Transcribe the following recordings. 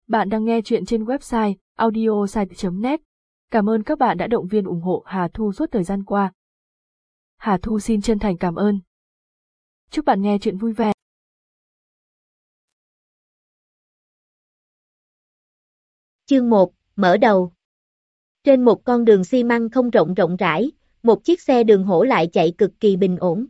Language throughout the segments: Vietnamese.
Bạn đang nghe chuyện trên website audiosite.net. Cảm ơn các bạn đã động viên ủng hộ Hà Thu suốt thời gian qua. Hà Thu xin chân thành cảm ơn. Chúc bạn nghe chuyện vui vẻ. Chương 1, mở đầu. Trên một con đường xi măng không rộng rãi, một chiếc xe đường hổ lại chạy cực kỳ bình ổn.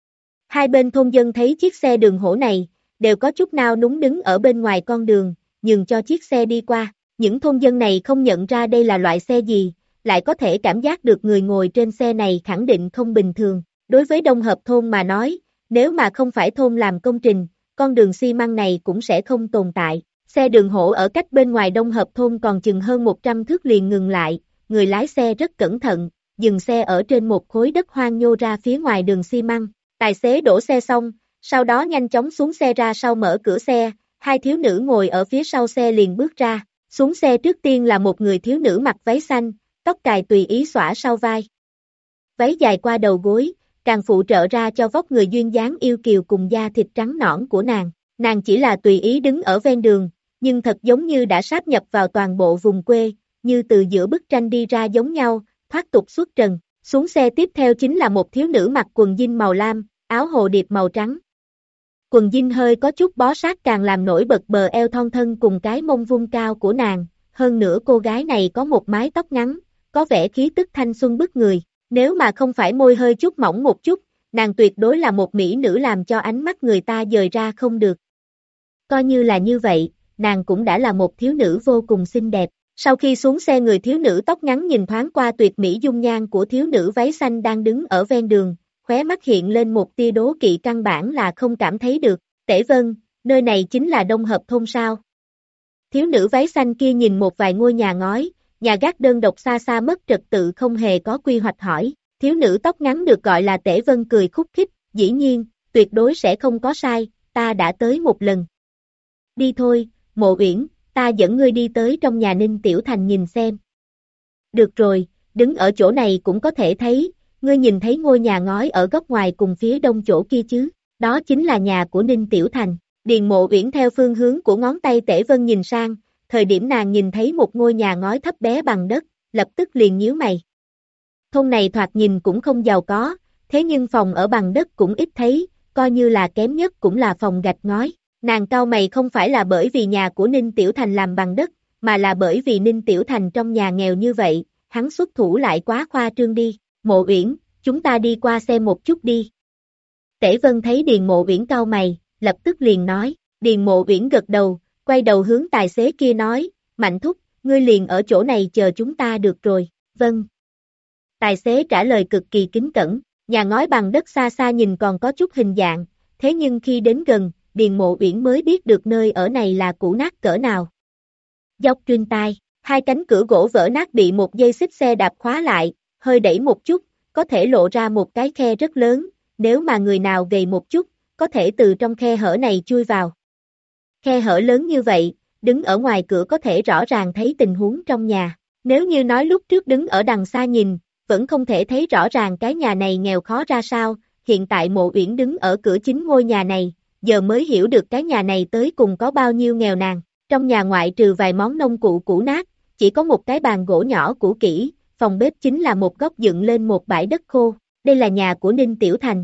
Hai bên thôn dân thấy chiếc xe đường hổ này, đều có chút nao núng đứng ở bên ngoài con đường, nhường cho chiếc xe đi qua. Những thôn dân này không nhận ra đây là loại xe gì, lại có thể cảm giác được người ngồi trên xe này khẳng định không bình thường. Đối với Đông Hợp thôn mà nói, nếu mà không phải thôn làm công trình, con đường xi măng này cũng sẽ không tồn tại. Xe đường hổ ở cách bên ngoài Đông Hợp thôn còn chừng hơn 100 thước liền ngừng lại, người lái xe rất cẩn thận, dừng xe ở trên một khối đất hoang nhô ra phía ngoài đường xi măng. Tài xế đổ xe xong, sau đó nhanh chóng xuống xe ra sau mở cửa xe, hai thiếu nữ ngồi ở phía sau xe liền bước ra. Xuống xe trước tiên là một người thiếu nữ mặc váy xanh, tóc cài tùy ý xõa sau vai. Váy dài qua đầu gối, càng phụ trợ ra cho vóc người duyên dáng yêu kiều cùng da thịt trắng nõn của nàng. Nàng chỉ là tùy ý đứng ở ven đường, nhưng thật giống như đã sáp nhập vào toàn bộ vùng quê, như từ giữa bức tranh đi ra giống nhau, thoát tục xuất trần. Xuống xe tiếp theo chính là một thiếu nữ mặc quần jean màu lam, áo hồ điệp màu trắng. Quần jean hơi có chút bó sát càng làm nổi bật bờ eo thon thân cùng cái mông vuông cao của nàng, hơn nữa cô gái này có một mái tóc ngắn, có vẻ khí tức thanh xuân bức người, nếu mà không phải môi hơi chút mỏng một chút, nàng tuyệt đối là một mỹ nữ làm cho ánh mắt người ta dời ra không được. Coi như là như vậy, nàng cũng đã là một thiếu nữ vô cùng xinh đẹp. Sau khi xuống xe người thiếu nữ tóc ngắn nhìn thoáng qua tuyệt mỹ dung nhan của thiếu nữ váy xanh đang đứng ở ven đường, khóe mắt hiện lên một tia đố kỵ căn bản là không cảm thấy được. Tể Vân, nơi này chính là Đông Hợp thôn sao? Thiếu nữ váy xanh kia nhìn một vài ngôi nhà ngói, nhà gác đơn độc xa xa mất trật tự không hề có quy hoạch hỏi. Thiếu nữ tóc ngắn được gọi là Tể Vân cười khúc khích, dĩ nhiên, tuyệt đối sẽ không có sai, ta đã tới một lần. Đi thôi, Mộ Uyển, ta dẫn ngươi đi tới trong nhà Ninh Tiểu Thành nhìn xem. Được rồi, đứng ở chỗ này cũng có thể thấy, ngươi nhìn thấy ngôi nhà ngói ở góc ngoài cùng phía đông chỗ kia chứ, đó chính là nhà của Ninh Tiểu Thành. Điền Mộ Uyển theo phương hướng của ngón tay Tể Vân nhìn sang, thời điểm nàng nhìn thấy một ngôi nhà ngói thấp bé bằng đất, lập tức liền nhíu mày. Thôn này thoạt nhìn cũng không giàu có, thế nhưng phòng ở bằng đất cũng ít thấy, coi như là kém nhất cũng là phòng gạch ngói. Nàng cau mày không phải là bởi vì nhà của Ninh Tiểu Thành làm bằng đất, mà là bởi vì Ninh Tiểu Thành trong nhà nghèo như vậy, hắn xuất thủ lại quá khoa trương đi. Mộ Uyển, chúng ta đi qua xem một chút đi. Tể Vân thấy Điền Mộ Uyển cau mày, lập tức liền nói. Điền Mộ Uyển gật đầu, quay đầu hướng tài xế kia nói, Mạnh thúc, ngươi liền ở chỗ này chờ chúng ta được rồi. Vâng. Tài xế trả lời cực kỳ kính cẩn, nhà ngói bằng đất xa xa nhìn còn có chút hình dạng, thế nhưng khi đến gần, Điền Mộ Uyển mới biết được nơi ở này là cũ nát cỡ nào. Dốc truyền tai, hai cánh cửa gỗ vỡ nát bị một dây xích xe đạp khóa lại, hơi đẩy một chút, có thể lộ ra một cái khe rất lớn, nếu mà người nào gầy một chút, có thể từ trong khe hở này chui vào. Khe hở lớn như vậy, đứng ở ngoài cửa có thể rõ ràng thấy tình huống trong nhà. Nếu như nói lúc trước đứng ở đằng xa nhìn, vẫn không thể thấy rõ ràng cái nhà này nghèo khó ra sao, hiện tại Mộ Uyển đứng ở cửa chính ngôi nhà này, giờ mới hiểu được cái nhà này tới cùng có bao nhiêu nghèo nàn. Trong nhà ngoại trừ vài món nông cụ cũ nát, chỉ có một cái bàn gỗ nhỏ cũ kỹ, phòng bếp chính là một góc dựng lên một bãi đất khô. Đây là nhà của Ninh Tiểu Thành.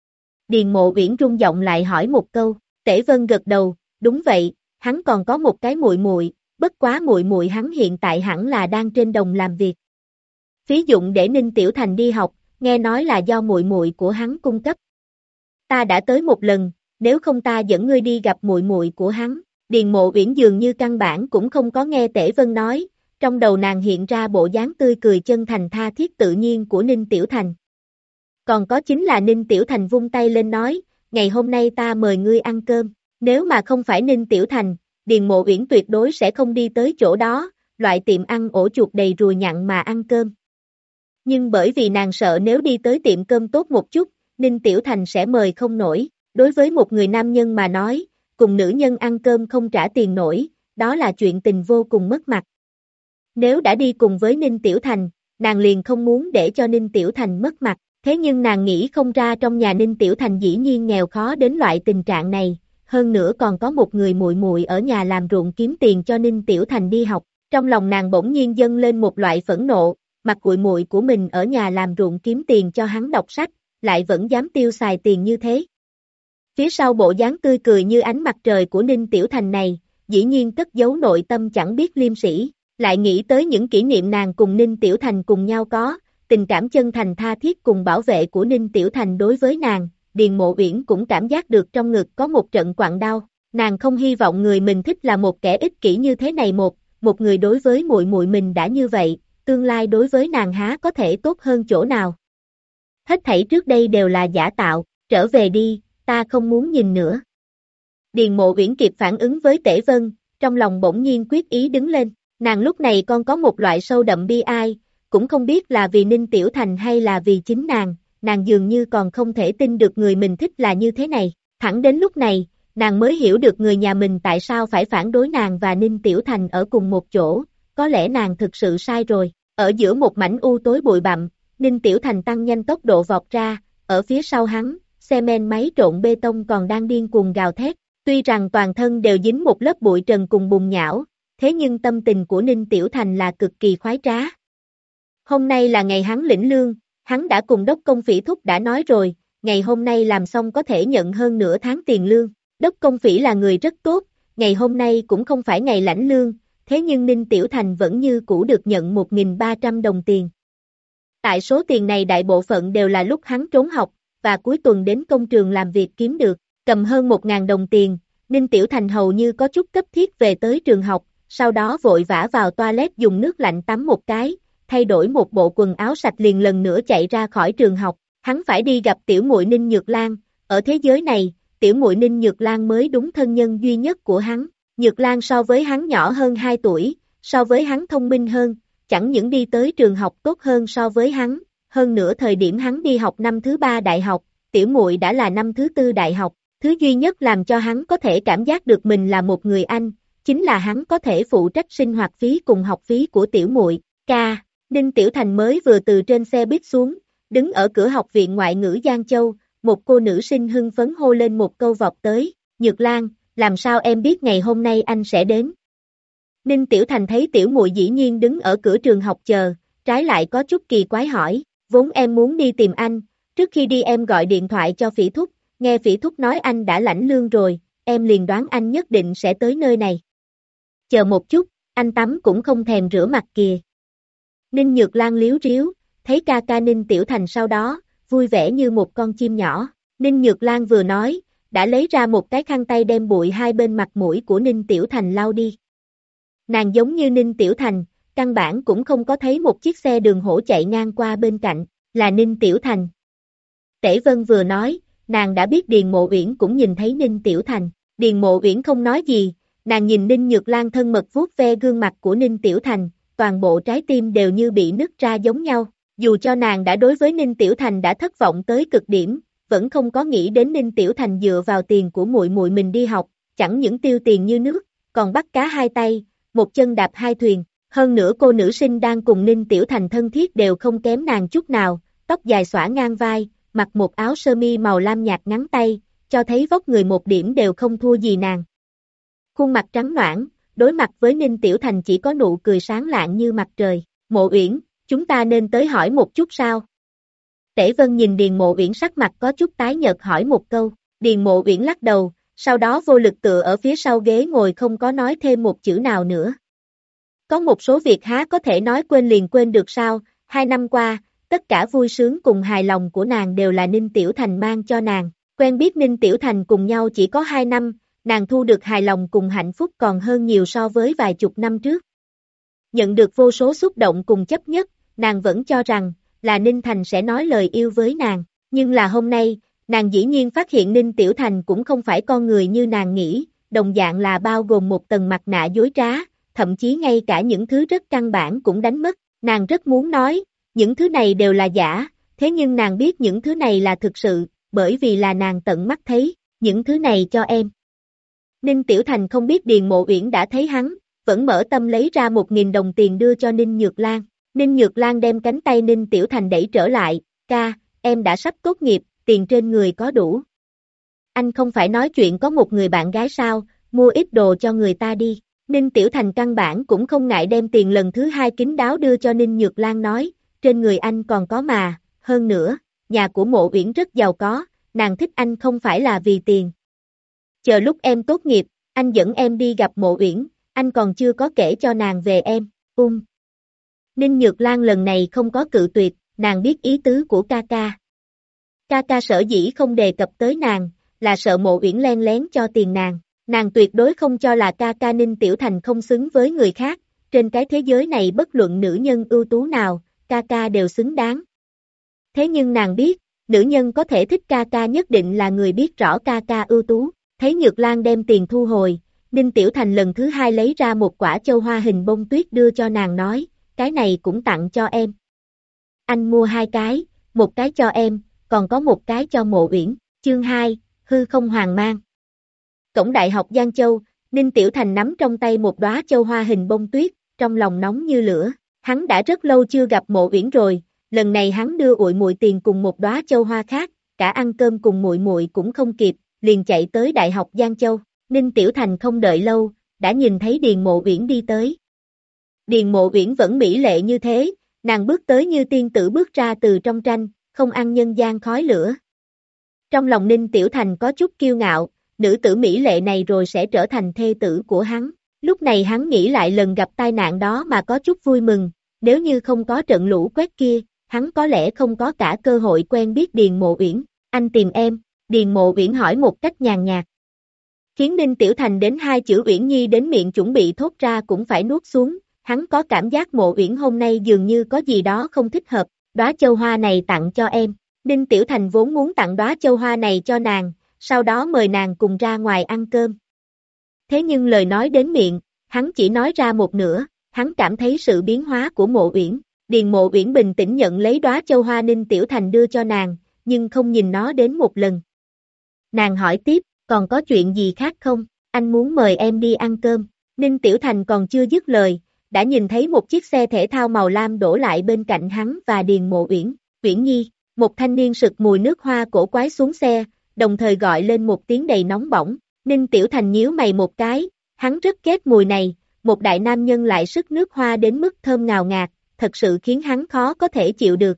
Điền Mộ Uyển rung giọng lại hỏi một câu. Tể Vân gật đầu, đúng vậy, hắn còn có một cái muội muội, bất quá muội muội hắn hiện tại hẳn là đang trên đồng làm việc. Phí dụng để Ninh Tiểu Thành đi học, nghe nói là do muội muội của hắn cung cấp. Ta đã tới một lần, nếu không ta dẫn ngươi đi gặp muội muội của hắn. Điền Mộ Uyển dường như căn bản cũng không có nghe Tể Vân nói, trong đầu nàng hiện ra bộ dáng tươi cười chân thành tha thiết tự nhiên của Ninh Tiểu Thành. Còn có chính là Ninh Tiểu Thành vung tay lên nói, ngày hôm nay ta mời ngươi ăn cơm, nếu mà không phải Ninh Tiểu Thành, Điền Mộ Uyển tuyệt đối sẽ không đi tới chỗ đó, loại tiệm ăn ổ chuột đầy ruồi nhặn mà ăn cơm. Nhưng bởi vì nàng sợ nếu đi tới tiệm cơm tốt một chút, Ninh Tiểu Thành sẽ mời không nổi, đối với một người nam nhân mà nói, cùng nữ nhân ăn cơm không trả tiền nổi, đó là chuyện tình vô cùng mất mặt. Nếu đã đi cùng với Ninh Tiểu Thành, nàng liền không muốn để cho Ninh Tiểu Thành mất mặt, thế nhưng nàng nghĩ không ra trong nhà Ninh Tiểu Thành dĩ nhiên nghèo khó đến loại tình trạng này, hơn nữa còn có một người muội muội ở nhà làm ruộng kiếm tiền cho Ninh Tiểu Thành đi học. Trong lòng nàng bỗng nhiên dâng lên một loại phẫn nộ, mặt muội muội của mình ở nhà làm ruộng kiếm tiền cho hắn đọc sách, lại vẫn dám tiêu xài tiền như thế. Phía sau bộ dáng tươi cười như ánh mặt trời của Ninh Tiểu Thành này, dĩ nhiên cất giấu nội tâm chẳng biết liêm sỉ, lại nghĩ tới những kỷ niệm nàng cùng Ninh Tiểu Thành cùng nhau có, tình cảm chân thành tha thiết cùng bảo vệ của Ninh Tiểu Thành đối với nàng, Điền Mộ Uyển cũng cảm giác được trong ngực có một trận quặn đau, nàng không hy vọng người mình thích là một kẻ ích kỷ như thế này, một người đối với muội muội mình đã như vậy, tương lai đối với nàng há có thể tốt hơn chỗ nào. Hết thảy trước đây đều là giả tạo, trở về đi, ta không muốn nhìn nữa. Điền Mộ Uyển kịp phản ứng với Tể Vân, trong lòng bỗng nhiên quyết ý đứng lên, nàng lúc này còn có một loại sâu đậm bi ai, cũng không biết là vì Ninh Tiểu Thành hay là vì chính nàng dường như còn không thể tin được người mình thích là như thế này, thẳng đến lúc này, nàng mới hiểu được người nhà mình tại sao phải phản đối nàng và Ninh Tiểu Thành ở cùng một chỗ, có lẽ nàng thực sự sai rồi, ở giữa một mảnh u tối bụi bặm, Ninh Tiểu Thành tăng nhanh tốc độ vọt ra, ở phía sau hắn, xe men máy trộn bê tông còn đang điên cuồng gào thét, tuy rằng toàn thân đều dính một lớp bụi trần cùng bùn nhão, thế nhưng tâm tình của Ninh Tiểu Thành là cực kỳ khoái trá. Hôm nay là ngày hắn lĩnh lương, hắn đã cùng đốc công Phỉ Thúc đã nói rồi, ngày hôm nay làm xong có thể nhận hơn nửa tháng tiền lương, đốc công Phỉ là người rất tốt, ngày hôm nay cũng không phải ngày lãnh lương, thế nhưng Ninh Tiểu Thành vẫn như cũ được nhận 1.300 đồng tiền. Tại số tiền này đại bộ phận đều là lúc hắn trốn học, và cuối tuần đến công trường làm việc kiếm được, cầm hơn 1.000 đồng tiền, Ninh Tiểu Thành hầu như có chút cấp thiết về tới trường học, sau đó vội vã vào toilet dùng nước lạnh tắm một cái, thay đổi một bộ quần áo sạch liền lần nữa chạy ra khỏi trường học, hắn phải đi gặp tiểu muội Ninh Nhược Lan, ở thế giới này, tiểu muội Ninh Nhược Lan mới đúng thân nhân duy nhất của hắn, Nhược Lan so với hắn nhỏ hơn 2 tuổi, so với hắn thông minh hơn, chẳng những đi tới trường học tốt hơn so với hắn, hơn nữa thời điểm hắn đi học năm thứ 3 đại học, tiểu muội đã là năm thứ 4 đại học, thứ duy nhất làm cho hắn có thể cảm giác được mình là một người anh, chính là hắn có thể phụ trách sinh hoạt phí cùng học phí của tiểu muội. Ca, Ninh Tiểu Thành mới vừa từ trên xe buýt xuống, đứng ở cửa học viện ngoại ngữ Giang Châu, một cô nữ sinh hưng phấn hô lên một câu vọt tới, Nhược Lan, làm sao em biết ngày hôm nay anh sẽ đến? Ninh Tiểu Thành thấy tiểu muội dĩ nhiên đứng ở cửa trường học chờ, trái lại có chút kỳ quái hỏi, vốn em muốn đi tìm anh, trước khi đi em gọi điện thoại cho Phỉ Thúc, nghe Phỉ Thúc nói anh đã lãnh lương rồi, em liền đoán anh nhất định sẽ tới nơi này. Chờ một chút, anh tắm cũng không thèm rửa mặt kìa. Ninh Nhược Lan liếu riếu, thấy ca ca Ninh Tiểu Thành sau đó, vui vẻ như một con chim nhỏ. Ninh Nhược Lan vừa nói, đã lấy ra một cái khăn tay đem bụi hai bên mặt mũi của Ninh Tiểu Thành lau đi. Nàng giống như Ninh Tiểu Thành, căn bản cũng không có thấy một chiếc xe đường hổ chạy ngang qua bên cạnh, là Ninh Tiểu Thành. Tể Vân vừa nói, nàng đã biết Điền Mộ Uyển cũng nhìn thấy Ninh Tiểu Thành, Điền Mộ Uyển không nói gì, nàng nhìn Ninh Nhược Lan thân mật vuốt ve gương mặt của Ninh Tiểu Thành, toàn bộ trái tim đều như bị nứt ra giống nhau, dù cho nàng đã đối với Ninh Tiểu Thành đã thất vọng tới cực điểm, vẫn không có nghĩ đến Ninh Tiểu Thành dựa vào tiền của muội muội mình đi học, chẳng những tiêu tiền như nước, còn bắt cá hai tay, một chân đạp hai thuyền, hơn nữa cô nữ sinh đang cùng Ninh Tiểu Thành thân thiết đều không kém nàng chút nào, tóc dài xõa ngang vai, mặc một áo sơ mi màu lam nhạt ngắn tay, cho thấy vóc người một điểm đều không thua gì nàng. Khuôn mặt trắng nõn, đối mặt với Ninh Tiểu Thành chỉ có nụ cười sáng lạng như mặt trời, Mộ Uyển, chúng ta nên tới hỏi một chút sao? Tể Vân nhìn Điền Mộ Uyển sắc mặt có chút tái nhợt hỏi một câu, Điền Mộ Uyển lắc đầu, sau đó vô lực tựa ở phía sau ghế ngồi không có nói thêm một chữ nào nữa. Có một số việc há có thể nói quên liền quên được sao, 2 năm qua, tất cả vui sướng cùng hài lòng của nàng đều là Ninh Tiểu Thành mang cho nàng, quen biết Ninh Tiểu Thành cùng nhau chỉ có 2 năm, nàng thu được hài lòng cùng hạnh phúc còn hơn nhiều so với vài chục năm trước. Nhận được vô số xúc động cùng chấp nhất, nàng vẫn cho rằng, là Ninh Thành sẽ nói lời yêu với nàng, nhưng là hôm nay, nàng dĩ nhiên phát hiện Ninh Tiểu Thành cũng không phải con người như nàng nghĩ, đồng dạng là bao gồm một tầng mặt nạ dối trá, thậm chí ngay cả những thứ rất căn bản cũng đánh mất, nàng rất muốn nói, những thứ này đều là giả, thế nhưng nàng biết những thứ này là thực sự, bởi vì là nàng tận mắt thấy, những thứ này cho em. Ninh Tiểu Thành không biết Điền Mộ Uyển đã thấy hắn, vẫn mở tâm lấy ra 1.000 đồng tiền đưa cho Ninh Nhược Lan. Ninh Nhược Lan đem cánh tay Ninh Tiểu Thành đẩy trở lại, ca, em đã sắp tốt nghiệp, tiền trên người có đủ. anh không phải nói chuyện có một người bạn gái sao, mua ít đồ cho người ta đi. Ninh Tiểu Thành căn bản cũng không ngại đem tiền lần thứ hai kín đáo đưa cho Ninh Nhược Lan nói, trên người anh còn có mà, hơn nữa, nhà của Mộ Uyển rất giàu có, nàng thích anh không phải là vì tiền. Chờ lúc em tốt nghiệp, anh dẫn em đi gặp Mộ Uyển, anh còn chưa có kể cho nàng về em, Ninh Nhược Lan lần này không có cự tuyệt, nàng biết ý tứ của ca ca. Ca ca sở dĩ không đề cập tới nàng, là sợ Mộ Uyển len lén cho tiền nàng. Nàng tuyệt đối không cho là ca ca Ninh Tiểu Thành không xứng với người khác, trên cái thế giới này bất luận nữ nhân ưu tú nào, ca ca đều xứng đáng. Thế nhưng nàng biết, nữ nhân có thể thích ca ca nhất định là người biết rõ ca ca ưu tú. Thấy Nhược Lan đem tiền thu hồi, Ninh Tiểu Thành lần thứ hai lấy ra một quả châu hoa hình bông tuyết đưa cho nàng nói, cái này cũng tặng cho em. Anh mua 2 cái, một cái cho em, còn có một cái cho Mộ Uyển. Chương 2, hư không hoàng mang. Cổng Đại học Giang Châu, Ninh Tiểu Thành nắm trong tay một đóa châu hoa hình bông tuyết, trong lòng nóng như lửa. Hắn đã rất lâu chưa gặp Mộ Uyển rồi, lần này hắn đưa Uội Muội tiền cùng một đóa châu hoa khác, cả ăn cơm cùng Muội Muội cũng không kịp, liền chạy tới Đại học Giang Châu. Ninh Tiểu Thành không đợi lâu, đã nhìn thấy Điền Mộ Uyển đi tới. Điền Mộ Uyển vẫn mỹ lệ như thế, nàng bước tới như tiên tử bước ra từ trong tranh, không ăn nhân gian khói lửa. Trong lòng Ninh Tiểu Thành có chút kiêu ngạo, nữ tử mỹ lệ này rồi sẽ trở thành thê tử của hắn. Lúc này hắn nghĩ lại lần gặp tai nạn đó mà có chút vui mừng, nếu như không có trận lũ quét kia, hắn có lẽ không có cả cơ hội quen biết Điền Mộ Uyển. Anh tìm em, Điền Mộ Uyển hỏi một cách nhàn nhạt. Khiến Ninh Tiểu Thành đến 2 chữ Uyển Nhi đến miệng chuẩn bị thốt ra cũng phải nuốt xuống, hắn có cảm giác Mộ Uyển hôm nay dường như có gì đó không thích hợp, đóa châu hoa này tặng cho em. Ninh Tiểu Thành vốn muốn tặng đóa châu hoa này cho nàng, sau đó mời nàng cùng ra ngoài ăn cơm. Thế nhưng lời nói đến miệng, hắn chỉ nói ra một nửa, hắn cảm thấy sự biến hóa của Mộ Uyển. Điền Mộ Uyển bình tĩnh nhận lấy đóa châu hoa Ninh Tiểu Thành đưa cho nàng, nhưng không nhìn nó đến một lần. Nàng hỏi tiếp, còn có chuyện gì khác không? Anh muốn mời em đi ăn cơm. Ninh Tiểu Thành còn chưa dứt lời, đã nhìn thấy một chiếc xe thể thao màu lam đổ lại bên cạnh hắn và Điền Mộ Uyển. Uyển Nhi, một thanh niên sực mùi nước hoa cổ quái xuống xe, đồng thời gọi lên một tiếng đầy nóng bỏng. Ninh Tiểu Thành nhíu mày một cái, hắn rất ghét mùi này, một đại nam nhân lại sức nước hoa đến mức thơm ngào ngạt, thật sự khiến hắn khó có thể chịu được.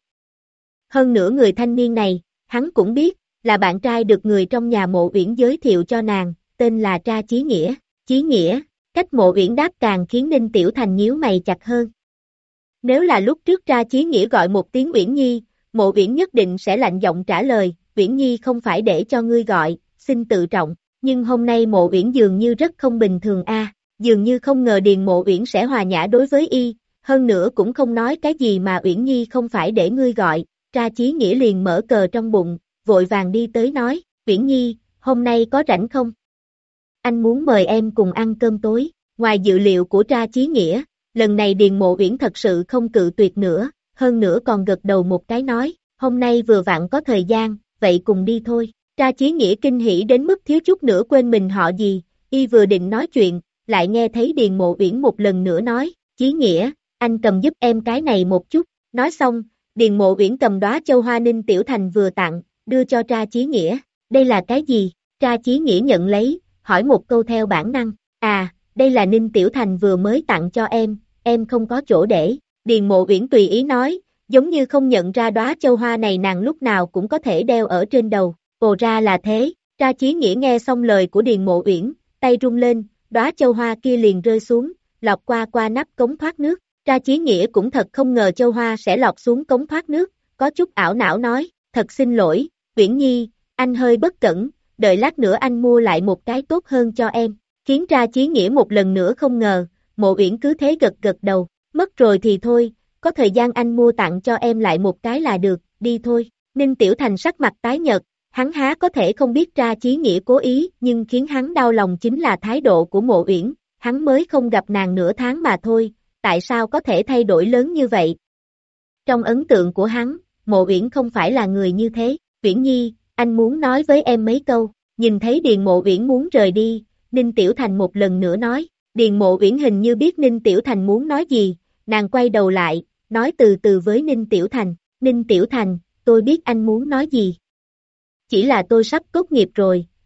Hơn nữa người thanh niên này, hắn cũng biết, là bạn trai được người trong nhà Mộ Uyển giới thiệu cho nàng, tên là Tra Chí Nghĩa. Chí Nghĩa, cách Mộ Uyển đáp càng khiến Ninh Tiểu Thành nhíu mày chặt hơn. Nếu là lúc trước Tra Chí Nghĩa gọi một tiếng Uyển Nhi, Mộ Uyển nhất định sẽ lạnh giọng trả lời, Uyển Nhi không phải để cho ngươi gọi, xin tự trọng, nhưng hôm nay Mộ Uyển dường như rất không bình thường dường như không ngờ Điền Mộ Uyển sẽ hòa nhã đối với y, hơn nữa cũng không nói cái gì mà Uyển Nhi không phải để ngươi gọi. Tra Chí Nghĩa liền mở cờ trong bụng, vội vàng đi tới nói, Uyển Nhi, hôm nay có rảnh không? Anh muốn mời em cùng ăn cơm tối. Ngoài dự liệu của Tra Chí Nghĩa, lần này Điền Mộ Uyển thật sự không cự tuyệt nữa, hơn nữa còn gật đầu một cái nói, hôm nay vừa vặn có thời gian, vậy cùng đi thôi. Tra Chí Nghĩa kinh hỉ đến mức thiếu chút nữa quên mình họ gì, y vừa định nói chuyện, lại nghe thấy Điền Mộ Uyển một lần nữa nói, Chí Nghĩa, anh cầm giúp em cái này một chút. Nói xong, Điền Mộ Uyển cầm đóa châu hoa Ninh Tiểu Thành vừa tặng, đưa cho Tra Chí Nghĩa. Đây là cái gì? Tra Chí Nghĩa nhận lấy, hỏi một câu theo bản năng. Đây là Ninh Tiểu Thành vừa mới tặng cho em không có chỗ để. Điền Mộ Uyển tùy ý nói, giống như không nhận ra đóa châu hoa này nàng lúc nào cũng có thể đeo ở trên đầu. Ồ ra là thế. Tra Chí Nghĩa nghe xong lời của Điền Mộ Uyển, tay rung lên, đóa châu hoa kia liền rơi xuống, lọt qua nắp cống thoát nước. Tra Chí Nghĩa cũng thật không ngờ châu hoa sẽ lọt xuống cống thoát nước, có chút ảo não nói, thật xin lỗi, Uyển Nhi, anh hơi bất cẩn, đợi lát nữa anh mua lại một cái tốt hơn cho em. Khiến Tra Chí Nghĩa một lần nữa không ngờ, Mộ Uyển cứ thế gật đầu, mất rồi thì thôi, có thời gian anh mua tặng cho em lại một cái là được, đi thôi. Ninh Tiểu Thành sắc mặt tái nhợt, hắn há có thể không biết Tra Chí Nghĩa cố ý, nhưng khiến hắn đau lòng chính là thái độ của Mộ Uyển, hắn mới không gặp nàng nửa tháng mà thôi, tại sao có thể thay đổi lớn như vậy? Trong ấn tượng của hắn, Mộ Uyển không phải là người như thế. Uyển Nhi, anh muốn nói với em mấy câu. Nhìn thấy Điền Mộ Uyển muốn rời đi, Ninh Tiểu Thành một lần nữa nói. Điền Mộ Uyển hình như biết Ninh Tiểu Thành muốn nói gì, nàng quay đầu lại, nói từ từ với Ninh Tiểu Thành. Ninh Tiểu Thành, tôi biết anh muốn nói gì. Chỉ là tôi sắp tốt nghiệp rồi,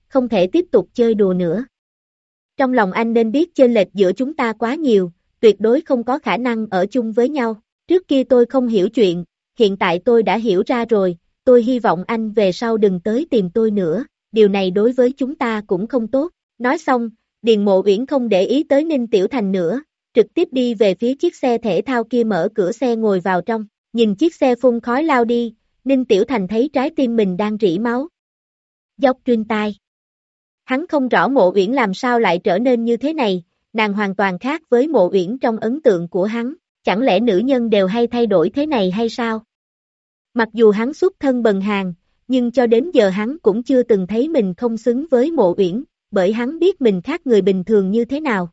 không thể tiếp tục chơi đùa nữa. Trong lòng anh nên biết chênh lệch giữa chúng ta quá nhiều, tuyệt đối không có khả năng ở chung với nhau. Trước kia tôi không hiểu chuyện, hiện tại tôi đã hiểu ra rồi, tôi hy vọng anh về sau đừng tới tìm tôi nữa, điều này đối với chúng ta cũng không tốt. Nói xong, Điền Mộ Uyển không để ý tới Ninh Tiểu Thành nữa, trực tiếp đi về phía chiếc xe thể thao kia, mở cửa xe ngồi vào trong, nhìn chiếc xe phun khói lao đi, Ninh Tiểu Thành thấy trái tim mình đang rỉ máu. Dốc trên tai. Hắn không rõ Mộ Uyển làm sao lại trở nên như thế này, nàng hoàn toàn khác với Mộ Uyển trong ấn tượng của hắn, chẳng lẽ nữ nhân đều hay thay đổi thế này hay sao? Mặc dù hắn xuất thân bần hàn, nhưng cho đến giờ hắn cũng chưa từng thấy mình không xứng với Mộ Uyển, bởi hắn biết mình khác người bình thường như thế nào.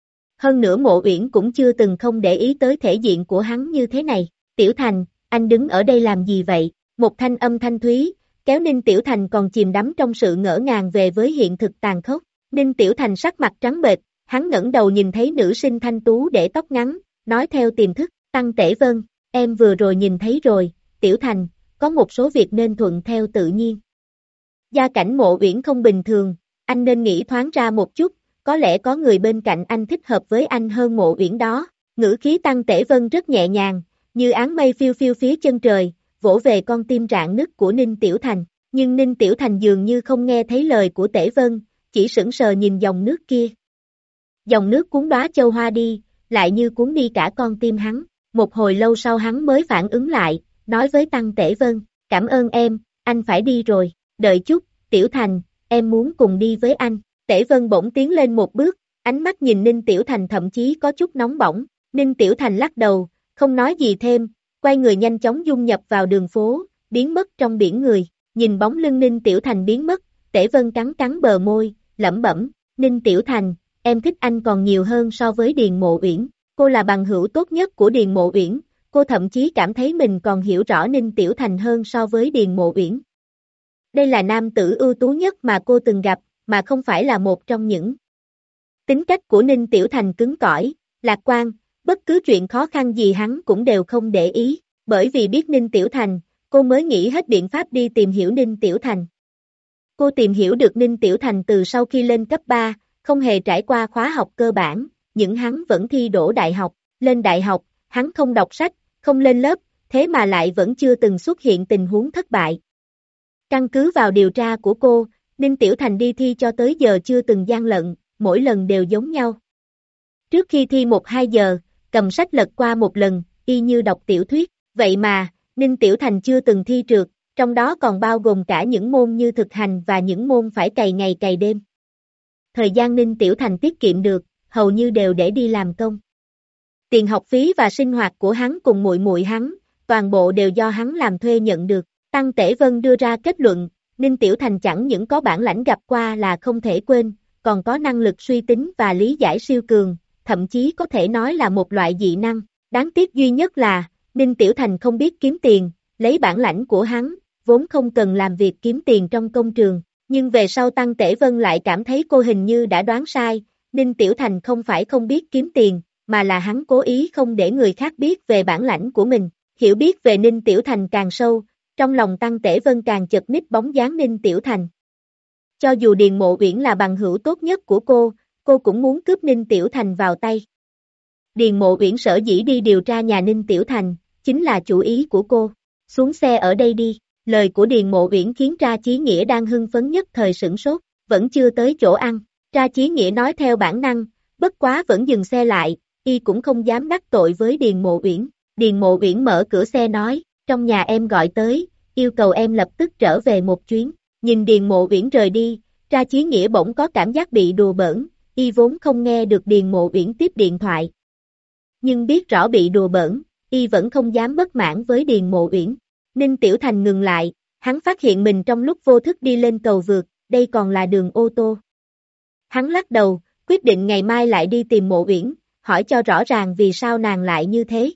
Hơn nữa Mộ Uyển cũng chưa từng không để ý tới thể diện của hắn như thế này. Tiểu Thành, anh đứng ở đây làm gì vậy? Một thanh âm thanh thúy, kéo Ninh Tiểu Thành còn chìm đắm trong sự ngỡ ngàng về với hiện thực tàn khốc. Ninh Tiểu Thành sắc mặt trắng bệch, hắn ngẩng đầu nhìn thấy nữ sinh thanh tú để tóc ngắn, nói theo tiềm thức, Tăng Tể Vân, em vừa rồi nhìn thấy rồi, Tiểu Thành, có một số việc nên thuận theo tự nhiên. Gia cảnh Mộ Uyển không bình thường, anh nên nghĩ thoáng ra một chút, có lẽ có người bên cạnh anh thích hợp với anh hơn Mộ Uyển đó. Ngữ khí Tăng Tể Vân rất nhẹ nhàng, như áng mây phiêu phiêu phía chân trời, vỗ về con tim rạn nứt của Ninh Tiểu Thành, nhưng Ninh Tiểu Thành dường như không nghe thấy lời của Tể Vân, chỉ sững sờ nhìn dòng nước kia. Dòng nước cuốn đóa châu hoa đi, lại như cuốn đi cả con tim hắn, một hồi lâu sau hắn mới phản ứng lại, nói với Tăng Tể Vân, cảm ơn em, anh phải đi rồi, đợi chút, Tiểu Thành, em muốn cùng đi với anh. Tể Vân bỗng tiến lên một bước, ánh mắt nhìn Ninh Tiểu Thành thậm chí có chút nóng bỏng, Ninh Tiểu Thành lắc đầu, không nói gì thêm, quay người nhanh chóng dung nhập vào đường phố, biến mất trong biển người, nhìn bóng lưng Ninh Tiểu Thành biến mất, Tể Vân cắn cắn bờ môi, lẩm bẩm, Ninh Tiểu Thành, em thích anh còn nhiều hơn so với Điền Mộ Uyển, cô là bằng hữu tốt nhất của Điền Mộ Uyển, cô thậm chí cảm thấy mình còn hiểu rõ Ninh Tiểu Thành hơn so với Điền Mộ Uyển. Đây là nam tử ưu tú nhất mà cô từng gặp, mà không phải là một trong những. Tính cách của Ninh Tiểu Thành cứng cỏi, lạc quan, bất cứ chuyện khó khăn gì hắn cũng đều không để ý, bởi vì biết Ninh Tiểu Thành, cô mới nghĩ hết biện pháp đi tìm hiểu Ninh Tiểu Thành. Cô tìm hiểu được Ninh Tiểu Thành từ sau khi lên cấp 3, không hề trải qua khóa học cơ bản, nhưng hắn vẫn thi đỗ đại học, lên đại học, hắn không đọc sách, không lên lớp, thế mà lại vẫn chưa từng xuất hiện tình huống thất bại. Căn cứ vào điều tra của cô, Ninh Tiểu Thành đi thi cho tới giờ chưa từng gian lận, mỗi lần đều giống nhau. Trước khi thi 1-2 giờ, cầm sách lật qua một lần, y như đọc tiểu thuyết, vậy mà, Ninh Tiểu Thành chưa từng thi trượt, trong đó còn bao gồm cả những môn như thực hành và những môn phải cày ngày cày đêm. Thời gian Ninh Tiểu Thành tiết kiệm được, hầu như đều để đi làm công. Tiền học phí và sinh hoạt của hắn cùng muội muội hắn, toàn bộ đều do hắn làm thuê nhận được. Tăng Tể Vân đưa ra kết luận, Ninh Tiểu Thành chẳng những có bản lãnh gặp qua là không thể quên, còn có năng lực suy tính và lý giải siêu cường, thậm chí có thể nói là một loại dị năng. Đáng tiếc duy nhất là, Ninh Tiểu Thành không biết kiếm tiền, lấy bản lãnh của hắn, vốn không cần làm việc kiếm tiền trong công trường. Nhưng về sau Tăng Tể Vân lại cảm thấy cô hình như đã đoán sai, Ninh Tiểu Thành không phải không biết kiếm tiền, mà là hắn cố ý không để người khác biết về bản lãnh của mình. Hiểu biết về Ninh Tiểu Thành càng sâu, trong lòng Tăng Tể Vân càng chật ních bóng dáng Ninh Tiểu Thành. Cho dù Điền Mộ Uyển là bằng hữu tốt nhất của cô cũng muốn cướp Ninh Tiểu Thành vào tay. Điền Mộ Uyển sở dĩ đi điều tra nhà Ninh Tiểu Thành, chính là chủ ý của cô. Xuống xe ở đây đi, lời của Điền Mộ Uyển khiến Tra Chí Nghĩa đang hưng phấn nhất thời sửng sốt, vẫn chưa tới chỗ ăn. Tra Chí Nghĩa nói theo bản năng, bất quá vẫn dừng xe lại, y cũng không dám đắc tội với Điền Mộ Uyển. Điền Mộ Uyển mở cửa xe nói, trong nhà em gọi tới, yêu cầu em lập tức trở về một chuyến. Nhìn Điền Mộ Uyển rời đi, Tra Chí Nghĩa bỗng có cảm giác bị đùa bỡn, y vốn không nghe được Điền Mộ Uyển tiếp điện thoại. Nhưng biết rõ bị đùa bỡn, y vẫn không dám bất mãn với Điền Mộ Uyển. Ninh Tiểu Thành ngừng lại, hắn phát hiện mình trong lúc vô thức đi lên cầu vượt, đây còn là đường ô tô. Hắn lắc đầu, quyết định ngày mai lại đi tìm Mộ Uyển, hỏi cho rõ ràng vì sao nàng lại như thế.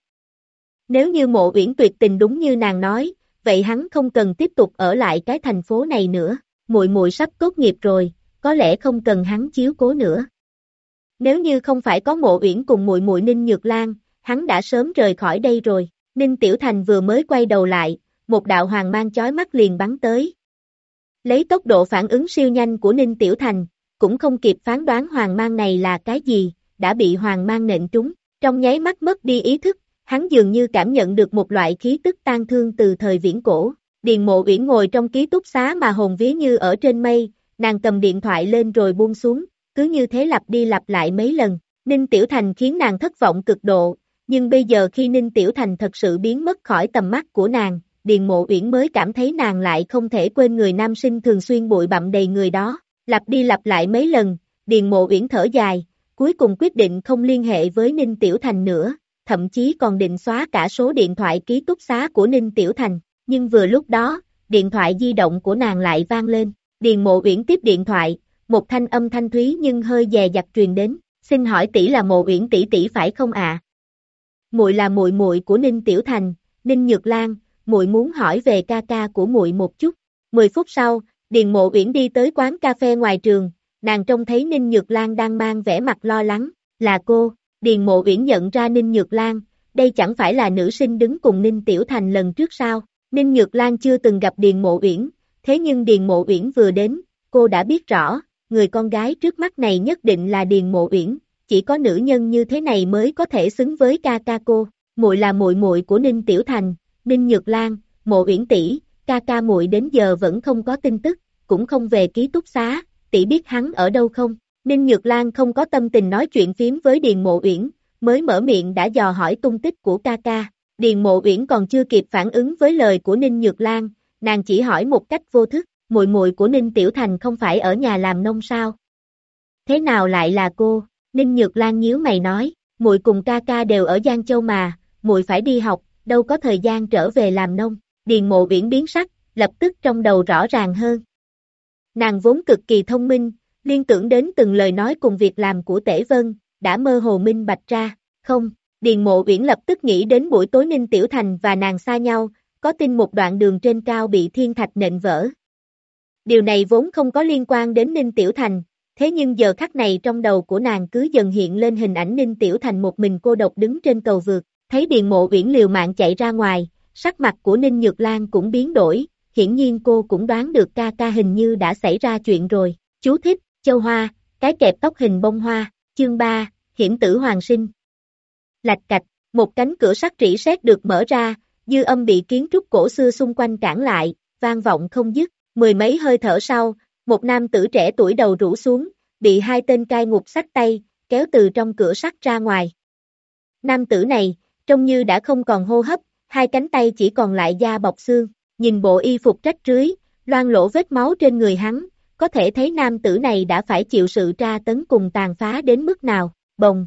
Nếu như Mộ Uyển tuyệt tình đúng như nàng nói, vậy hắn không cần tiếp tục ở lại cái thành phố này nữa, muội muội sắp tốt nghiệp rồi, có lẽ không cần hắn chiếu cố nữa. Nếu như không phải có Mộ Uyển cùng muội muội Ninh Nhược Lan, hắn đã sớm rời khỏi đây rồi. Ninh Tiểu Thành vừa mới quay đầu lại, một đạo hoàng mang chói mắt liền bắn tới. Lấy tốc độ phản ứng siêu nhanh của Ninh Tiểu Thành, cũng không kịp phán đoán hoàng mang này là cái gì, đã bị hoàng mang nện trúng, trong nháy mắt mất đi ý thức, hắn dường như cảm nhận được một loại khí tức tang thương từ thời viễn cổ. Điền Mộ Uyển ngồi trong ký túc xá mà hồn vía như ở trên mây, nàng cầm điện thoại lên rồi buông xuống, cứ như thế lặp đi lặp lại mấy lần. Ninh Tiểu Thành khiến nàng thất vọng cực độ, nhưng bây giờ khi Ninh Tiểu Thành thật sự biến mất khỏi tầm mắt của nàng, Điền Mộ Uyển mới cảm thấy nàng lại không thể quên người nam sinh thường xuyên bụi bặm đầy người đó. Lặp đi lặp lại mấy lần, Điền Mộ Uyển thở dài, cuối cùng quyết định không liên hệ với Ninh Tiểu Thành nữa, thậm chí còn định xóa cả số điện thoại ký túc xá của Ninh Tiểu Thành. Nhưng vừa lúc đó, điện thoại di động của nàng lại vang lên. Điền Mộ Uyển tiếp điện thoại, một thanh âm thanh thúy nhưng hơi dè dặt truyền đến. Xin hỏi tỷ là Mộ Uyển tỷ tỷ phải không ạ? Muội là muội muội của Ninh Tiểu Thành, Ninh Nhược Lan, muội muốn hỏi về ca ca của muội một chút. 10 phút sau, Điền Mộ Uyển đi tới quán cà phê ngoài trường, nàng trông thấy Ninh Nhược Lan đang mang vẻ mặt lo lắng. Là cô. Điền Mộ Uyển nhận ra Ninh Nhược Lan, đây chẳng phải là nữ sinh đứng cùng Ninh Tiểu Thành lần trước sao? Ninh Nhược Lan chưa từng gặp Điền Mộ Uyển, thế nhưng Điền Mộ Uyển vừa đến, cô đã biết rõ, người con gái trước mắt này nhất định là Điền Mộ Uyển, chỉ có nữ nhân như thế này mới có thể xứng với ca ca cô. Muội là muội muội của Ninh Tiểu Thành, Ninh Nhược Lan, Mộ Uyển tỷ, ca ca muội đến giờ vẫn không có tin tức, cũng không về ký túc xá, tỷ biết hắn ở đâu không? Ninh Nhược Lan không có tâm tình nói chuyện phím với Điền Mộ Uyển, mới mở miệng đã dò hỏi tung tích của ca ca. Điền Mộ Uyển còn chưa kịp phản ứng với lời của Ninh Nhược Lan, nàng chỉ hỏi một cách vô thức, muội muội của Ninh Tiểu Thành không phải ở nhà làm nông sao? Thế nào lại là cô? Ninh Nhược Lan nhíu mày nói, muội cùng ca ca đều ở Giang Châu mà, muội phải đi học, đâu có thời gian trở về làm nông. Điền Mộ Uyển biến sắc, lập tức trong đầu rõ ràng hơn. Nàng vốn cực kỳ thông minh, liên tưởng đến từng lời nói cùng việc làm của Tể Vân, đã mơ hồ minh bạch ra. Không, Điền Mộ Uyển lập tức nghĩ đến buổi tối Ninh Tiểu Thành và nàng xa nhau, có tin một đoạn đường trên cao bị thiên thạch nện vỡ. Điều này vốn không có liên quan đến Ninh Tiểu Thành, thế nhưng giờ khắc này trong đầu của nàng cứ dần hiện lên hình ảnh Ninh Tiểu Thành một mình cô độc đứng trên cầu vượt, thấy Điền Mộ Uyển liều mạng chạy ra ngoài, sắc mặt của Ninh Nhược Lan cũng biến đổi, hiển nhiên cô cũng đoán được ca ca hình như đã xảy ra chuyện rồi. Chú thích, châu hoa, cái kẹp tóc hình bông hoa, chương 3, hiểm tử hoàng sinh. Lạch cạch, một cánh cửa sắt rỉ sét được mở ra, dư âm bị kiến trúc cổ xưa xung quanh cản lại, vang vọng không dứt. Mười mấy hơi thở sau, một nam tử trẻ tuổi đầu rũ xuống, bị hai tên cai ngục xách tay, kéo từ trong cửa sắt ra ngoài. Nam tử này, trông như đã không còn hô hấp, hai cánh tay chỉ còn lại da bọc xương, nhìn bộ y phục rách rưới, loang lỗ vết máu trên người hắn, có thể thấy nam tử này đã phải chịu sự tra tấn cùng tàn phá đến mức nào. Bồng.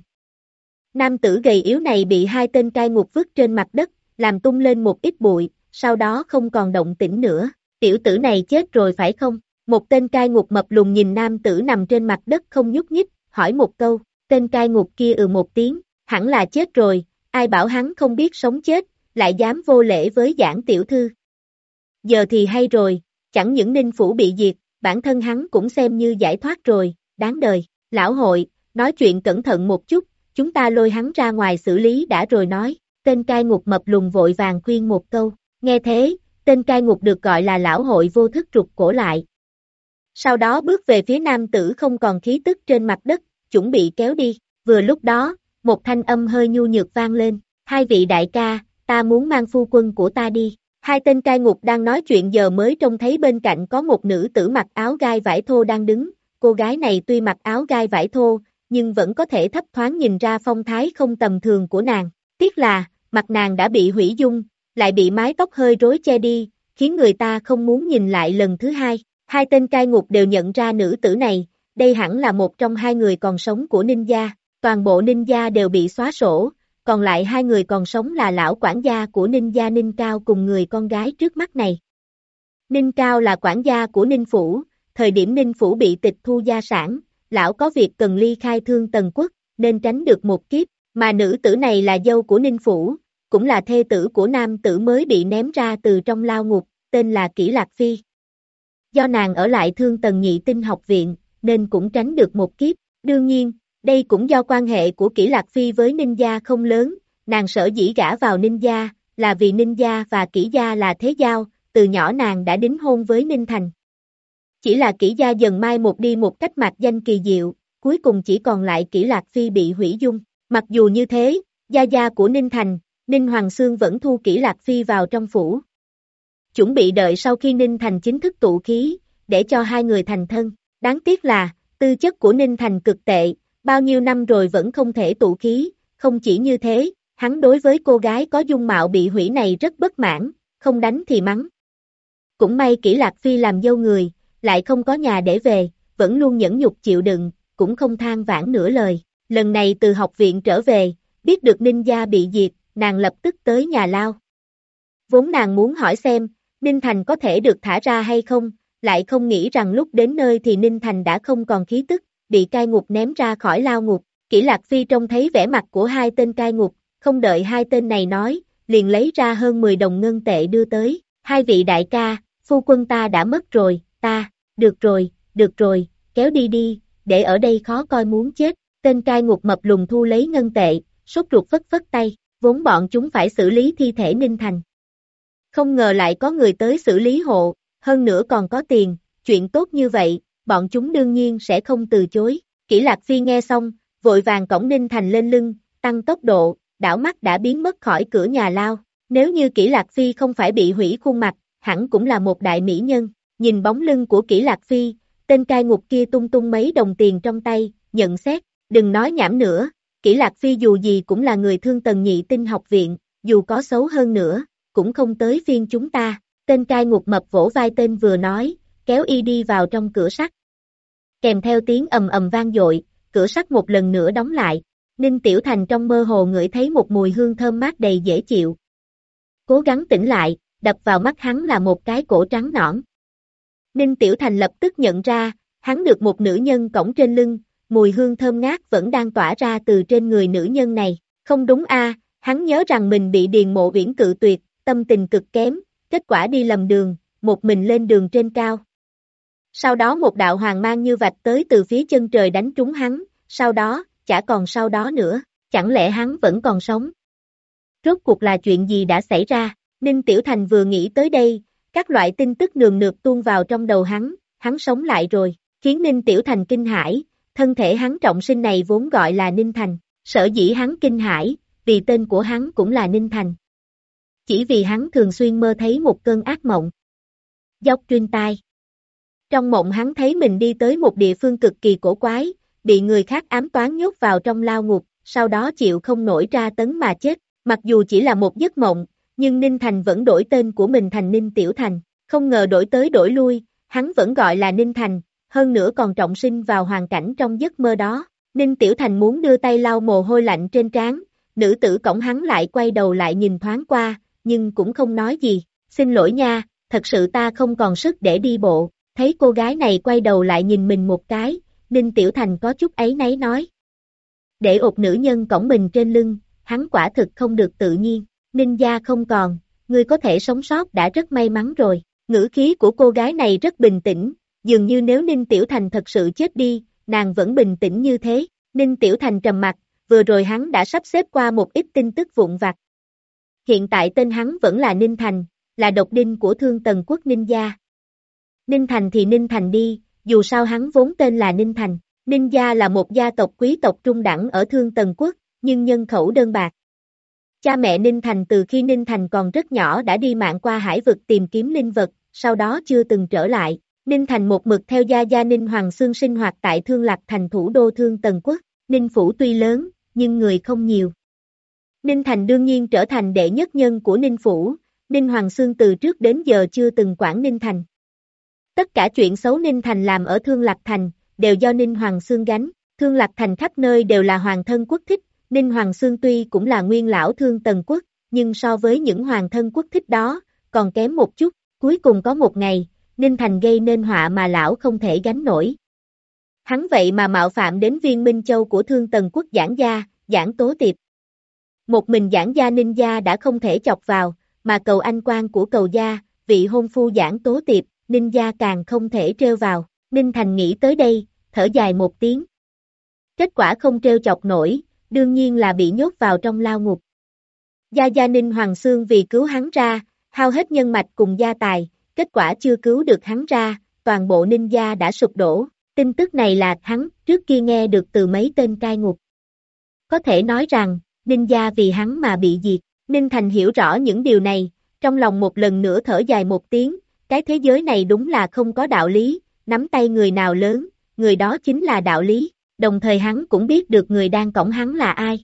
Nam tử gầy yếu này bị hai tên cai ngục vứt trên mặt đất, làm tung lên một ít bụi, sau đó không còn động tĩnh nữa. Tiểu tử này chết rồi phải không? Một tên cai ngục mập lùn nhìn nam tử nằm trên mặt đất không nhúc nhích, hỏi một câu. Tên cai ngục kia một tiếng, hẳn là chết rồi, ai bảo hắn không biết sống chết, lại dám vô lễ với Giản tiểu thư. Giờ thì hay rồi, chẳng những Ninh phủ bị diệt, bản thân hắn cũng xem như giải thoát rồi, đáng đời. Lão hội, nói chuyện cẩn thận một chút, chúng ta lôi hắn ra ngoài xử lý đã rồi nói. Tên cai ngục mập lùn vội vàng khuyên một câu. Nghe thế, tên cai ngục được gọi là lão hội vô thức rụt cổ lại. Sau đó bước về phía nam tử không còn khí tức trên mặt đất, chuẩn bị kéo đi. Vừa lúc đó, một thanh âm hơi nhu nhược vang lên. Hai vị đại ca, ta muốn mang phu quân của ta đi. Hai tên cai ngục đang nói chuyện giờ mới trông thấy bên cạnh có một nữ tử mặc áo gai vải thô đang đứng. Cô gái này tuy mặc áo gai vải thô, nhưng vẫn có thể thấp thoáng nhìn ra phong thái không tầm thường của nàng. Tiếc là, mặt nàng đã bị hủy dung, lại bị mái tóc hơi rối che đi, khiến người ta không muốn nhìn lại lần thứ hai. Hai tên cai ngục đều nhận ra nữ tử này, đây hẳn là một trong hai người còn sống của Ninh gia. Toàn bộ Ninh gia đều bị xóa sổ, còn lại hai người còn sống là lão quản gia của Ninh gia Ninh Cao cùng người con gái trước mắt này. Ninh Cao là quản gia của Ninh phủ, thời điểm Ninh phủ bị tịch thu gia sản, lão có việc cần ly khai Thương Tần Quốc, nên tránh được một kiếp, mà nữ tử này là dâu của Ninh phủ, cũng là thê tử của nam tử mới bị ném ra từ trong lao ngục, tên là Kỷ Lạc Phi. Do nàng ở lại Thương Tần Nhị Tinh học viện, nên cũng tránh được một kiếp. Đương nhiên, đây cũng do quan hệ của Kỷ Lạc Phi với Ninh gia không lớn, nàng sở dĩ gả vào Ninh gia, là vì Ninh gia và Kỷ gia là thế giao, từ nhỏ nàng đã đính hôn với Ninh Thành. Chỉ là Kỷ gia dần mai một đi một cách mạc danh kỳ diệu, cuối cùng chỉ còn lại Kỷ Lạc Phi bị hủy dung. Mặc dù như thế, gia gia của Ninh Thành, Ninh Hoàng Xương vẫn thu Kỷ Lạc Phi vào trong phủ. Chuẩn bị đợi sau khi Ninh Thành chính thức tụ khí, để cho hai người thành thân. Đáng tiếc là, tư chất của Ninh Thành cực tệ, bao nhiêu năm rồi vẫn không thể tụ khí, không chỉ như thế, hắn đối với cô gái có dung mạo bị hủy này rất bất mãn, không đánh thì mắng. Cũng may Kỷ Lạc Phi làm dâu người, lại không có nhà để về, vẫn luôn nhẫn nhục chịu đựng, cũng không than vãn nửa lời. Lần này từ học viện trở về, biết được Ninh gia bị diệt, nàng lập tức tới nhà lao. Vốn nàng muốn hỏi xem, Ninh Thành có thể được thả ra hay không, lại không nghĩ rằng lúc đến nơi thì Ninh Thành đã không còn khí tức, bị cai ngục ném ra khỏi lao ngục. Kỷ Lạc Phi trông thấy vẻ mặt của hai tên cai ngục, không đợi hai tên này nói, liền lấy ra hơn 10 đồng ngân tệ đưa tới. Hai vị đại ca, phu quân ta đã mất rồi, được rồi, kéo đi đi, để ở đây khó coi muốn chết. Tên cai ngục mập lùn thu lấy ngân tệ, sốt ruột phất phất tay, vốn bọn chúng phải xử lý thi thể Ninh Thành. Không ngờ lại có người tới xử lý hộ, hơn nữa còn có tiền, chuyện tốt như vậy, bọn chúng đương nhiên sẽ không từ chối. Kỷ Lạc Phi nghe xong, vội vàng cõng Ninh Thành lên lưng, tăng tốc độ, đảo mắt đã biến mất khỏi cửa nhà lao. Nếu như Kỷ Lạc Phi không phải bị hủy khuôn mặt, hẳn cũng là một đại mỹ nhân. Nhìn bóng lưng của Kỷ Lạc Phi, tên cai ngục kia tung tung mấy đồng tiền trong tay, nhận xét, đừng nói nhảm nữa, Kỷ Lạc Phi dù gì cũng là người Thương Tần Nhị Tinh học viện, dù có xấu hơn nữa, cũng không tới phiên chúng ta. Tên cai ngục mập vỗ vai tên vừa nói, kéo y đi vào trong cửa sắt. Kèm theo tiếng ầm ầm vang dội, cửa sắt một lần nữa đóng lại. Ninh Tiểu Thành trong mơ hồ ngửi thấy một mùi hương thơm mát đầy dễ chịu. Cố gắng tỉnh lại, đập vào mắt hắn là một cái cổ trắng nõn. Ninh Tiểu Thành lập tức nhận ra, hắn được một nữ nhân cõng trên lưng, mùi hương thơm ngát vẫn đang tỏa ra từ trên người nữ nhân này. Không đúng a, hắn nhớ rằng mình bị Điền Mộ Uyển cự tuyệt, tâm tình cực kém, kết quả đi lầm đường, một mình lên đường trên cao. Sau đó một đạo hoàng mang như vạch tới từ phía chân trời đánh trúng hắn, sau đó, chả còn sau đó nữa, chẳng lẽ hắn vẫn còn sống? Rốt cuộc là chuyện gì đã xảy ra? Ninh Tiểu Thành vừa nghĩ tới đây, các loại tin tức nườm nượp tuôn vào trong đầu hắn sống lại rồi, khiến Ninh Tiểu Thành kinh hãi, thân thể hắn trọng sinh này vốn gọi là Ninh Thành, sở dĩ hắn kinh hãi, vì tên của hắn cũng là Ninh Thành. Chỉ vì hắn thường xuyên mơ thấy một cơn ác mộng. Dốc truyền tai. Trong mộng hắn thấy mình đi tới một địa phương cực kỳ cổ quái, bị người khác ám toán nhốt vào trong lao ngục, sau đó chịu không nổi tra tấn mà chết. Mặc dù chỉ là một giấc mộng, nhưng Ninh Thành vẫn đổi tên của mình thành Ninh Tiểu Thành. Không ngờ đổi tới đổi lui, hắn vẫn gọi là Ninh Thành, hơn nữa còn trọng sinh vào hoàn cảnh trong giấc mơ đó. Ninh Tiểu Thành muốn đưa tay lau mồ hôi lạnh trên trán, nữ tử cõng hắn lại quay đầu lại nhìn thoáng qua, nhưng cũng không nói gì. Xin lỗi nha, thật sự ta không còn sức để đi bộ. Thấy cô gái này quay đầu lại nhìn mình một cái, Ninh Tiểu Thành có chút áy náy nói. Để ột nữ nhân cõng mình trên lưng, hắn quả thực không được tự nhiên. Ninh gia không còn, ngươi có thể sống sót đã rất may mắn rồi. Ngữ khí của cô gái này rất bình tĩnh, dường như nếu Ninh Tiểu Thành thật sự chết đi, nàng vẫn bình tĩnh như thế. Ninh Tiểu Thành trầm mặt, vừa rồi hắn đã sắp xếp qua một ít tin tức vụn vặt. Hiện tại tên hắn vẫn là Ninh Thành, là độc đinh của Thương Tần quốc Ninh gia. Ninh Thành thì Ninh Thành đi, dù sao hắn vốn tên là Ninh Thành. Ninh gia là một gia tộc quý tộc trung đẳng ở Thương Tần quốc, nhưng nhân khẩu đơn bạc. Cha mẹ Ninh Thành từ khi Ninh Thành còn rất nhỏ đã đi mạng qua hải vực tìm kiếm linh vật, sau đó chưa từng trở lại. Ninh Thành một mực theo gia gia Ninh Hoàng Xương sinh hoạt tại Thương Lạc Thành thủ đô Thương Tần quốc. Ninh phủ tuy lớn, nhưng người không nhiều. Ninh Thành đương nhiên trở thành đệ nhất nhân của Ninh phủ, Ninh Hoàng Xương từ trước đến giờ chưa từng quản Ninh Thành. Tất cả chuyện xấu Ninh Thành làm ở Thương Lạc Thành, đều do Ninh Hoàng Xương gánh. Thương Lạc Thành khắp nơi đều là hoàng thân quốc thích, Ninh Hoàng Xương tuy cũng là nguyên lão Thương Tần quốc, nhưng so với những hoàng thân quốc thích đó, còn kém một chút. Cuối cùng có một ngày, Ninh Thành gây nên họa mà lão không thể gánh nổi. Hắn vậy mà mạo phạm đến Viên Minh Châu của Thương Tần quốc Giảng gia, Giảng Tố Tiệp. Một mình Giảng gia Ninh gia đã không thể chọc vào, mà cầu anh quan của cầu gia, vị hôn phu Giảng Tố Tiệp, Ninh gia càng không thể trêu vào. Ninh Thành nghĩ tới đây, thở dài một tiếng. Kết quả không trêu chọc nổi, đương nhiên là bị nhốt vào trong lao ngục. Gia gia Ninh Hoàng Xương vì cứu hắn ra, hao hết nhân mạch cùng gia tài, kết quả chưa cứu được hắn ra, toàn bộ ninja đã sụp đổ. Tin tức này là hắn trước kia nghe được từ mấy tên cai ngục. Có thể nói rằng, ninja vì hắn mà bị diệt. Ninh Thành hiểu rõ những điều này, trong lòng một lần nữa thở dài một tiếng, cái thế giới này đúng là không có đạo lý, nắm tay người nào lớn, người đó chính là đạo lý, đồng thời hắn cũng biết được người đang cõng hắn là ai.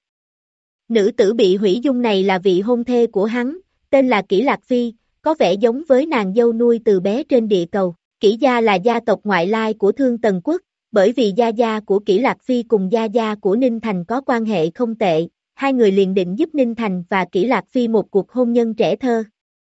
Nữ tử bị hủy dung này là vị hôn thê của hắn, tên là Kỷ Lạc Phi, có vẻ giống với nàng dâu nuôi từ bé trên địa cầu. Kỷ gia là gia tộc ngoại lai của Thương Tần Quốc, bởi vì gia gia của Kỷ Lạc Phi cùng gia gia của Ninh Thành có quan hệ không tệ, hai người liền định giúp Ninh Thành và Kỷ Lạc Phi một cuộc hôn nhân trẻ thơ.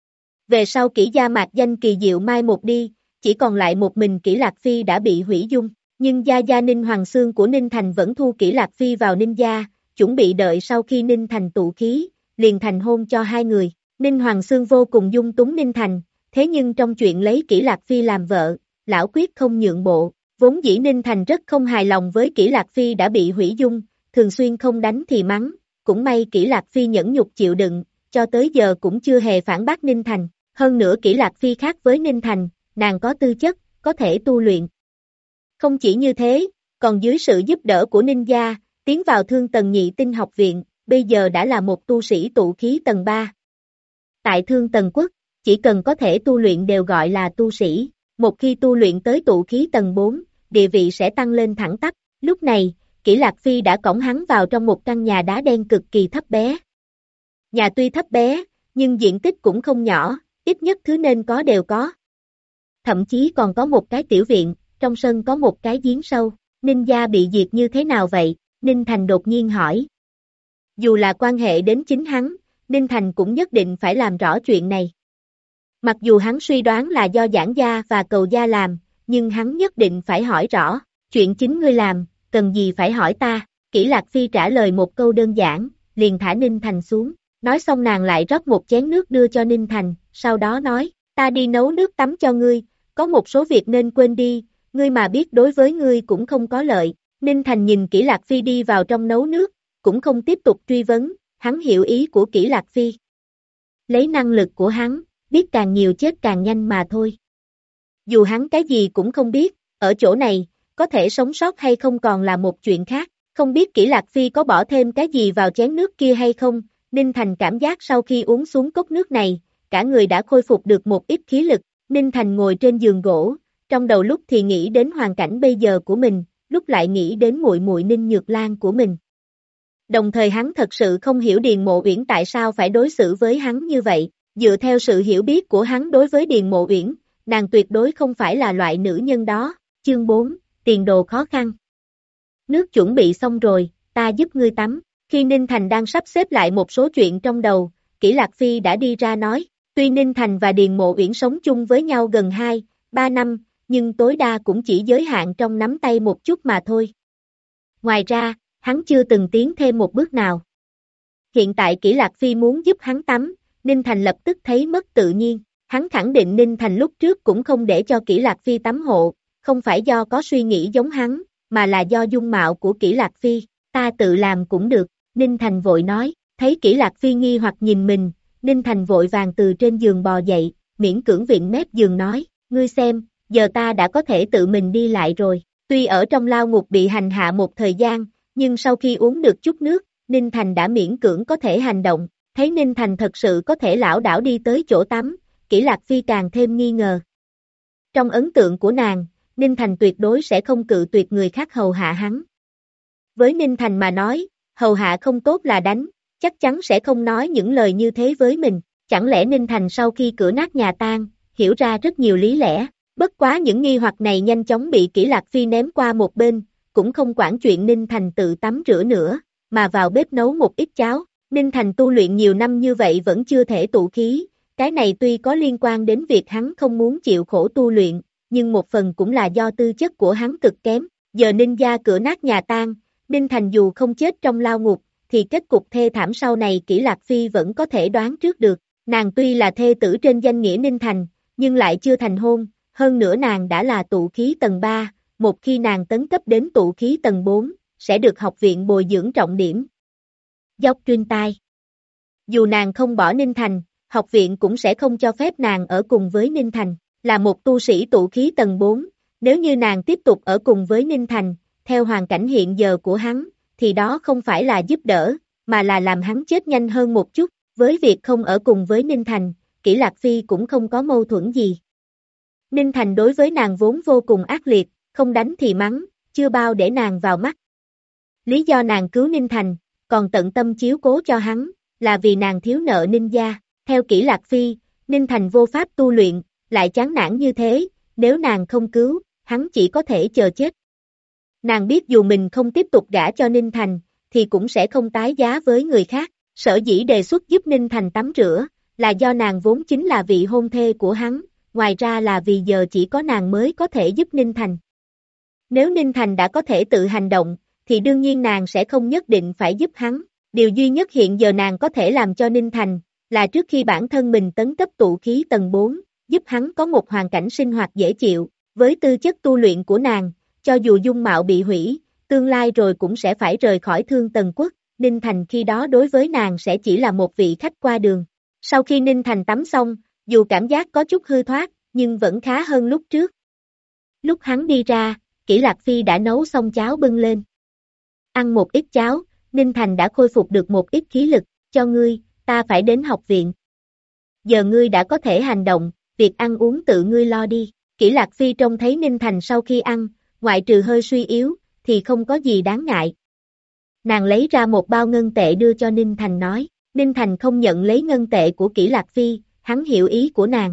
Về sau Kỷ gia mạc danh kỳ diệu mai một đi, chỉ còn lại một mình Kỷ Lạc Phi đã bị hủy dung, nhưng gia gia Ninh Hoàng Xương của Ninh Thành vẫn thu Kỷ Lạc Phi vào Ninh gia, chuẩn bị đợi sau khi Ninh Thành tụ khí, liền thành hôn cho hai người. Ninh Hoàng Xương vô cùng dung túng Ninh Thành, thế nhưng trong chuyện lấy Kỷ Lạc Phi làm vợ, lão quyết không nhượng bộ, vốn dĩ Ninh Thành rất không hài lòng với Kỷ Lạc Phi đã bị hủy dung, thường xuyên không đánh thì mắng, cũng may Kỷ Lạc Phi nhẫn nhục chịu đựng, cho tới giờ cũng chưa hề phản bác Ninh Thành, hơn nữa Kỷ Lạc Phi khác với Ninh Thành, nàng có tư chất, có thể tu luyện. Không chỉ như thế, còn dưới sự giúp đỡ của Ninh gia, tiến vào Thương Tần Nhị Tinh học viện, bây giờ đã là một tu sĩ tụ khí tầng 3. Tại Thương Tần Quốc, chỉ cần có thể tu luyện đều gọi là tu sĩ, một khi tu luyện tới tụ khí tầng 4, địa vị sẽ tăng lên thẳng tắp. Lúc này, Kỷ Lạc Phi đã cõng hắn vào trong một căn nhà đá đen cực kỳ thấp bé. Nhà tuy thấp bé, nhưng diện tích cũng không nhỏ, ít nhất thứ nên có đều có. Thậm chí còn có một cái tiểu viện, trong sân có một cái giếng sâu. Ninh gia bị diệt như thế nào vậy? Ninh Thành đột nhiên hỏi. Dù là quan hệ đến chính hắn, Ninh Thành cũng nhất định phải làm rõ chuyện này. Mặc dù hắn suy đoán là do Giảng gia và Cầu gia làm, nhưng hắn nhất định phải hỏi rõ, chuyện chính ngươi làm, cần gì phải hỏi ta. Kỷ Lạc Phi trả lời một câu đơn giản, liền thả Ninh Thành xuống, nói xong nàng lại rót một chén nước đưa cho Ninh Thành, sau đó nói, ta đi nấu nước tắm cho ngươi, có một số việc nên quên đi, ngươi mà biết đối với ngươi cũng không có lợi. Ninh Thành nhìn Kỷ Lạc Phi đi vào trong nấu nước, cũng không tiếp tục truy vấn, hắn hiểu ý của Kỷ Lạc Phi. Lấy năng lực của hắn, biết càng nhiều chết càng nhanh mà thôi. Dù hắn cái gì cũng không biết, ở chỗ này, có thể sống sót hay không còn là một chuyện khác, không biết Kỷ Lạc Phi có bỏ thêm cái gì vào chén nước kia hay không, Ninh Thành cảm giác sau khi uống xuống cốc nước này, cả người đã khôi phục được một ít khí lực, Ninh Thành ngồi trên giường gỗ, trong đầu lúc thì nghĩ đến hoàn cảnh bây giờ của mình, lúc lại nghĩ đến muội muội Ninh Nhược Lan của mình. Đồng thời hắn thật sự không hiểu Điền Mộ Uyển tại sao phải đối xử với hắn như vậy, dựa theo sự hiểu biết của hắn đối với Điền Mộ Uyển, nàng tuyệt đối không phải là loại nữ nhân đó. Chương 4, tiền đồ khó khăn. Nước chuẩn bị xong rồi, ta giúp ngươi tắm. Khi Ninh Thành đang sắp xếp lại một số chuyện trong đầu, Kỷ Lạc Phi đã đi ra nói, tuy Ninh Thành và Điền Mộ Uyển sống chung với nhau gần 2-3 năm, nhưng tối đa cũng chỉ giới hạn trong nắm tay một chút mà thôi. Ngoài ra, hắn chưa từng tiến thêm một bước nào. Hiện tại Kỷ Lạc Phi muốn giúp hắn tắm, Ninh Thành lập tức thấy mất tự nhiên. Hắn khẳng định Ninh Thành lúc trước cũng không để cho Kỷ Lạc Phi tắm hộ, không phải do có suy nghĩ giống hắn, mà là do dung mạo của Kỷ Lạc Phi. Ta tự làm cũng được, Ninh Thành vội nói, thấy Kỷ Lạc Phi nghi hoặc nhìn mình, Ninh Thành vội vàng từ trên giường bò dậy, miễn cưỡng vịn mép giường nói, ngươi xem, giờ ta đã có thể tự mình đi lại rồi. Tuy ở trong lao ngục bị hành hạ một thời gian, nhưng sau khi uống được chút nước, Ninh Thành đã miễn cưỡng có thể hành động, thấy Ninh Thành thật sự có thể lảo đảo đi tới chỗ tắm, Kỷ Lạc Phi càng thêm nghi ngờ. Trong ấn tượng của nàng, Ninh Thành tuyệt đối sẽ không cự tuyệt người khác hầu hạ hắn. Với Ninh Thành mà nói, hầu hạ không tốt là đánh, chắc chắn sẽ không nói những lời như thế với mình. Chẳng lẽ Ninh Thành sau khi cửa nát nhà tan, hiểu ra rất nhiều lý lẽ, bất quá những nghi hoặc này nhanh chóng bị Kỷ Lạc Phi ném qua một bên, cũng không quản chuyện Ninh Thành tự tắm rửa nữa, mà vào bếp nấu một ít cháo. Ninh Thành tu luyện nhiều năm như vậy vẫn chưa thể tụ khí, cái này tuy có liên quan đến việc hắn không muốn chịu khổ tu luyện, nhưng một phần cũng là do tư chất của hắn cực kém. Giờ Ninh gia cửa nát nhà tan, Ninh Thành dù không chết trong lao ngục, thì kết cục thê thảm sau này Kỷ Lạc Phi vẫn có thể đoán trước được. Nàng tuy là thê tử trên danh nghĩa Ninh Thành, nhưng lại chưa thành hôn, hơn nữa nàng đã là tụ khí tầng 3, một khi nàng tấn cấp đến tụ khí tầng 4, sẽ được học viện bồi dưỡng trọng điểm. Dốc truyền tai. Dù nàng không bỏ Ninh Thành, học viện cũng sẽ không cho phép nàng ở cùng với Ninh Thành. là một tu sĩ tụ khí tầng 4, nếu như nàng tiếp tục ở cùng với Ninh Thành, theo hoàn cảnh hiện giờ của hắn, thì đó không phải là giúp đỡ, mà là làm hắn chết nhanh hơn một chút, với việc không ở cùng với Ninh Thành, Kỷ Lạc Phi cũng không có mâu thuẫn gì. Ninh Thành đối với nàng vốn vô cùng ác liệt, không đánh thì mắng, chưa bao để nàng vào mắt. Lý do nàng cứu Ninh Thành, còn tận tâm chiếu cố cho hắn, là vì nàng thiếu nợ Ninh gia. Theo Kỷ Lạc Phi, Ninh Thành vô pháp tu luyện, lại chán nản như thế, nếu nàng không cứu, hắn chỉ có thể chờ chết. Nàng biết dù mình không tiếp tục gả cho Ninh Thành, thì cũng sẽ không tái giá với người khác. Sở dĩ đề xuất giúp Ninh Thành tắm rửa, là do nàng vốn chính là vị hôn thê của hắn, ngoài ra là vì giờ chỉ có nàng mới có thể giúp Ninh Thành. Nếu Ninh Thành đã có thể tự hành động, thì đương nhiên nàng sẽ không nhất định phải giúp hắn. Điều duy nhất hiện giờ nàng có thể làm cho Ninh Thành, là trước khi bản thân mình tấn cấp tụ khí tầng 4, giúp hắn có một hoàn cảnh sinh hoạt dễ chịu, với tư chất tu luyện của nàng, cho dù dung mạo bị hủy, tương lai rồi cũng sẽ phải rời khỏi Thương Tần Quốc, Ninh Thành khi đó đối với nàng sẽ chỉ là một vị khách qua đường. Sau khi Ninh Thành tắm xong, dù cảm giác có chút hư thoát, nhưng vẫn khá hơn lúc trước. Lúc hắn đi ra, Kỷ Lạc Phi đã nấu xong cháo bưng lên. Ăn một ít cháo, Ninh Thành đã khôi phục được một ít khí lực, cho ngươi, ta phải đến học viện. Giờ ngươi đã có thể hành động, việc ăn uống tự ngươi lo đi. Kỷ Lạc Phi trông thấy Ninh Thành sau khi ăn, ngoại trừ hơi suy yếu, thì không có gì đáng ngại. Nàng lấy ra một bao ngân tệ đưa cho Ninh Thành nói, Ninh Thành không nhận lấy ngân tệ của Kỷ Lạc Phi, hắn hiểu ý của nàng.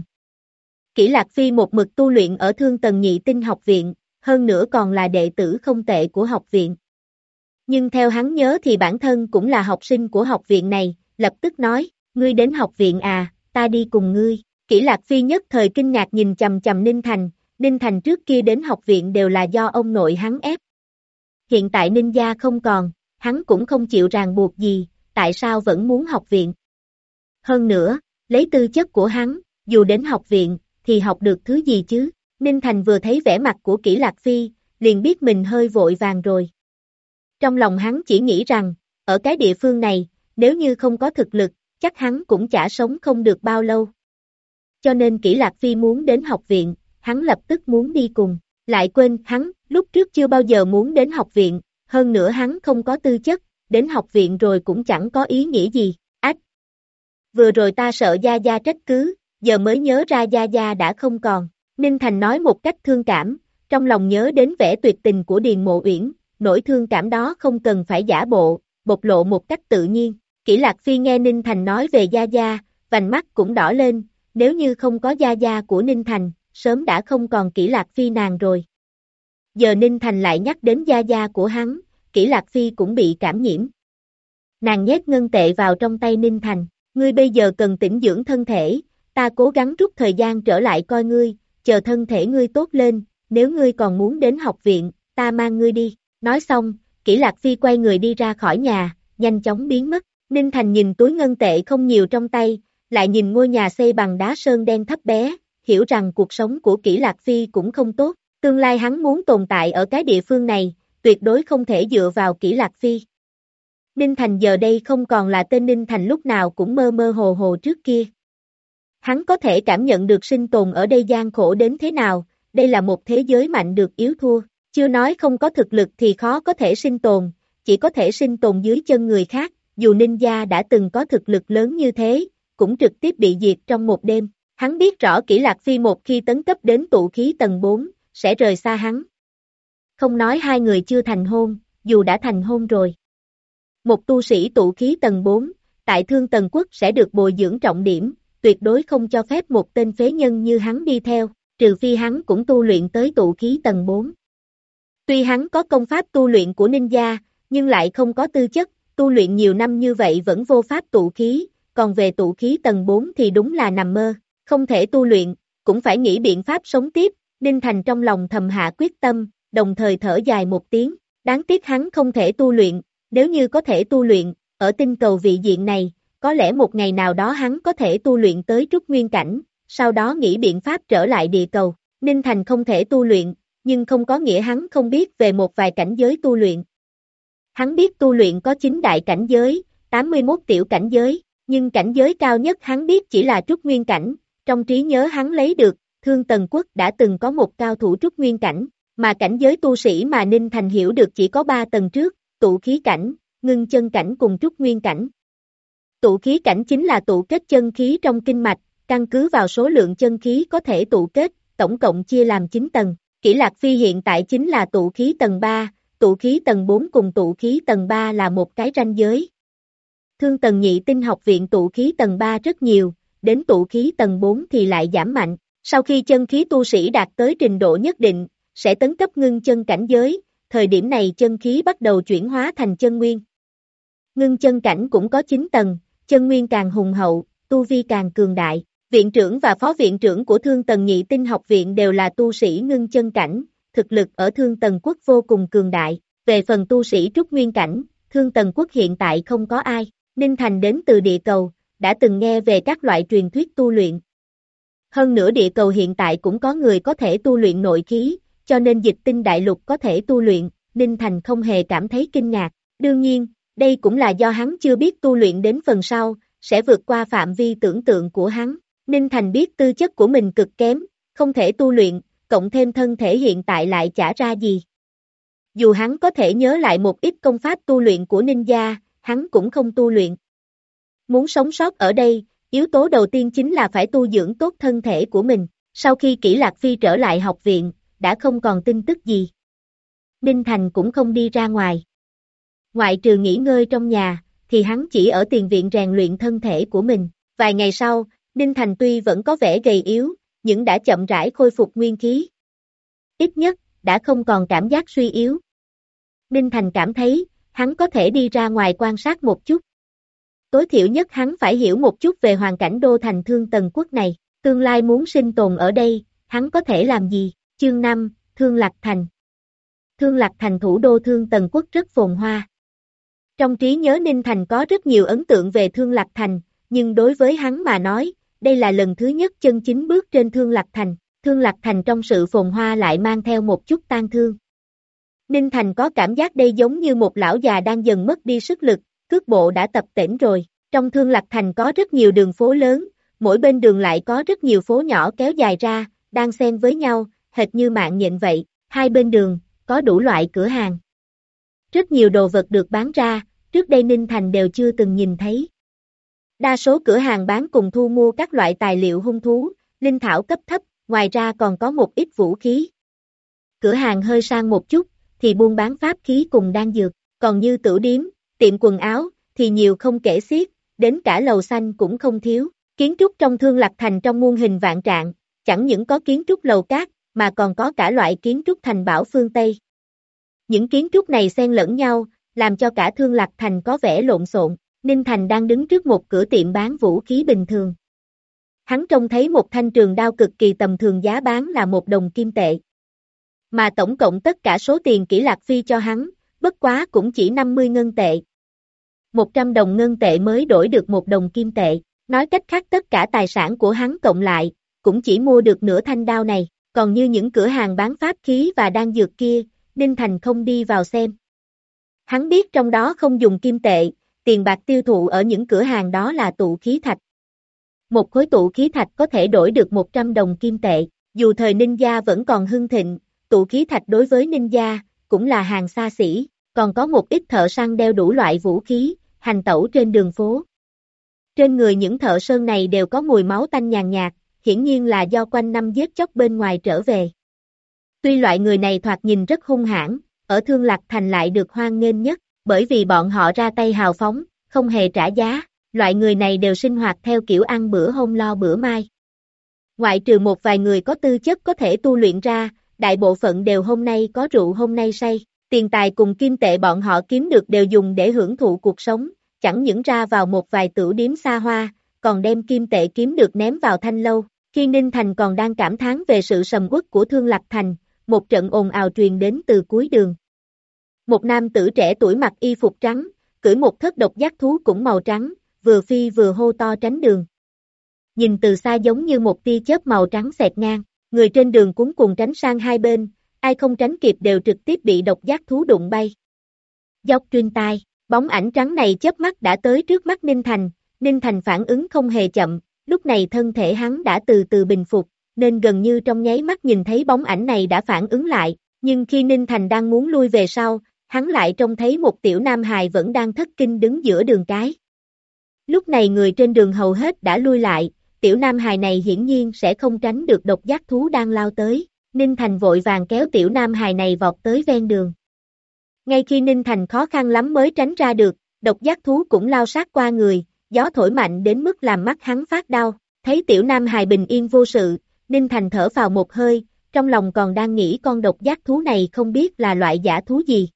Kỷ Lạc Phi một mực tu luyện ở Thương Tần Nhị Tinh học viện, hơn nữa còn là đệ tử không tệ của học viện. Nhưng theo hắn nhớ thì bản thân cũng là học sinh của học viện này, lập tức nói, ngươi đến học viện à, ta đi cùng ngươi. Kỷ Lạc Phi nhất thời kinh ngạc nhìn chằm chằm Ninh Thành trước kia đến học viện đều là do ông nội hắn ép. Hiện tại Ninh gia không còn, hắn cũng không chịu ràng buộc gì, tại sao vẫn muốn học viện. Hơn nữa, lấy tư chất của hắn, dù đến học viện, thì học được thứ gì chứ. Ninh Thành vừa thấy vẻ mặt của Kỷ Lạc Phi, liền biết mình hơi vội vàng rồi. Trong lòng hắn chỉ nghĩ rằng, ở cái địa phương này, nếu như không có thực lực, chắc hắn cũng chả sống không được bao lâu. Cho nên Kỷ Lạc Phi muốn đến học viện, hắn lập tức muốn đi cùng. Lại quên hắn, lúc trước chưa bao giờ muốn đến học viện, hơn nữa hắn không có tư chất, đến học viện rồi cũng chẳng có ý nghĩa gì. Ách! Vừa rồi ta sợ Gia Gia trách cứ, giờ mới nhớ ra Gia Gia đã không còn. Ninh Thành nói một cách thương cảm, trong lòng nhớ đến vẻ tuyệt tình của Điền Mộ Uyển, nỗi thương cảm đó không cần phải giả bộ, bộc lộ một cách tự nhiên. Kỷ Lạc Phi nghe Ninh Thành nói về Gia Gia, vành mắt cũng đỏ lên, nếu như không có Gia Gia của Ninh Thành, sớm đã không còn Kỷ Lạc Phi nàng rồi. Giờ Ninh Thành lại nhắc đến Gia Gia của hắn, Kỷ Lạc Phi cũng bị cảm nhiễm. Nàng nhét ngân tệ vào trong tay Ninh Thành, ngươi bây giờ cần tĩnh dưỡng thân thể, ta cố gắng rút thời gian trở lại coi ngươi, chờ thân thể ngươi tốt lên, nếu ngươi còn muốn đến học viện, ta mang ngươi đi. Nói xong, Kỷ Lạc Phi quay người đi ra khỏi nhà, nhanh chóng biến mất. Ninh Thành nhìn túi ngân tệ không nhiều trong tay, lại nhìn ngôi nhà xây bằng đá sơn đen thấp bé, hiểu rằng cuộc sống của Kỷ Lạc Phi cũng không tốt, tương lai hắn muốn tồn tại ở cái địa phương này, tuyệt đối không thể dựa vào Kỷ Lạc Phi. Ninh Thành giờ đây không còn là tên Ninh Thành lúc nào cũng mơ mơ hồ hồ trước kia. Hắn có thể cảm nhận được sinh tồn ở đây gian khổ đến thế nào, đây là một thế giới mạnh được yếu thua, chưa nói không có thực lực thì khó có thể sinh tồn, chỉ có thể sinh tồn dưới chân người khác, dù Ninh gia đã từng có thực lực lớn như thế, cũng trực tiếp bị diệt trong một đêm. Hắn biết rõ Kỷ Lạc Phi một khi tấn cấp đến tụ khí tầng 4, sẽ rời xa hắn. Không nói hai người chưa thành hôn, dù đã thành hôn rồi. Một tu sĩ tụ khí tầng 4, tại Thương Tần Quốc sẽ được bồi dưỡng trọng điểm, tuyệt đối không cho phép một tên phế nhân như hắn đi theo, trừ phi hắn cũng tu luyện tới tụ khí tầng 4. Tuy hắn có công pháp tu luyện của Ninh gia, nhưng lại không có tư chất, tu luyện nhiều năm như vậy vẫn vô pháp tụ khí, còn về tụ khí tầng 4 thì đúng là nằm mơ, không thể tu luyện, cũng phải nghĩ biện pháp sống tiếp. Ninh Thành trong lòng thầm hạ quyết tâm, đồng thời thở dài một tiếng, đáng tiếc hắn không thể tu luyện, nếu như có thể tu luyện, ở tinh cầu vị diện này, có lẽ một ngày nào đó hắn có thể tu luyện tới trúc nguyên cảnh, sau đó nghĩ biện pháp trở lại địa cầu. Ninh Thành không thể tu luyện, nhưng không có nghĩa hắn không biết về một vài cảnh giới tu luyện. Hắn biết tu luyện có 9 đại cảnh giới, 81 tiểu cảnh giới, nhưng cảnh giới cao nhất hắn biết chỉ là trúc nguyên cảnh, trong trí nhớ hắn lấy được, Thương Tần Quốc đã từng có một cao thủ trúc nguyên cảnh, mà cảnh giới tu sĩ mà Ninh Thành hiểu được chỉ có 3 tầng trước, tụ khí cảnh, ngưng chân cảnh cùng trúc nguyên cảnh. Tụ khí cảnh chính là tụ kết chân khí trong kinh mạch, căn cứ vào số lượng chân khí có thể tụ kết, tổng cộng chia làm 9 tầng. Kỷ Lạc Phi hiện tại chính là tụ khí tầng 3, tụ khí tầng 4 cùng tụ khí tầng 3 là một cái ranh giới. Thương Tần Nhị Tinh học viện tụ khí tầng 3 rất nhiều, đến tụ khí tầng 4 thì lại giảm mạnh. Sau khi chân khí tu sĩ đạt tới trình độ nhất định, sẽ tấn cấp ngưng chân cảnh giới, thời điểm này chân khí bắt đầu chuyển hóa thành chân nguyên. Ngưng chân cảnh cũng có 9 tầng, chân nguyên càng hùng hậu, tu vi càng cường đại. Viện trưởng và phó viện trưởng của Thương Tần Nhị Tinh học viện đều là tu sĩ ngưng chân cảnh, thực lực ở Thương Tần Quốc vô cùng cường đại. Về phần tu sĩ trúc nguyên cảnh, Thương Tần Quốc hiện tại không có ai. Ninh Thành đến từ địa cầu, đã từng nghe về các loại truyền thuyết tu luyện. Hơn nữa địa cầu hiện tại cũng có người có thể tu luyện nội khí, cho nên Dịch Tinh đại lục có thể tu luyện, Ninh Thành không hề cảm thấy kinh ngạc. Đương nhiên, đây cũng là do hắn chưa biết tu luyện đến phần sau, sẽ vượt qua phạm vi tưởng tượng của hắn. Ninh Thành biết tư chất của mình cực kém, không thể tu luyện, cộng thêm thân thể hiện tại lại chả ra gì. Dù hắn có thể nhớ lại một ít công pháp tu luyện của ninja, hắn cũng không tu luyện. Muốn sống sót ở đây, yếu tố đầu tiên chính là phải tu dưỡng tốt thân thể của mình. Sau khi Kỷ Lạc Phi trở lại học viện, đã không còn tin tức gì. Ninh Thành cũng không đi ra ngoài. Ngoại trừ nghỉ ngơi trong nhà, thì hắn chỉ ở tiền viện rèn luyện thân thể của mình. Vài ngày sau, Ninh Thành tuy vẫn có vẻ gầy yếu, nhưng đã chậm rãi khôi phục nguyên khí. Ít nhất, đã không còn cảm giác suy yếu. Ninh Thành cảm thấy, hắn có thể đi ra ngoài quan sát một chút. Tối thiểu nhất hắn phải hiểu một chút về hoàn cảnh đô thành Thương Tần Quốc này, tương lai muốn sinh tồn ở đây, hắn có thể làm gì? Chương 5, Thương Lạc Thành. Thương Lạc Thành thủ đô Thương Tần Quốc rất phồn hoa. Trong trí nhớ Ninh Thành có rất nhiều ấn tượng về Thương Lạc Thành, nhưng đối với hắn mà nói, đây là lần thứ nhất chân chính bước trên Thương Lạc Thành. Thương Lạc Thành trong sự phồn hoa lại mang theo một chút tang thương. Ninh Thành có cảm giác đây giống như một lão già đang dần mất đi sức lực, cước bộ đã tập tễnh rồi. Trong Thương Lạc Thành có rất nhiều đường phố lớn, mỗi bên đường lại có rất nhiều phố nhỏ kéo dài ra, đang xen với nhau, hệt như mạng nhện vậy. Hai bên đường, có đủ loại cửa hàng. Rất nhiều đồ vật được bán ra, trước đây Ninh Thành đều chưa từng nhìn thấy. Đa số cửa hàng bán cùng thu mua các loại tài liệu hung thú, linh thảo cấp thấp, ngoài ra còn có một ít vũ khí. Cửa hàng hơi sang một chút, thì buôn bán pháp khí cùng đan dược, còn như tửu điếm, tiệm quần áo, thì nhiều không kể xiết, đến cả lầu xanh cũng không thiếu. Kiến trúc trong Thương Lạc Thành trong muôn hình vạn trạng, chẳng những có kiến trúc lầu cát, mà còn có cả loại kiến trúc thành bảo phương Tây. Những kiến trúc này xen lẫn nhau, làm cho cả Thương Lạc Thành có vẻ lộn xộn. Ninh Thành đang đứng trước một cửa tiệm bán vũ khí bình thường. Hắn trông thấy một thanh trường đao cực kỳ tầm thường, giá bán là 1 đồng kim tệ. Mà tổng cộng tất cả số tiền Kỷ Lạc Phi cho hắn, bất quá cũng chỉ 50 ngân tệ. 100 đồng ngân tệ mới đổi được 1 đồng kim tệ. Nói cách khác tất cả tài sản của hắn cộng lại, cũng chỉ mua được nửa thanh đao này. Còn như những cửa hàng bán pháp khí và đan dược kia, Ninh Thành không đi vào xem. Hắn biết trong đó không dùng kim tệ, tiền bạc tiêu thụ ở những cửa hàng đó là tụ khí thạch. Một khối tụ khí thạch có thể đổi được 100 đồng kim tệ, dù thời ninja vẫn còn hưng thịnh, tụ khí thạch đối với ninja cũng là hàng xa xỉ, còn có một ít thợ săn đeo đủ loại vũ khí, hành tẩu trên đường phố. Trên người những thợ sơn này đều có mùi máu tanh nhàn nhạt, hiển nhiên là do quanh năm giết chóc bên ngoài trở về. Tuy loại người này thoạt nhìn rất hung hãn, ở Thương Lạc Thành lại được hoan nghênh nhất, bởi vì bọn họ ra tay hào phóng, không hề trả giá, loại người này đều sinh hoạt theo kiểu ăn bữa hôm lo bữa mai. Ngoại trừ một vài người có tư chất có thể tu luyện ra, đại bộ phận đều hôm nay có rượu hôm nay say, tiền tài cùng kim tệ bọn họ kiếm được đều dùng để hưởng thụ cuộc sống, chẳng những ra vào một vài tửu điếm xa hoa, còn đem kim tệ kiếm được ném vào thanh lâu. Khi Ninh Thành còn đang cảm thán về sự sầm uất của Thương Lạc Thành, một trận ồn ào truyền đến từ cuối đường. Một nam tử trẻ tuổi mặc y phục trắng, cưỡi một thất độc giác thú cũng màu trắng, vừa phi vừa hô to tránh đường. Nhìn từ xa giống như một tia chớp màu trắng xẹt ngang, người trên đường cuống cuồng tránh sang hai bên, ai không tránh kịp đều trực tiếp bị độc giác thú đụng bay. Dốc truyền tai, bóng ảnh trắng này chớp mắt đã tới trước mắt Ninh Thành phản ứng không hề chậm, lúc này thân thể hắn đã từ từ bình phục, nên gần như trong nháy mắt nhìn thấy bóng ảnh này đã phản ứng lại, nhưng khi Ninh Thành đang muốn lui về sau, hắn lại trông thấy một tiểu nam hài vẫn đang thất kinh đứng giữa đường cái. Lúc này người trên đường hầu hết đã lui lại, tiểu nam hài này hiển nhiên sẽ không tránh được độc giác thú đang lao tới. Ninh Thành vội vàng kéo tiểu nam hài này vọt tới ven đường. Ngay khi Ninh Thành khó khăn lắm mới tránh ra được, độc giác thú cũng lao sát qua người, gió thổi mạnh đến mức làm mắt hắn phát đau. Thấy tiểu nam hài bình yên vô sự, Ninh Thành thở phào một hơi, trong lòng còn đang nghĩ con độc giác thú này không biết là loại dã thú gì.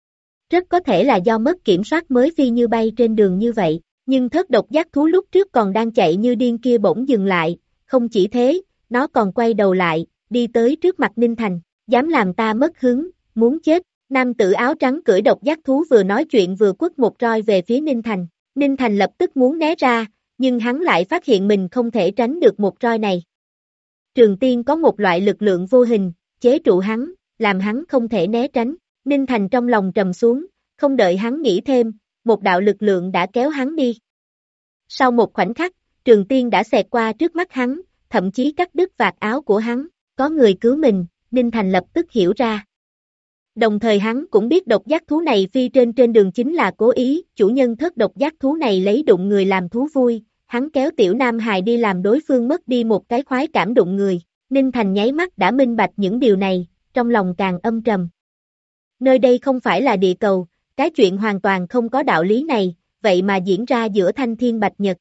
Rất có thể là do mất kiểm soát mới phi như bay trên đường như vậy, nhưng thất độc giác thú lúc trước còn đang chạy như điên kia bỗng dừng lại, không chỉ thế, nó còn quay đầu lại, đi tới trước mặt Ninh Thành, dám làm ta mất hứng, muốn chết. Nam tử áo trắng cưỡi độc giác thú vừa nói chuyện vừa quất một roi về phía Ninh Thành. Ninh Thành lập tức muốn né ra, nhưng hắn lại phát hiện mình không thể tránh được một roi này. Trường Tiên có một loại lực lượng vô hình, chế trụ hắn, làm hắn không thể né tránh. Ninh Thành trong lòng trầm xuống, không đợi hắn nghĩ thêm, một đạo lực lượng đã kéo hắn đi. Sau một khoảnh khắc, Trường Tiên đã xẹt qua trước mắt hắn, thậm chí cắt đứt vạt áo của hắn. Có người cứu mình, Ninh Thành lập tức hiểu ra. Đồng thời hắn cũng biết độc giác thú này phi trên đường chính là cố ý, chủ nhân thất độc giác thú này lấy đụng người làm thú vui, hắn kéo tiểu nam hài đi làm đối phương mất đi một cái khoái cảm đụng người. Ninh Thành nháy mắt đã minh bạch những điều này, trong lòng càng âm trầm. Nơi đây không phải là địa cầu, cái chuyện hoàn toàn không có đạo lý này, vậy mà diễn ra giữa thanh thiên bạch nhật.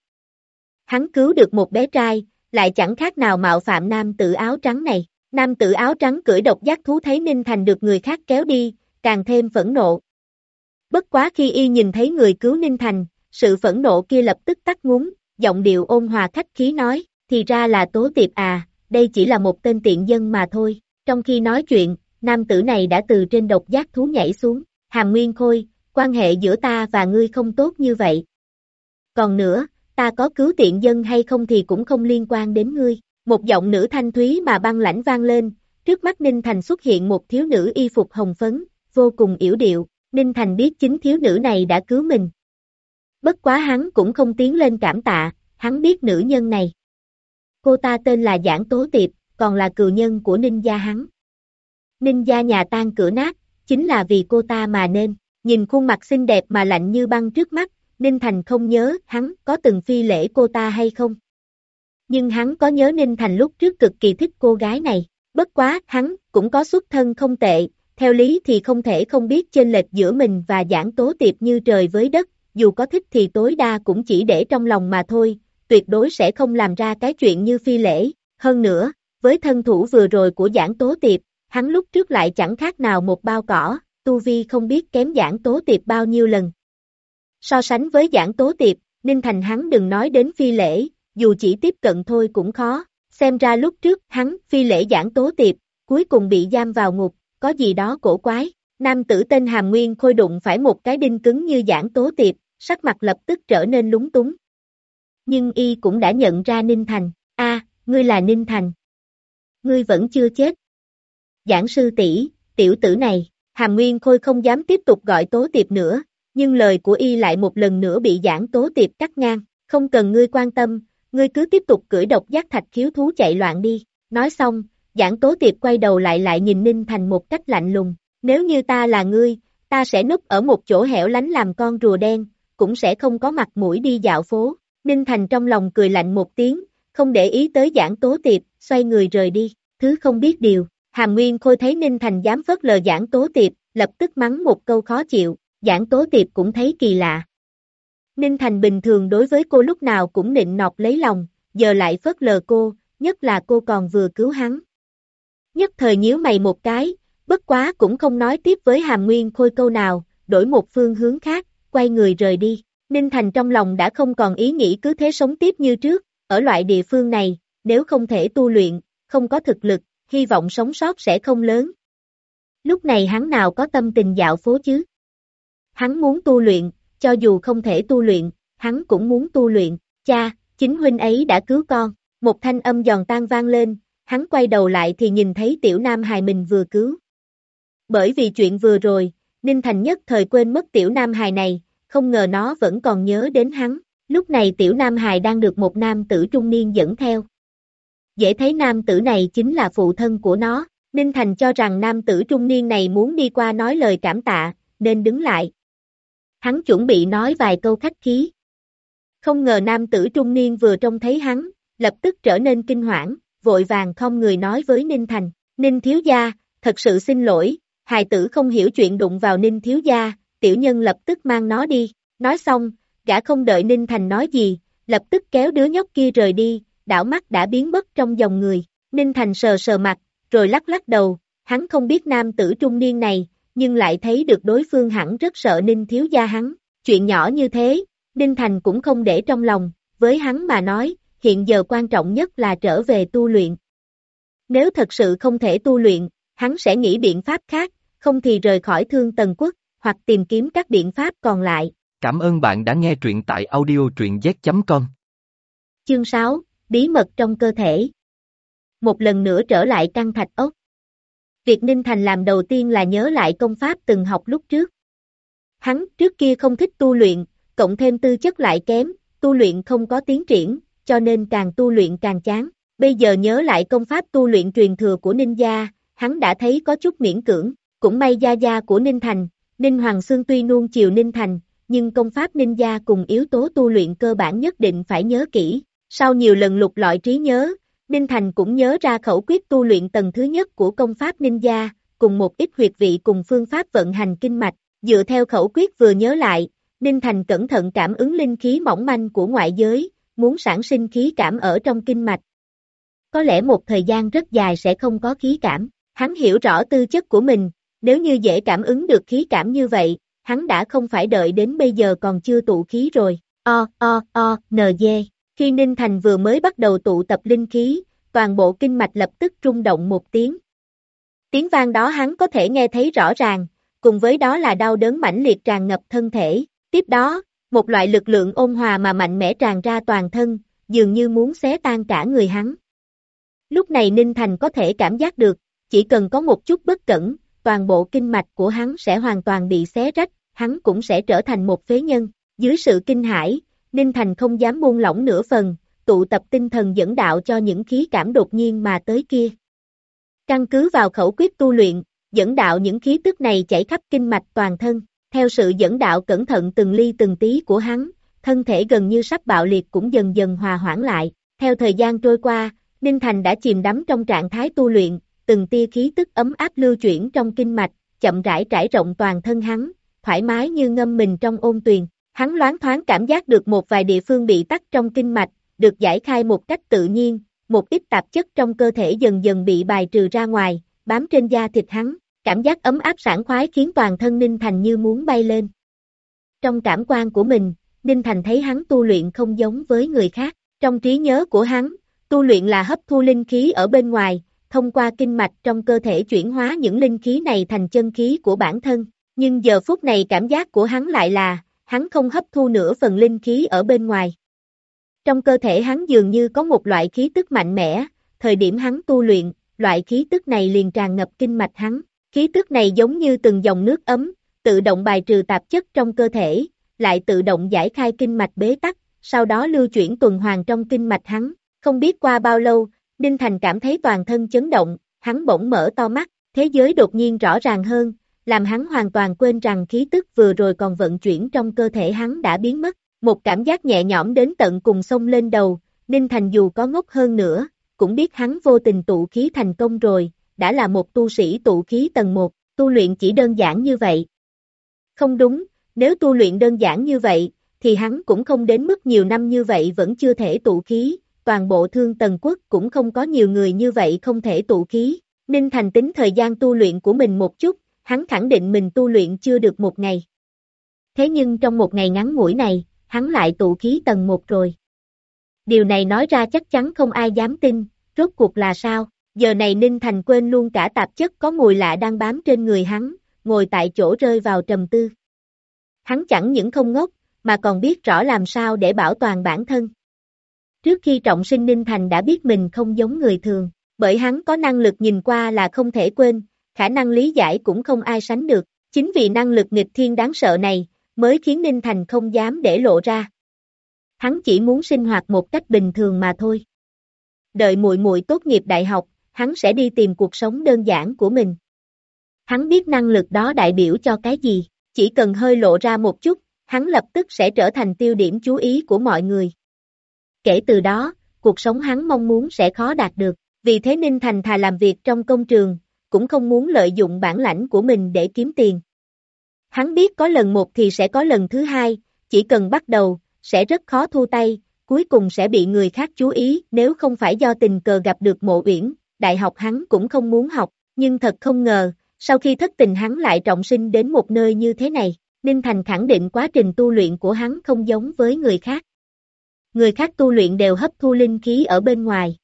Hắn cứu được một bé trai, lại chẳng khác nào mạo phạm nam tử áo trắng này. Nam tử áo trắng cưỡi độc giác thú thấy Ninh Thành được người khác kéo đi, càng thêm phẫn nộ. Bất quá khi y nhìn thấy người cứu Ninh Thành, sự phẫn nộ kia lập tức tắt ngúm, giọng điệu ôn hòa khách khí nói, thì ra là Tố Tiệp à, đây chỉ là một tên tiện dân mà thôi. Trong khi nói chuyện, nam tử này đã từ trên độc giác thú nhảy xuống. Hàm Nguyên Khôi, quan hệ giữa ta và ngươi không tốt như vậy. Còn nữa, ta có cứu tiện dân hay không thì cũng không liên quan đến ngươi. Một giọng nữ thanh thúy mà băng lãnh vang lên, trước mắt Ninh Thành xuất hiện một thiếu nữ y phục hồng phấn, vô cùng yểu điệu. Ninh Thành biết chính thiếu nữ này đã cứu mình. Bất quá hắn cũng không tiến lên cảm tạ, hắn biết nữ nhân này. Cô ta tên là Giản Tố Tiệp, còn là cừu nhân của Ninh gia hắn. Ninh gia nhà tan cửa nát, chính là vì cô ta mà nên. Nhìn khuôn mặt xinh đẹp mà lạnh như băng trước mắt, Ninh Thành không nhớ hắn có từng phi lễ cô ta hay không. Nhưng hắn có nhớ Ninh Thành lúc trước cực kỳ thích cô gái này. Bất quá, hắn cũng có xuất thân không tệ, theo lý thì không thể không biết chênh lệch giữa mình và Giản Tố Tiệp như trời với đất, dù có thích thì tối đa cũng chỉ để trong lòng mà thôi, tuyệt đối sẽ không làm ra cái chuyện như phi lễ. Hơn nữa, với thân thủ vừa rồi của Giản Tố Tiệp, hắn lúc trước lại chẳng khác nào một bao cỏ, tu vi không biết kém Giản Tố Tiệp bao nhiêu lần. So sánh với Giản Tố Tiệp, Ninh Thành hắn đừng nói đến phi lễ, dù chỉ tiếp cận thôi cũng khó, xem ra lúc trước hắn phi lễ Giản Tố Tiệp, cuối cùng bị giam vào ngục, có gì đó cổ quái. Nam tử tên Hàm Nguyên Khôi đụng phải một cái đinh cứng như Giản Tố Tiệp, sắc mặt lập tức trở nên lúng túng. Nhưng y cũng đã nhận ra Ninh Thành, ngươi là Ninh Thành. Ngươi vẫn chưa chết. Giản sư tỷ, tiểu tử này, Hàm Nguyên Khôi không dám tiếp tục gọi Tố Tiệp nữa, nhưng lời của y lại một lần nữa bị Giản Tố Tiệp cắt ngang, không cần ngươi quan tâm, ngươi cứ tiếp tục cưỡi độc giác thạch khiếu thú chạy loạn đi. Nói xong, Giản Tố Tiệp quay đầu lại nhìn Ninh Thành một cách lạnh lùng, nếu như ta là ngươi, ta sẽ núp ở một chỗ hẻo lánh làm con rùa đen, cũng sẽ không có mặt mũi đi dạo phố. Ninh Thành trong lòng cười lạnh một tiếng, không để ý tới Giản Tố Tiệp, xoay người rời đi. Thứ không biết điều, Hàm Nguyên Khôi thấy Ninh Thành dám phớt lờ Giản Tố Tiệp, lập tức mắng một câu khó chịu. Giản Tố Tiệp cũng thấy kỳ lạ. Ninh Thành bình thường đối với cô lúc nào cũng nịnh nọt lấy lòng, giờ lại phớt lờ cô, nhất là cô còn vừa cứu hắn. Nhất thời nhíu mày một cái, bất quá cũng không nói tiếp với Hàm Nguyên Khôi câu nào, đổi một phương hướng khác, quay người rời đi. Ninh Thành trong lòng đã không còn ý nghĩ cứ thế sống tiếp như trước, ở loại địa phương này, nếu không thể tu luyện, không có thực lực, hy vọng sống sót sẽ không lớn. Lúc này hắn nào có tâm tình dạo phố chứ? Hắn muốn tu luyện, cho dù không thể tu luyện, hắn cũng muốn tu luyện. Cha, chính huynh ấy đã cứu con. Một thanh âm giòn tan vang lên, hắn quay đầu lại thì nhìn thấy tiểu nam hài mình vừa cứu. Bởi vì chuyện vừa rồi, Ninh Thành nhất thời quên mất tiểu nam hài này, không ngờ nó vẫn còn nhớ đến hắn. Lúc này tiểu nam hài đang được một nam tử trung niên dẫn theo. dễ thấy nam tử này chính là phụ thân của nó. Ninh Thành cho rằng nam tử trung niên này muốn đi qua nói lời cảm tạ, nên đứng lại. Hắn chuẩn bị nói vài câu khách khí. Không ngờ nam tử trung niên vừa trông thấy hắn, lập tức trở nên kinh hoảng, vội vàng khom người nói với Ninh Thành, Ninh thiếu gia, thật sự xin lỗi, hài tử không hiểu chuyện đụng vào Ninh thiếu gia, tiểu nhân lập tức mang nó đi. Nói xong, gã không đợi Ninh Thành nói gì, lập tức kéo đứa nhóc kia rời đi, đảo mắt đã biến mất trong dòng người. Ninh Thành sờ sờ mặt, rồi lắc lắc đầu, hắn không biết nam tử trung niên này, nhưng lại thấy được đối phương hẳn rất sợ Ninh thiếu gia hắn. Chuyện nhỏ như thế, Ninh Thành cũng không để trong lòng, với hắn mà nói, hiện giờ quan trọng nhất là trở về tu luyện. Nếu thật sự không thể tu luyện, hắn sẽ nghĩ biện pháp khác, không thì rời khỏi Thương Tần Quốc, hoặc tìm kiếm các biện pháp còn lại. Cảm ơn bạn đã nghe truyện tại audio.truyện z.com. Chương 6, Bí mật trong cơ thể. Một lần nữa trở lại căn thạch ốc. Việc Ninh Thành làm đầu tiên là nhớ lại công pháp từng học lúc trước. Hắn trước kia không thích tu luyện, cộng thêm tư chất lại kém, tu luyện không có tiến triển, cho nên càng tu luyện càng chán. Bây giờ nhớ lại công pháp tu luyện truyền thừa của Ninh gia, hắn đã thấy có chút miễn cưỡng. Cũng may gia gia của Ninh Thành, Ninh Hoàng Xương tuy nuông chiều Ninh Thành, nhưng công pháp Ninh gia cùng yếu tố tu luyện cơ bản nhất định phải nhớ kỹ. Sau nhiều lần lục lọi trí nhớ, Ninh Thành cũng nhớ ra khẩu quyết tu luyện tầng thứ nhất của công pháp Ninh gia, cùng một ít huyệt vị cùng phương pháp vận hành kinh mạch. Dựa theo khẩu quyết vừa nhớ lại, Ninh Thành cẩn thận cảm ứng linh khí mỏng manh của ngoại giới, muốn sản sinh khí cảm ở trong kinh mạch. Có lẽ một thời gian rất dài sẽ không có khí cảm. Hắn hiểu rõ tư chất của mình, nếu như dễ cảm ứng được khí cảm như vậy, hắn đã không phải đợi đến bây giờ còn chưa tụ khí rồi. NG. Khi Ninh Thành vừa mới bắt đầu tụ tập linh khí, toàn bộ kinh mạch lập tức rung động một tiếng. Tiếng vang đó hắn có thể nghe thấy rõ ràng, cùng với đó là đau đớn mãnh liệt tràn ngập thân thể. Tiếp đó, một loại lực lượng ôn hòa mà mạnh mẽ tràn ra toàn thân, dường như muốn xé tan cả người hắn. Lúc này Ninh Thành có thể cảm giác được, chỉ cần có một chút bất cẩn, toàn bộ kinh mạch của hắn sẽ hoàn toàn bị xé rách, hắn cũng sẽ trở thành một phế nhân. Dưới sự kinh hãi, Ninh Thành không dám buông lỏng nửa phần, tụ tập tinh thần dẫn đạo cho những khí cảm đột nhiên mà tới kia. Căn cứ vào khẩu quyết tu luyện, dẫn đạo những khí tức này chảy khắp kinh mạch toàn thân. Theo sự dẫn đạo cẩn thận từng ly từng tí của hắn, thân thể gần như sắp bạo liệt cũng dần dần hòa hoãn lại. Theo thời gian trôi qua, Ninh Thành đã chìm đắm trong trạng thái tu luyện, từng tia khí tức ấm áp lưu chuyển trong kinh mạch, chậm rãi trải rộng toàn thân hắn, thoải mái như ngâm mình trong ôn tuyền. Hắn loáng thoáng cảm giác được một vài địa phương bị tắc trong kinh mạch, được giải khai một cách tự nhiên, một ít tạp chất trong cơ thể dần dần bị bài trừ ra ngoài, bám trên da thịt hắn. Cảm giác ấm áp sảng khoái khiến toàn thân Ninh Thành như muốn bay lên. Trong cảm quan của mình, Ninh Thành thấy hắn tu luyện không giống với người khác. Trong trí nhớ của hắn, tu luyện là hấp thu linh khí ở bên ngoài, thông qua kinh mạch trong cơ thể chuyển hóa những linh khí này thành chân khí của bản thân. Nhưng giờ phút này cảm giác của hắn lại là, hắn không hấp thu nửa phần linh khí ở bên ngoài. Trong cơ thể hắn dường như có một loại khí tức mạnh mẽ, thời điểm hắn tu luyện, loại khí tức này liền tràn ngập kinh mạch hắn. Khí tức này giống như từng dòng nước ấm, tự động bài trừ tạp chất trong cơ thể, lại tự động giải khai kinh mạch bế tắc, sau đó lưu chuyển tuần hoàn trong kinh mạch hắn. Không biết qua bao lâu, Ninh Thành cảm thấy toàn thân chấn động, hắn bỗng mở to mắt, thế giới đột nhiên rõ ràng hơn, làm hắn hoàn toàn quên rằng khí tức vừa rồi còn vận chuyển trong cơ thể hắn đã biến mất. Một cảm giác nhẹ nhõm đến tận cùng xông lên đầu, Ninh Thành dù có ngốc hơn nữa, cũng biết hắn vô tình tụ khí thành công rồi, đã là một tu sĩ tụ khí tầng 1, tu luyện chỉ đơn giản như vậy. Không đúng, nếu tu luyện đơn giản như vậy, thì hắn cũng không đến mức nhiều năm như vậy vẫn chưa thể tụ khí, toàn bộ Thương Tần Quốc cũng không có nhiều người như vậy không thể tụ khí. Ninh Thành tính thời gian tu luyện của mình một chút, hắn khẳng định mình tu luyện chưa được một ngày. Thế nhưng trong một ngày ngắn ngủi này, hắn lại tụ khí tầng 1 rồi. Điều này nói ra chắc chắn không ai dám tin, rốt cuộc là sao? Giờ này Ninh Thành quên luôn cả tạp chất có mùi lạ đang bám trên người hắn, ngồi tại chỗ rơi vào trầm tư. Hắn chẳng những không ngốc, mà còn biết rõ làm sao để bảo toàn bản thân. Trước khi trọng sinh Ninh Thành đã biết mình không giống người thường, bởi hắn có năng lực nhìn qua là không thể quên, khả năng lý giải cũng không ai sánh được. Chính vì năng lực nghịch thiên đáng sợ này, mới khiến Ninh Thành không dám để lộ ra. Hắn chỉ muốn sinh hoạt một cách bình thường mà thôi. đợi muội muội tốt nghiệp đại học, hắn sẽ đi tìm cuộc sống đơn giản của mình. Hắn biết năng lực đó đại biểu cho cái gì, chỉ cần hơi lộ ra một chút, hắn lập tức sẽ trở thành tiêu điểm chú ý của mọi người. Kể từ đó, cuộc sống hắn mong muốn sẽ khó đạt được, vì thế Ninh Thành thà làm việc trong công trường, cũng không muốn lợi dụng bản lãnh của mình để kiếm tiền. Hắn biết có lần một thì sẽ có lần thứ hai, chỉ cần bắt đầu, sẽ rất khó thu tay, cuối cùng sẽ bị người khác chú ý, nếu không phải do tình cờ gặp được Mộ Uyển, đại học hắn cũng không muốn học, nhưng thật không ngờ, sau khi thất tình hắn lại trọng sinh đến một nơi như thế này. Ninh Thành khẳng định quá trình tu luyện của hắn không giống với người khác. Người khác tu luyện đều hấp thu linh khí ở bên ngoài.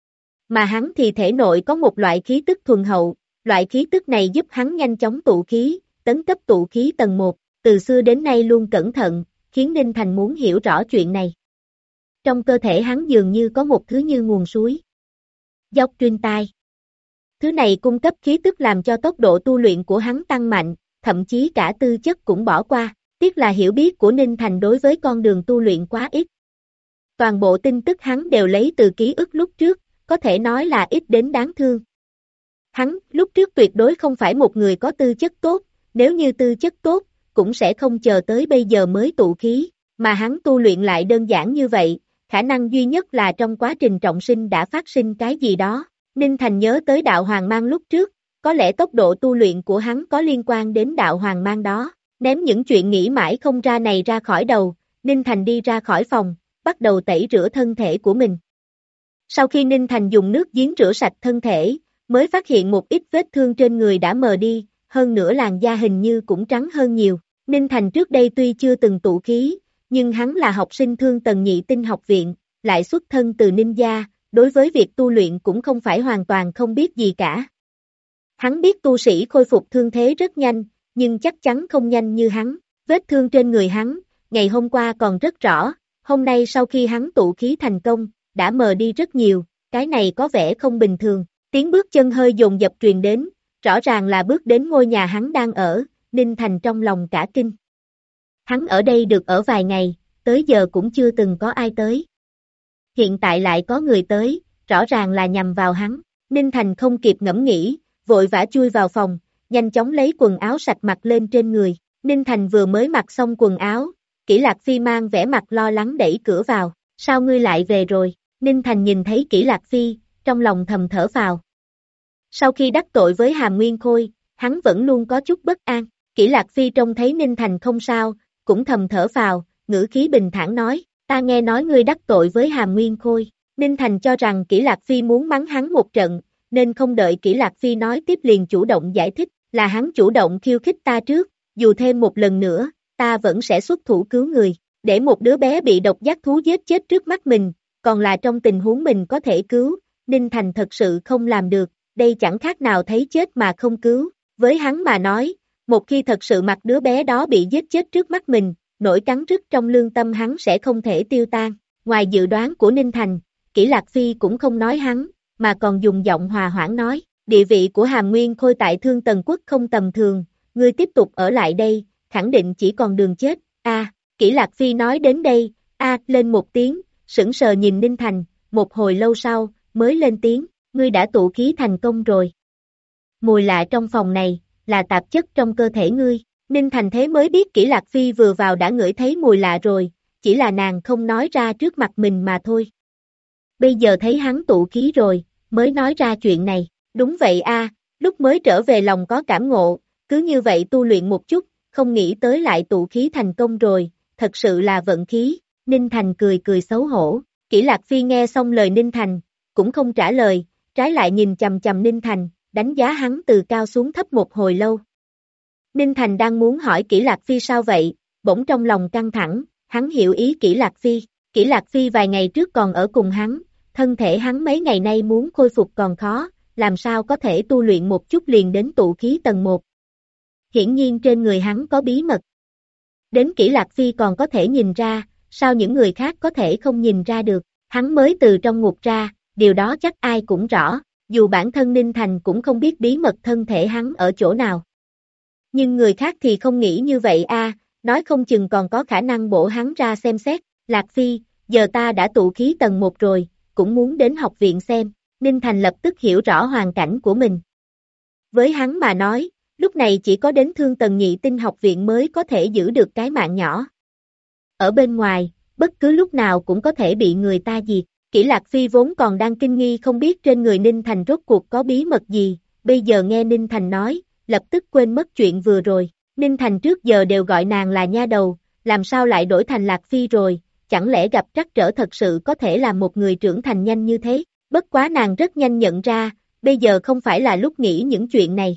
Mà hắn thì thể nội có một loại khí tức thuần hậu, loại khí tức này giúp hắn nhanh chóng tụ khí, tấn cấp tụ khí tầng 1, từ xưa đến nay luôn cẩn thận, khiến Ninh Thành muốn hiểu rõ chuyện này. Trong cơ thể hắn dường như có một thứ như nguồn suối. Dốc truyền tai. Thứ này cung cấp khí tức làm cho tốc độ tu luyện của hắn tăng mạnh, thậm chí cả tư chất cũng bỏ qua, tiếc là hiểu biết của Ninh Thành đối với con đường tu luyện quá ít. Toàn bộ tin tức hắn đều lấy từ ký ức lúc trước, có thể nói là ít đến đáng thương. Hắn, lúc trước tuyệt đối không phải một người có tư chất tốt, nếu như tư chất tốt, cũng sẽ không chờ tới bây giờ mới tụ khí, mà hắn tu luyện lại đơn giản như vậy, khả năng duy nhất là trong quá trình trọng sinh đã phát sinh cái gì đó. Ninh Thành nhớ tới đạo hoàng mang lúc trước, có lẽ tốc độ tu luyện của hắn có liên quan đến đạo hoàng mang đó, ném những chuyện nghĩ mãi không ra này ra khỏi đầu, Ninh Thành đi ra khỏi phòng, bắt đầu tẩy rửa thân thể của mình. Sau khi Ninh Thành dùng nước giếng rửa sạch thân thể, mới phát hiện một ít vết thương trên người đã mờ đi, hơn nữa làn da hình như cũng trắng hơn nhiều. Ninh Thành trước đây tuy chưa từng tụ khí, nhưng hắn là học sinh Thương Tần Nhị Tinh học viện, lại xuất thân từ Ninh gia, đối với việc tu luyện cũng không phải hoàn toàn không biết gì cả. Hắn biết tu sĩ khôi phục thương thế rất nhanh, nhưng chắc chắn không nhanh như hắn. Vết thương trên người hắn, ngày hôm qua còn rất rõ, hôm nay sau khi hắn tụ khí thành công, đã mờ đi rất nhiều, cái này có vẻ không bình thường. Tiếng bước chân hơi dồn dập truyền đến, rõ ràng là bước đến ngôi nhà hắn đang ở, Ninh Thành trong lòng cả kinh. Hắn ở đây được ở vài ngày, tới giờ cũng chưa từng có ai tới. Hiện tại lại có người tới, rõ ràng là nhằm vào hắn. Ninh Thành không kịp ngẫm nghĩ, vội vã chui vào phòng, nhanh chóng lấy quần áo sạch mặc lên trên người. Ninh Thành vừa mới mặc xong quần áo, Kỷ Lạc Phi mang vẻ mặt lo lắng đẩy cửa vào. Sao ngươi lại về rồi? Ninh Thành nhìn thấy Kỷ Lạc Phi, trong lòng thầm thở phào. Sau khi đắc tội với Hàm Nguyên Khôi, hắn vẫn luôn có chút bất an. Kỷ Lạc Phi trông thấy Ninh Thành không sao, cũng thầm thở phào, ngữ khí bình thản nói, ta nghe nói ngươi đắc tội với Hàm Nguyên Khôi. Ninh Thành cho rằng Kỷ Lạc Phi muốn mắng hắn một trận, nên không đợi Kỷ Lạc Phi nói tiếp liền chủ động giải thích, là hắn chủ động khiêu khích ta trước, dù thêm một lần nữa, ta vẫn sẽ xuất thủ cứu người, để một đứa bé bị độc giác thú giết chết trước mắt mình, còn là trong tình huống mình có thể cứu, Ninh Thành thật sự không làm được, đây chẳng khác nào thấy chết mà không cứu, với hắn mà nói, một khi thật sự mặc đứa bé đó bị giết chết trước mắt mình, nỗi cắn rứt trong lương tâm hắn sẽ không thể tiêu tan. Ngoài dự đoán của Ninh Thành, Kỷ Lạc Phi cũng không nói hắn, mà còn dùng giọng hòa hoãn nói, địa vị của Hàm Nguyên Khôi tại Thương Tần Quốc không tầm thường, ngươi tiếp tục ở lại đây, khẳng định chỉ còn đường chết. Kỷ Lạc Phi nói đến đây, lên một tiếng, sững sờ nhìn Ninh Thành, một hồi lâu sau, mới lên tiếng, ngươi đã tụ khí thành công rồi. Mùi lạ trong phòng này, là tạp chất trong cơ thể ngươi. Ninh Thành thế mới biết Kỷ Lạc Phi vừa vào đã ngửi thấy mùi lạ rồi, chỉ là nàng không nói ra trước mặt mình mà thôi. Bây giờ thấy hắn tụ khí rồi, mới nói ra chuyện này. Đúng vậy lúc mới trở về lòng có cảm ngộ, cứ như vậy tu luyện một chút, không nghĩ tới lại tụ khí thành công rồi, thật sự là vận khí. Ninh Thành cười cười xấu hổ. Kỷ Lạc Phi nghe xong lời Ninh Thành, cũng không trả lời, trái lại nhìn chằm chằm Ninh Thành, đánh giá hắn từ cao xuống thấp một hồi lâu. Ninh Thành đang muốn hỏi Kỷ Lạc Phi sao vậy, bỗng trong lòng căng thẳng, hắn hiểu ý Kỷ Lạc Phi. Kỷ Lạc Phi vài ngày trước còn ở cùng hắn, thân thể hắn mấy ngày nay muốn khôi phục còn khó, làm sao có thể tu luyện một chút liền đến tụ khí tầng 1. Hiển nhiên trên người hắn có bí mật. Đến Kỷ Lạc Phi còn có thể nhìn ra, sao những người khác có thể không nhìn ra được, hắn mới từ trong ngục ra, điều đó chắc ai cũng rõ, dù bản thân Ninh Thành cũng không biết bí mật thân thể hắn ở chỗ nào. Nhưng người khác thì không nghĩ như vậy nói không chừng còn có khả năng bổ hắn ra xem xét. Lạc Phi, giờ ta đã tụ khí tầng 1 rồi, cũng muốn đến học viện xem. Ninh Thành lập tức hiểu rõ hoàn cảnh của mình. Với hắn mà nói, lúc này chỉ có đến Thương Tần Nhị Tinh học viện mới có thể giữ được cái mạng nhỏ. Ở bên ngoài, bất cứ lúc nào cũng có thể bị người ta diệt. Kỷ Lạc Phi vốn còn đang kinh nghi không biết trên người Ninh Thành rốt cuộc có bí mật gì, bây giờ nghe Ninh Thành nói, lập tức quên mất chuyện vừa rồi. Ninh Thành trước giờ đều gọi nàng là nha đầu, làm sao lại đổi thành Lạc Phi rồi, chẳng lẽ gặp trắc trở thật sự có thể làm một người trưởng thành nhanh như thế, bất quá nàng rất nhanh nhận ra, bây giờ không phải là lúc nghĩ những chuyện này.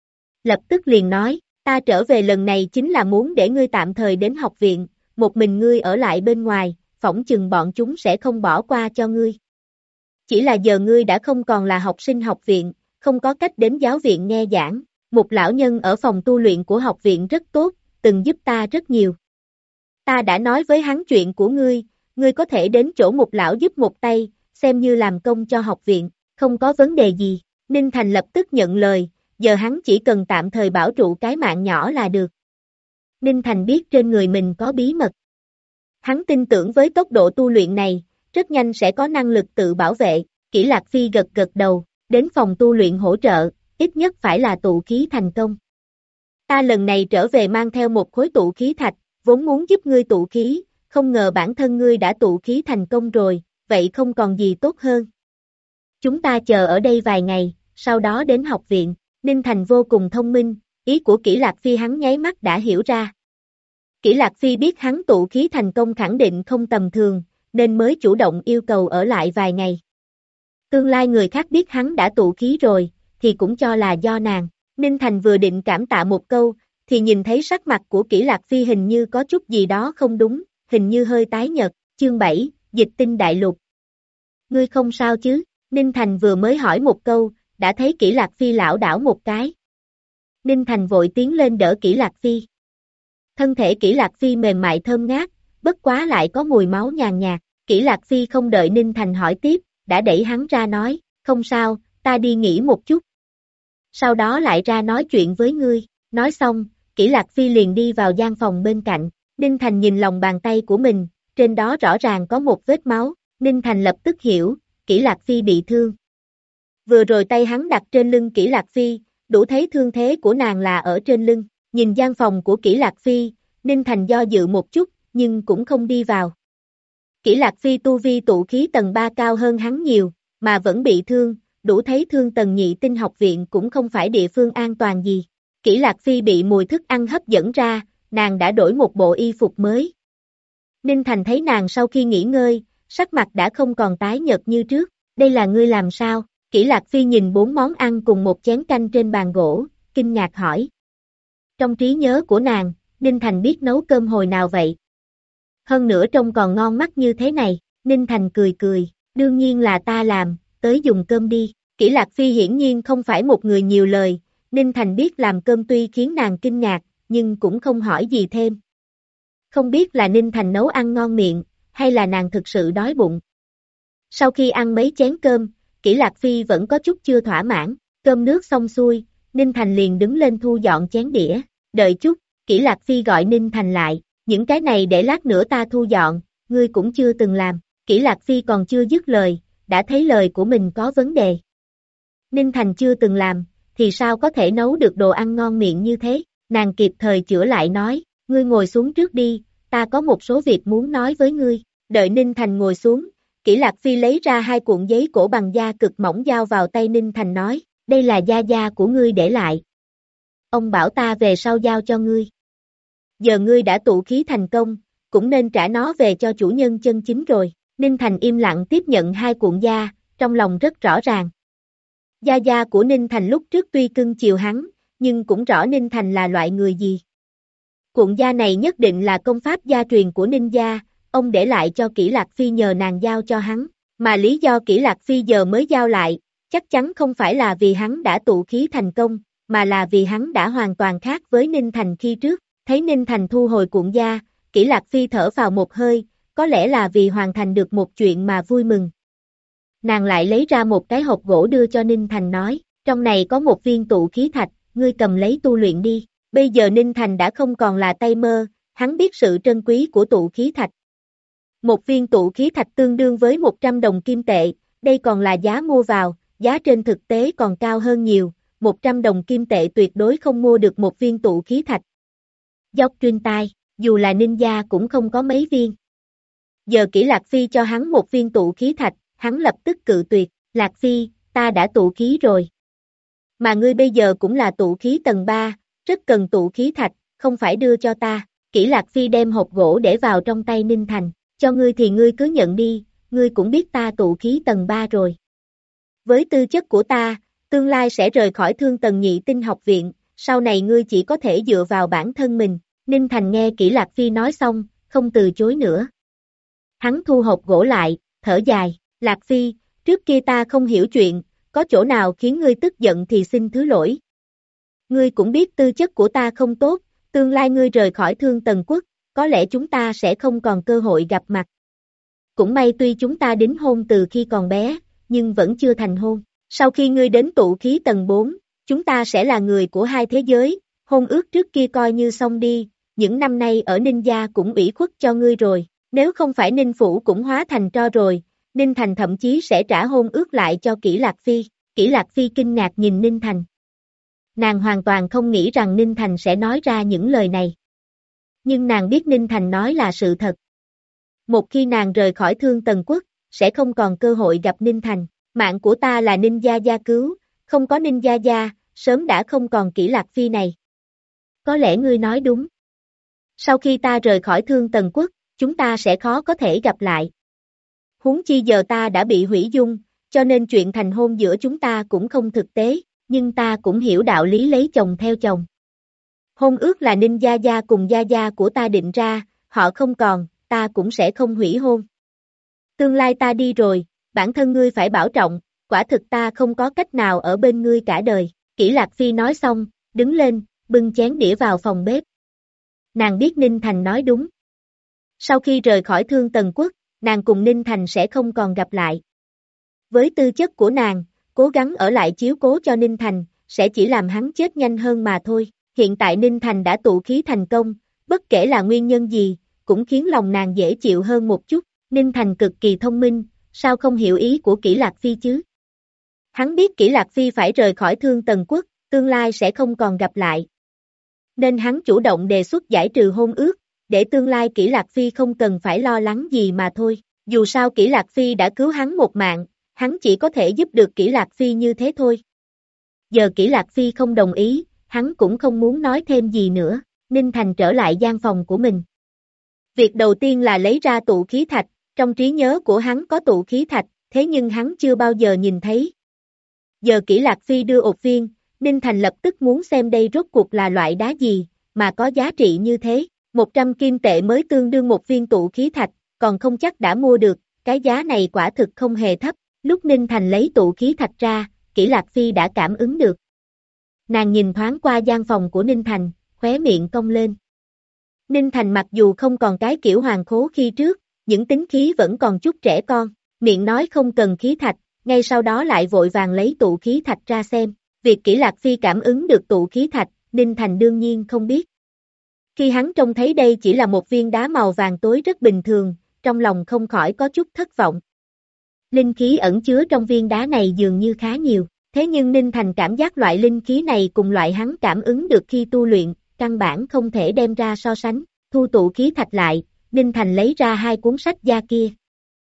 Lập tức liền nói, ta trở về lần này chính là muốn để ngươi tạm thời đến học viện, một mình ngươi ở lại bên ngoài, phỏng chừng bọn chúng sẽ không bỏ qua cho ngươi. Chỉ là giờ ngươi đã không còn là học sinh học viện, không có cách đến giáo viện nghe giảng, một lão nhân ở phòng tu luyện của học viện rất tốt, từng giúp ta rất nhiều. Ta đã nói với hắn chuyện của ngươi có thể đến chỗ một lão giúp một tay, xem như làm công cho học viện, không có vấn đề gì. Ninh Thành lập tức nhận lời, giờ hắn chỉ cần tạm thời bảo trụ cái mạng nhỏ là được. Ninh Thành biết trên người mình có bí mật. Hắn tin tưởng với tốc độ tu luyện này, rất nhanh sẽ có năng lực tự bảo vệ. Kỷ Lạc Phi gật gật đầu, đến phòng tu luyện hỗ trợ, ít nhất phải là tụ khí thành công. Ta lần này trở về mang theo một khối tụ khí thạch, vốn muốn giúp ngươi tụ khí, không ngờ bản thân ngươi đã tụ khí thành công rồi, vậy không còn gì tốt hơn. Chúng ta chờ ở đây vài ngày, sau đó đến học viện. Ninh Thành vô cùng thông minh, ý của Kỷ Lạc Phi hắn nháy mắt đã hiểu ra. Kỷ Lạc Phi biết hắn tụ khí thành công khẳng định không tầm thường, nên mới chủ động yêu cầu ở lại vài ngày. Tương lai người khác biết hắn đã tụ khí rồi, thì cũng cho là do nàng. Ninh Thành vừa định cảm tạ một câu, thì nhìn thấy sắc mặt của Kỷ Lạc Phi hình như có chút gì đó không đúng, hình như hơi tái nhợt. Chương 7, Dịch Tinh Đại Lục. Ngươi không sao chứ? Ninh Thành vừa mới hỏi một câu, đã thấy Kỷ Lạc Phi lảo đảo một cái. Ninh Thành vội tiến lên đỡ Kỷ Lạc Phi. Thân thể Kỷ Lạc Phi mềm mại thơm ngát, bất quá lại có mùi máu nhàn nhạt. Kỷ Lạc Phi không đợi Ninh Thành hỏi tiếp, đã đẩy hắn ra nói, không sao, ta đi nghỉ một chút. Sau đó lại ra nói chuyện với ngươi. Nói xong, Kỷ Lạc Phi liền đi vào gian phòng bên cạnh. Ninh Thành nhìn lòng bàn tay của mình, trên đó rõ ràng có một vết máu. Ninh Thành lập tức hiểu, Kỷ Lạc Phi bị thương. Vừa rồi tay hắn đặt trên lưng Kỷ Lạc Phi, đủ thấy thương thế của nàng là ở trên lưng. Nhìn gian phòng của Kỷ Lạc Phi, Ninh Thành do dự một chút, nhưng cũng không đi vào. Kỷ Lạc Phi tu vi tụ khí tầng 3 cao hơn hắn nhiều, mà vẫn bị thương, đủ thấy Thương Tần Nhị Tinh học viện cũng không phải địa phương an toàn gì. Kỷ Lạc Phi bị mùi thức ăn hấp dẫn ra, nàng đã đổi một bộ y phục mới. Ninh Thành thấy nàng sau khi nghỉ ngơi, sắc mặt đã không còn tái nhợt như trước. Đây là ngươi làm sao? Kỷ Lạc Phi nhìn 4 món ăn cùng một chén canh trên bàn gỗ, kinh ngạc hỏi. Trong trí nhớ của nàng, Ninh Thành biết nấu cơm hồi nào vậy? Hơn nữa trông còn ngon mắt như thế này. Ninh Thành cười cười, đương nhiên là ta làm, tới dùng cơm đi. Kỷ Lạc Phi hiển nhiên không phải một người nhiều lời, Ninh Thành biết làm cơm tuy khiến nàng kinh ngạc, nhưng cũng không hỏi gì thêm. Không biết là Ninh Thành nấu ăn ngon miệng, hay là nàng thực sự đói bụng. Sau khi ăn mấy chén cơm, Kỷ Lạc Phi vẫn có chút chưa thỏa mãn, cơm nước xong xuôi, Ninh Thành liền đứng lên thu dọn chén đĩa. Đợi chút, Kỷ Lạc Phi gọi Ninh Thành lại, những cái này để lát nữa ta thu dọn, ngươi cũng chưa từng làm. Kỷ Lạc Phi còn chưa dứt lời, đã thấy lời của mình có vấn đề. Ninh Thành chưa từng làm, thì sao có thể nấu được đồ ăn ngon miệng như thế? Nàng kịp thời chữa lại nói, ngươi ngồi xuống trước đi, ta có một số việc muốn nói với ngươi. Đợi Ninh Thành ngồi xuống, Kỷ Lạc Phi lấy ra 2 cuộn giấy cổ bằng da cực mỏng giao vào tay Ninh Thành nói, đây là gia của ngươi để lại. Ông bảo ta về sau giao cho ngươi. Giờ ngươi đã tụ khí thành công, cũng nên trả nó về cho chủ nhân chân chính rồi. Ninh Thành im lặng tiếp nhận 2 cuộn da, trong lòng rất rõ ràng. Gia của Ninh Thành lúc trước tuy cưng chiều hắn, nhưng cũng rõ Ninh Thành là loại người gì. Cuộn da này nhất định là công pháp gia truyền của Ninh gia, ông để lại cho Kỷ Lạc Phi nhờ nàng giao cho hắn, mà lý do Kỷ Lạc Phi giờ mới giao lại, chắc chắn không phải là vì hắn đã tụ khí thành công, mà là vì hắn đã hoàn toàn khác với Ninh Thành khi trước. Thấy Ninh Thành thu hồi cuộn da, Kỷ Lạc Phi thở vào một hơi, có lẽ là vì hoàn thành được một chuyện mà vui mừng. Nàng lại lấy ra một cái hộp gỗ đưa cho Ninh Thành nói, trong này có một viên tụ khí thạch, ngươi cầm lấy tu luyện đi. Bây giờ Ninh Thành đã không còn là tay mơ, hắn biết sự trân quý của tụ khí thạch. Một viên tụ khí thạch tương đương với 100 đồng kim tệ, đây còn là giá mua vào, giá trên thực tế còn cao hơn nhiều, 100 đồng kim tệ tuyệt đối không mua được một viên tụ khí thạch. Dốc truyền tai, dù là ninja cũng không có mấy viên. Giờ Kỷ Lạc Phi cho hắn một viên tụ khí thạch, hắn lập tức cự tuyệt, Lạc Phi, ta đã tụ khí rồi. Mà ngươi bây giờ cũng là tụ khí tầng 3, rất cần tụ khí thạch, không phải đưa cho ta. Kỷ Lạc Phi đem hộp gỗ để vào trong tay Ninh Thành, cho ngươi thì ngươi cứ nhận đi, ngươi cũng biết ta tụ khí tầng 3 rồi. Với tư chất của ta, tương lai sẽ rời khỏi Thương Tần Nhị Tinh học viện, sau này ngươi chỉ có thể dựa vào bản thân mình. Ninh Thành nghe Kỷ Lạc Phi nói xong, không từ chối nữa. Hắn thu hộp gỗ lại, thở dài, Lạc Phi, trước kia ta không hiểu chuyện, có chỗ nào khiến ngươi tức giận thì xin thứ lỗi. Ngươi cũng biết tư chất của ta không tốt, tương lai ngươi rời khỏi Thương Tần Quốc, có lẽ chúng ta sẽ không còn cơ hội gặp mặt. Cũng may tuy chúng ta đính hôn từ khi còn bé, nhưng vẫn chưa thành hôn. Sau khi ngươi đến tụ khí tầng 4, chúng ta sẽ là người của hai thế giới, hôn ước trước kia coi như xong đi, những năm nay ở Ninh gia cũng ủy khuất cho ngươi rồi, nếu không phải Ninh Phủ cũng hóa thành tro rồi, Ninh Thành thậm chí sẽ trả hôn ước lại cho Kỷ Lạc Phi. Kỷ Lạc Phi kinh ngạc nhìn Ninh Thành. Nàng hoàn toàn không nghĩ rằng Ninh Thành sẽ nói ra những lời này. Nhưng nàng biết Ninh Thành nói là sự thật. Một khi nàng rời khỏi Thương Tần Quốc, sẽ không còn cơ hội gặp Ninh Thành. Mạng của ta là Ninh gia gia cứu, không có Ninh gia gia, sớm đã không còn Kỷ Lạc Phi này. Có lẽ ngươi nói đúng. Sau khi ta rời khỏi Thương Tần Quốc, chúng ta sẽ khó có thể gặp lại. Huống chi giờ ta đã bị hủy dung, cho nên chuyện thành hôn giữa chúng ta cũng không thực tế, nhưng ta cũng hiểu đạo lý lấy chồng theo chồng. Hôn ước là Ninh gia gia cùng gia gia của ta định ra, họ không còn, ta cũng sẽ không hủy hôn. Tương lai ta đi rồi, bản thân ngươi phải bảo trọng, quả thực ta không có cách nào ở bên ngươi cả đời. Kỷ Lạc Phi nói xong, đứng lên, bưng chén đĩa vào phòng bếp. Nàng biết Ninh Thành nói đúng. Sau khi rời khỏi Thương Tần Quốc, nàng cùng Ninh Thành sẽ không còn gặp lại. Với tư chất của nàng, cố gắng ở lại chiếu cố cho Ninh Thành, sẽ chỉ làm hắn chết nhanh hơn mà thôi. Hiện tại Ninh Thành đã tụ khí thành công, bất kể là nguyên nhân gì, cũng khiến lòng nàng dễ chịu hơn một chút. Ninh Thành cực kỳ thông minh, sao không hiểu ý của Kỷ Lạc Phi chứ? Hắn biết Kỷ Lạc Phi phải rời khỏi Thương Tần Quốc, tương lai sẽ không còn gặp lại. Nên hắn chủ động đề xuất giải trừ hôn ước, để tương lai Kỷ Lạc Phi không cần phải lo lắng gì mà thôi. Dù sao Kỷ Lạc Phi đã cứu hắn một mạng, hắn chỉ có thể giúp được Kỷ Lạc Phi như thế thôi. Giờ Kỷ Lạc Phi không đồng ý, hắn cũng không muốn nói thêm gì nữa. Ninh Thành trở lại gian phòng của mình. Việc đầu tiên là lấy ra tụ khí thạch, trong trí nhớ của hắn có tụ khí thạch, thế nhưng hắn chưa bao giờ nhìn thấy. Giờ Kỷ Lạc Phi đưa ột viên, Ninh Thành lập tức muốn xem đây rốt cuộc là loại đá gì, mà có giá trị như thế. 100 kim tệ mới tương đương một viên tụ khí thạch, còn không chắc đã mua được, cái giá này quả thực không hề thấp. Lúc Ninh Thành lấy tụ khí thạch ra, Kỷ Lạc Phi đã cảm ứng được. Nàng nhìn thoáng qua gian phòng của Ninh Thành, khóe miệng cong lên. Ninh Thành mặc dù không còn cái kiểu hoàng khố khi trước, những tính khí vẫn còn chút trẻ con, miệng nói không cần khí thạch, ngay sau đó lại vội vàng lấy tụ khí thạch ra xem. Việc Kỷ Lạc Phi cảm ứng được tụ khí thạch, Ninh Thành đương nhiên không biết. Khi hắn trông thấy đây chỉ là một viên đá màu vàng tối rất bình thường, trong lòng không khỏi có chút thất vọng. Linh khí ẩn chứa trong viên đá này dường như khá nhiều, thế nhưng Ninh Thành cảm giác loại linh khí này cùng loại hắn cảm ứng được khi tu luyện, căn bản không thể đem ra so sánh. Thu tụ khí thạch lại, Ninh Thành lấy ra hai cuốn sách gia kia.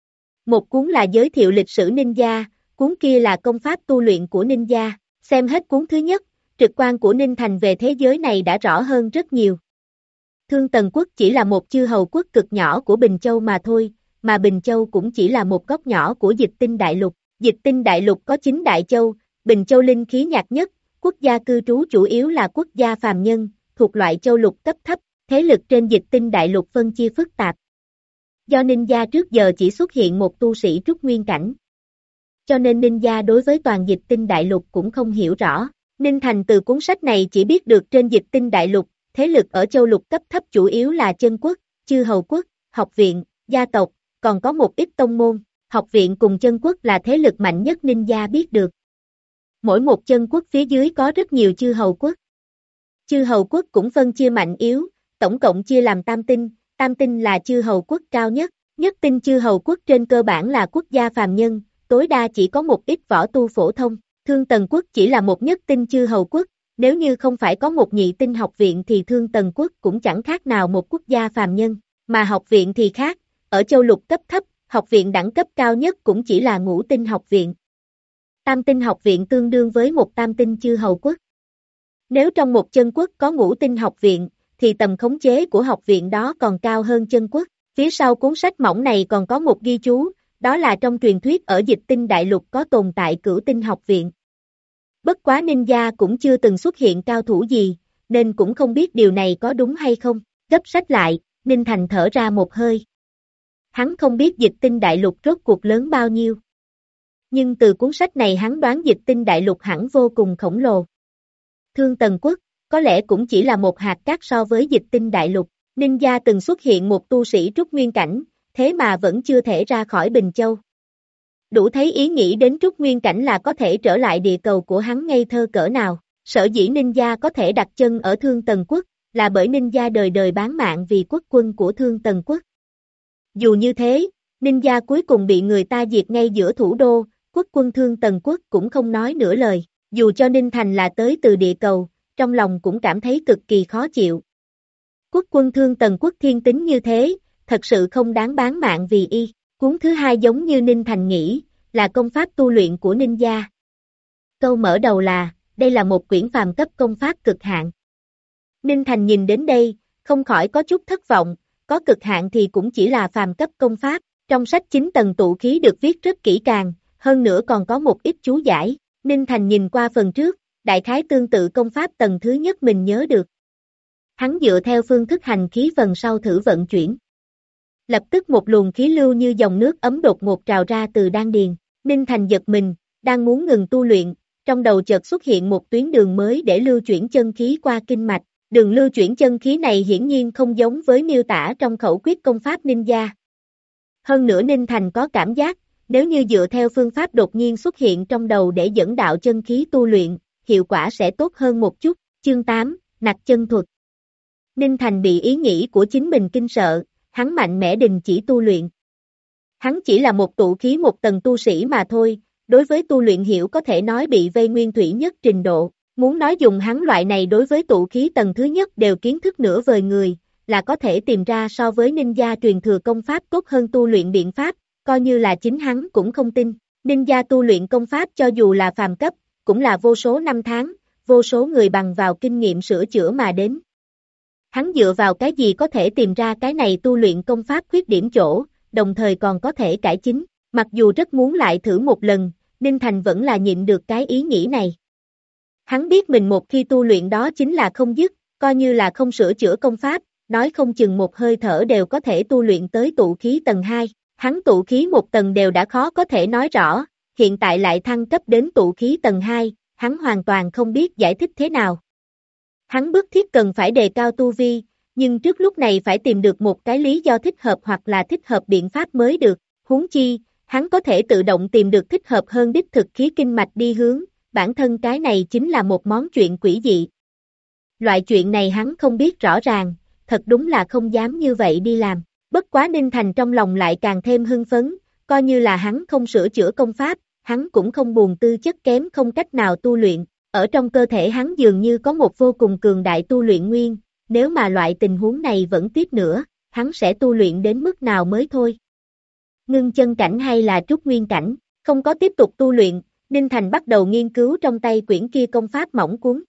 Một cuốn là giới thiệu lịch sử ninja, cuốn kia là công pháp tu luyện của ninja. Xem hết cuốn thứ nhất, trực quan của Ninh Thành về thế giới này đã rõ hơn rất nhiều. Thương Tần Quốc chỉ là một chư hầu quốc cực nhỏ của Bình Châu mà thôi, mà Bình Châu cũng chỉ là một góc nhỏ của Dịch Tinh Đại Lục. Dịch Tinh Đại Lục có 9 đại châu, Bình Châu linh khí nhạt nhất, quốc gia cư trú chủ yếu là quốc gia phàm nhân, thuộc loại châu lục cấp thấp, thế lực trên Dịch Tinh Đại Lục phân chia phức tạp. Do ninja trước giờ chỉ xuất hiện một tu sĩ trúc nguyên cảnh, cho nên ninja đối với toàn Dịch Tinh Đại Lục cũng không hiểu rõ. Ninh Thành từ cuốn sách này chỉ biết được trên Dịch Tinh Đại Lục, thế lực ở châu lục cấp thấp chủ yếu là chân quốc, chư hầu quốc, học viện, gia tộc, còn có một ít tông môn. Học viện cùng chân quốc là thế lực mạnh nhất ninja biết được. Mỗi một chân quốc phía dưới có rất nhiều chư hầu quốc. Chư hầu quốc cũng phân chia mạnh yếu, tổng cộng chia làm tam tinh là chư hầu quốc cao nhất. Nhất tinh chư hầu quốc trên cơ bản là quốc gia phàm nhân, tối đa chỉ có một ít võ tu phổ thông. Thương Tần quốc chỉ là một nhất tinh chư hầu quốc, nếu như không phải có một nhị tinh học viện thì Thương Tần quốc cũng chẳng khác nào một quốc gia phàm nhân, mà học viện thì khác, ở châu lục cấp thấp, học viện đẳng cấp cao nhất cũng chỉ là ngũ tinh học viện. Tam tinh học viện tương đương với một tam tinh chư hầu quốc. Nếu trong một chân quốc có ngũ tinh học viện, thì tầm khống chế của học viện đó còn cao hơn chân quốc. Phía sau cuốn sách mỏng này còn có một ghi chú, đó là trong truyền thuyết ở Dịch Tinh Đại Lục có tồn tại cửu tinh học viện. Bất quá ninja cũng chưa từng xuất hiện cao thủ gì, nên cũng không biết điều này có đúng hay không. Gấp sách lại, Ninh Thành thở ra một hơi. Hắn không biết Dịch Tinh Đại Lục rốt cuộc lớn bao nhiêu. Nhưng từ cuốn sách này hắn đoán Dịch Tinh Đại Lục hẳn vô cùng khổng lồ. Thương Tần quốc, có lẽ cũng chỉ là một hạt cát so với Dịch Tinh Đại Lục. Ninja từng xuất hiện một tu sĩ trúc nguyên cảnh, thế mà vẫn chưa thể ra khỏi Bình Châu. Đủ thấy ý nghĩ đến trúc nguyên cảnh là có thể trở lại địa cầu của hắn ngây thơ cỡ nào. Sở dĩ ninja có thể đặt chân ở Thương Tần quốc, là bởi ninja đời đời bán mạng vì quốc quân của Thương Tần quốc. Dù như thế, ninja cuối cùng bị người ta diệt ngay giữa thủ đô, quốc quân Thương Tần quốc cũng không nói nửa lời. Dù cho Ninh Thành là tới từ địa cầu, trong lòng cũng cảm thấy cực kỳ khó chịu. Quốc quân Thương Tần quốc thiên tính như thế, thật sự không đáng bán mạng vì y. Cuốn thứ hai giống như Ninh Thành nghĩ, là công pháp tu luyện của ninja. Câu mở đầu là, đây là một quyển phàm cấp công pháp cực hạn. Ninh Thành nhìn đến đây, không khỏi có chút thất vọng, có cực hạn thì cũng chỉ là phàm cấp công pháp. Trong sách 9 tầng tụ khí được viết rất kỹ càng, hơn nữa còn có một ít chú giải. Ninh Thành nhìn qua phần trước, đại khái tương tự công pháp tầng thứ nhất mình nhớ được. Hắn dựa theo phương thức hành khí phần sau thử vận chuyển. Lập tức một luồng khí lưu như dòng nước ấm đột ngột trào ra từ đan điền. Ninh Thành giật mình, đang muốn ngừng tu luyện, trong đầu chợt xuất hiện một tuyến đường mới để lưu chuyển chân khí qua kinh mạch. Đường lưu chuyển chân khí này hiển nhiên không giống với miêu tả trong khẩu quyết công pháp ninja. Hơn nữa Ninh Thành có cảm giác, nếu như dựa theo phương pháp đột nhiên xuất hiện trong đầu để dẫn đạo chân khí tu luyện, hiệu quả sẽ tốt hơn một chút. Chương 8, Nặc chân thuật. Ninh Thành bị ý nghĩ của chính mình kinh sợ, hắn mạnh mẽ đình chỉ tu luyện. Hắn chỉ là một tụ khí một tầng tu sĩ mà thôi, đối với tu luyện hiểu có thể nói bị vây nguyên thủy nhất trình độ. Muốn nói dùng hắn loại này đối với tụ khí tầng thứ nhất đều kiến thức nửa vời người, là có thể tìm ra so với ninja truyền thừa công pháp tốt hơn tu luyện biện pháp, coi như là chính hắn cũng không tin. Ninja tu luyện công pháp cho dù là phàm cấp, cũng là vô số năm tháng, vô số người bằng vào kinh nghiệm sửa chữa mà đến. Hắn dựa vào cái gì có thể tìm ra cái này tu luyện công pháp khuyết điểm chỗ, đồng thời còn có thể cải chính. Mặc dù rất muốn lại thử một lần, Ninh Thành vẫn là nhịn được cái ý nghĩ này. Hắn biết mình một khi tu luyện đó chính là không dứt, coi như là không sửa chữa công pháp, nói không chừng một hơi thở đều có thể tu luyện tới tụ khí tầng 2. Hắn tụ khí một tầng đều đã khó có thể nói rõ, hiện tại lại thăng cấp đến tụ khí tầng 2, hắn hoàn toàn không biết giải thích thế nào. Hắn bức thiết cần phải đề cao tu vi, nhưng trước lúc này phải tìm được một cái lý do thích hợp hoặc là thích hợp biện pháp mới được. Huống chi, hắn có thể tự động tìm được thích hợp hơn đích thực khí kinh mạch đi hướng, bản thân cái này chính là một món chuyện quỷ dị. Loại chuyện này hắn không biết rõ ràng, thật đúng là không dám như vậy đi làm. Bất quá Ninh Thành trong lòng lại càng thêm hưng phấn, coi như là hắn không sửa chữa công pháp, hắn cũng không buồn tư chất kém không cách nào tu luyện. Ở trong cơ thể hắn dường như có một vô cùng cường đại tu luyện nguyên, nếu mà loại tình huống này vẫn tiếp nữa, hắn sẽ tu luyện đến mức nào mới thôi. Ngưng chân cảnh hay là trúc nguyên cảnh, không có tiếp tục tu luyện, Ninh Thành bắt đầu nghiên cứu trong tay quyển kia công pháp mỏng cuốn.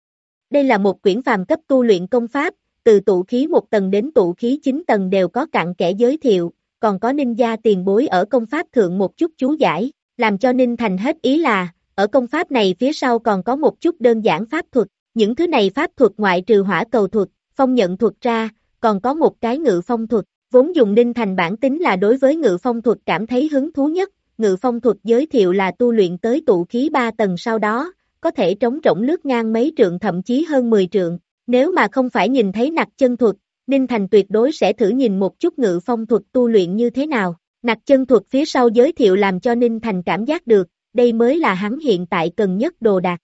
Đây là một quyển phàm cấp tu luyện công pháp, từ tụ khí 1 tầng đến tụ khí 9 tầng đều có cặn kẽ giới thiệu, còn có ninja tiền bối ở công pháp thượng một chút chú giải, làm cho Ninh Thành hết ý là, ở công pháp này phía sau còn có một chút đơn giản pháp thuật, những thứ này pháp thuật ngoại trừ hỏa cầu thuật, phong nhận thuật ra, còn có một cái ngự phong thuật, vốn dùng Ninh Thành bản tính là đối với ngự phong thuật cảm thấy hứng thú nhất, ngự phong thuật giới thiệu là tu luyện tới tụ khí 3 tầng sau đó, có thể trống rỗng lướt ngang mấy trượng thậm chí hơn 10 trượng, nếu mà không phải nhìn thấy nặc chân thuật, Ninh Thành tuyệt đối sẽ thử nhìn một chút ngự phong thuật tu luyện như thế nào, nặc chân thuật phía sau giới thiệu làm cho Ninh Thành cảm giác được, đây mới là hắn hiện tại cần nhất đồ đạc.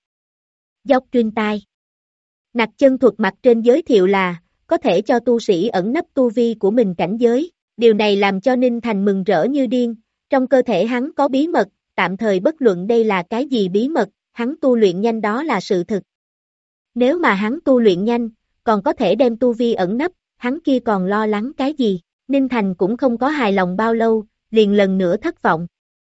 Dốc truyền tai. Nặc chân thuật mặt trên giới thiệu là, có thể cho tu sĩ ẩn nấp tu vi của mình cảnh giới, Điều này làm cho Ninh Thành mừng rỡ như điên, trong cơ thể hắn có bí mật, tạm thời bất luận đây là cái gì bí mật, hắn tu luyện nhanh đó là sự thực. Nếu mà hắn tu luyện nhanh, còn có thể đem tu vi ẩn nấp, hắn kia còn lo lắng cái gì, Ninh Thành cũng không có hài lòng bao lâu, liền lần nữa thất vọng.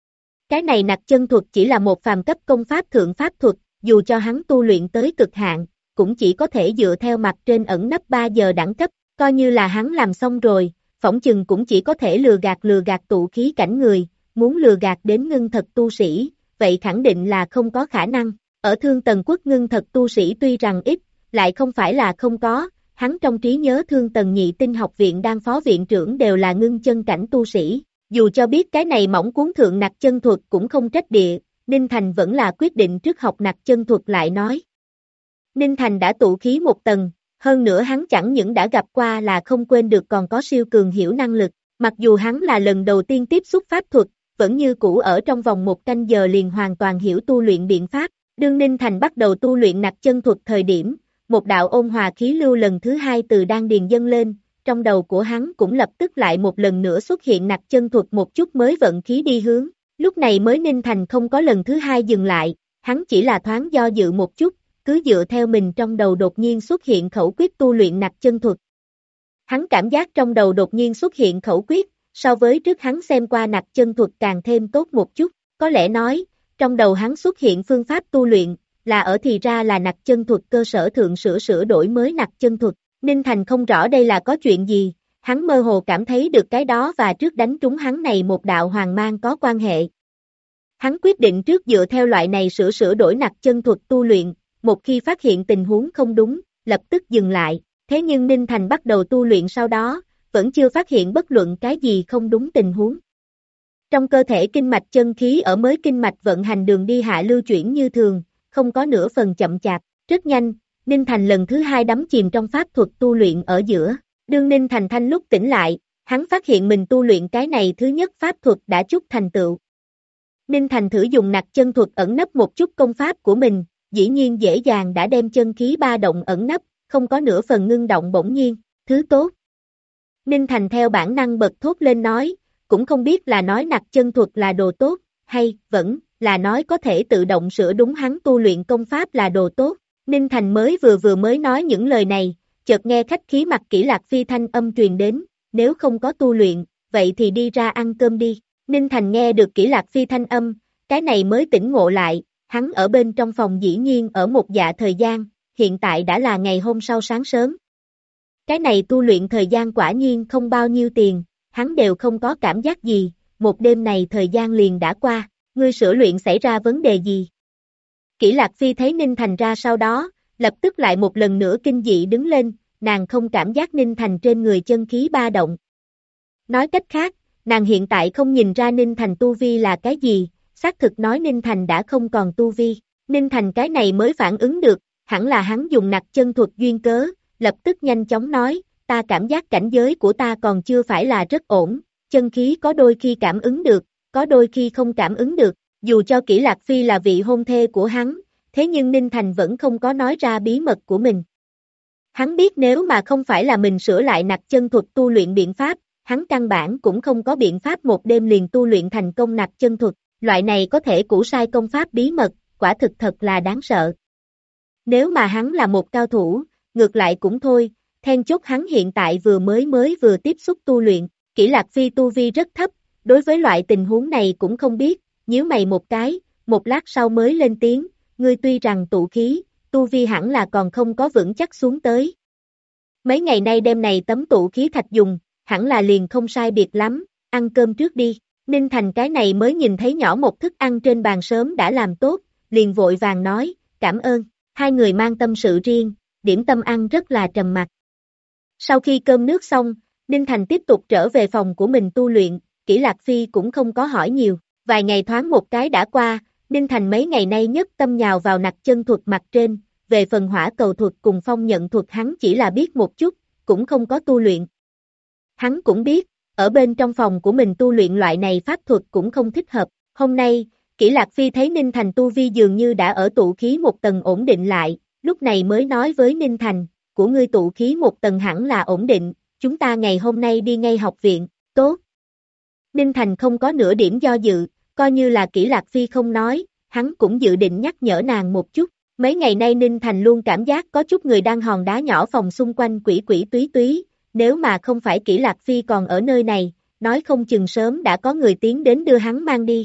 Cái này nặc chân thuật chỉ là một phàm cấp công pháp thượng pháp thuật, dù cho hắn tu luyện tới cực hạn, cũng chỉ có thể dựa theo mặt trên ẩn nấp 3 giờ đẳng cấp, coi như là hắn làm xong rồi, phỏng chừng cũng chỉ có thể lừa gạt tụ khí cảnh người, muốn lừa gạt đến ngưng thật tu sĩ, vậy khẳng định là không có khả năng. Ở Thương Tần Quốc ngưng thật tu sĩ tuy rằng ít, lại không phải là không có, hắn trong trí nhớ Thương Tần Nhị Tinh học viện đang phó viện trưởng đều là ngưng chân cảnh tu sĩ, dù cho biết cái này mỏng cuốn thượng nặc chân thuật cũng không trách địa, Ninh Thành vẫn là quyết định trước học nặc chân thuật lại nói. Ninh Thành đã tụ khí một tầng, hơn nữa hắn chẳng những đã gặp qua là không quên được còn có siêu cường hiểu năng lực, mặc dù hắn là lần đầu tiên tiếp xúc pháp thuật, vẫn như cũ ở trong vòng 1 canh giờ liền hoàn toàn hiểu tu luyện biện pháp. Đương Ninh Thành bắt đầu tu luyện nặc chân thuật thời điểm, một đạo ôn hòa khí lưu lần thứ 2 từ đan điền dâng lên, trong đầu của hắn cũng lập tức lại một lần nữa xuất hiện nặc chân thuật một chút mới vận khí đi hướng, lúc này mới Ninh Thành không có lần thứ 2 dừng lại, hắn chỉ là thoáng do dự một chút, cứ dựa theo mình trong đầu đột nhiên xuất hiện khẩu quyết tu luyện nặc chân thuật. Hắn cảm giác trong đầu đột nhiên xuất hiện khẩu quyết, so với trước hắn xem qua nặc chân thuật càng thêm tốt một chút, có lẽ nói, trong đầu hắn xuất hiện phương pháp tu luyện, là ở thì ra là nặc chân thuật cơ sở thượng sửa đổi mới nặc chân thuật. Ninh Thành không rõ đây là có chuyện gì, hắn mơ hồ cảm thấy được cái đó và trước đánh trúng hắn này một đạo hoàng mang có quan hệ. Hắn quyết định trước dựa theo loại này sửa đổi nặc chân thuật tu luyện, một khi phát hiện tình huống không đúng, lập tức dừng lại, thế nhưng Ninh Thành bắt đầu tu luyện sau đó, vẫn chưa phát hiện bất luận cái gì không đúng tình huống. Trong cơ thể kinh mạch chân khí ở mới kinh mạch vận hành đường đi hạ lưu chuyển như thường, không có nửa phần chậm chạp, rất nhanh, Ninh Thành lần thứ 2 đắm chìm trong pháp thuật tu luyện ở giữa, đương Ninh Thành thanh lúc tỉnh lại, hắn phát hiện mình tu luyện cái này thứ nhất pháp thuật đã chút thành tựu. Ninh Thành thử dùng nặc chân thuật ẩn nấp một chút công pháp của mình, dĩ nhiên dễ dàng đã đem chân khí ba động ẩn nấp, không có nửa phần ngưng động bỗng nhiên, thứ tốt. Ninh Thành theo bản năng bật thốt lên nói, cũng không biết là nói nặc chân thuật là đồ tốt, hay vẫn là nói có thể tự động sửa đúng hắn tu luyện công pháp là đồ tốt. Ninh Thành mới mới nói những lời này, chợt nghe khách khí mặt Kỷ Lạc Phi thanh âm truyền đến, nếu không có tu luyện, vậy thì đi ra ăn cơm đi. Ninh Thành nghe được Kỷ Lạc Phi thanh âm, cái này mới tỉnh ngộ lại, hắn ở bên trong phòng dĩ nhiên ở một dạ thời gian, hiện tại đã là ngày hôm sau sáng sớm. Cái này tu luyện thời gian quả nhiên không bao nhiêu tiền, hắn đều không có cảm giác gì, một đêm này thời gian liền đã qua, ngươi sửa luyện xảy ra vấn đề gì? Kỷ Lạc Phi thấy Ninh Thành ra sau đó, lập tức lại một lần nữa kinh dị đứng lên, nàng không cảm giác Ninh Thành trên người chân khí ba động. Nói cách khác, nàng hiện tại không nhìn ra Ninh Thành tu vi là cái gì, xác thực nói Ninh Thành đã không còn tu vi, Ninh Thành cái này mới phản ứng được, hẳn là hắn dùng nặc chân thuật duyên cớ, lập tức nhanh chóng nói, ta cảm giác cảnh giới của ta còn chưa phải là rất ổn, chân khí có đôi khi cảm ứng được, có đôi khi không cảm ứng được, dù cho Kỷ Lạc Phi là vị hôn thê của hắn, thế nhưng Ninh Thành vẫn không có nói ra bí mật của mình. Hắn biết nếu mà không phải là mình sửa lại nặc chân thuật tu luyện biện pháp, hắn căn bản cũng không có biện pháp một đêm liền tu luyện thành công nặc chân thuật, loại này có thể củ sai công pháp bí mật, quả thực thật là đáng sợ. Nếu mà hắn là một cao thủ, ngược lại cũng thôi, then chốt hắn hiện tại vừa tiếp xúc tu luyện, Kỷ Lạc Phi tu vi rất thấp, đối với loại tình huống này cũng không biết, nhíu mày một cái, một lát sau mới lên tiếng, ngươi tuy rằng tụ khí, tu vi hẳn là còn không có vững chắc xuống tới. Mấy ngày nay đêm này tấm tụ khí thạch dùng, hẳn là liền không sai biệt lắm, ăn cơm trước đi. Ninh Thành cái này mới nhìn thấy nhỏ một thức ăn trên bàn sớm đã làm tốt, liền vội vàng nói, cảm ơn, hai người mang tâm sự riêng, điểm tâm ăn rất là trầm mặc. Sau khi cơm nước xong, Ninh Thành tiếp tục trở về phòng của mình tu luyện, Kỷ Lạc Phi cũng không có hỏi nhiều, vài ngày thoáng một cái đã qua, Ninh Thành mấy ngày nay nhất tâm nhào vào nặc chân thuật mặt trên, về phần hỏa cầu thuật cùng phong nhận thuật hắn chỉ là biết một chút, cũng không có tu luyện. Hắn cũng biết, ở bên trong phòng của mình tu luyện loại này pháp thuật cũng không thích hợp, hôm nay, Kỷ Lạc Phi thấy Ninh Thành tu vi dường như đã ở tụ khí một tầng ổn định lại, lúc này mới nói với Ninh Thành, của ngươi tụ khí một tầng hẳn là ổn định, chúng ta ngày hôm nay đi ngay học viện, Tốt. Ninh Thành không có nửa điểm do dự, coi như là Kỷ Lạc Phi không nói, hắn cũng dự định nhắc nhở nàng một chút. Mấy ngày nay Ninh Thành luôn cảm giác có chút người đang hòn đá nhỏ phòng xung quanh quỷ quỷ túy túy, nếu mà không phải Kỷ Lạc Phi còn ở nơi này, nói không chừng sớm đã có người tiến đến đưa hắn mang đi.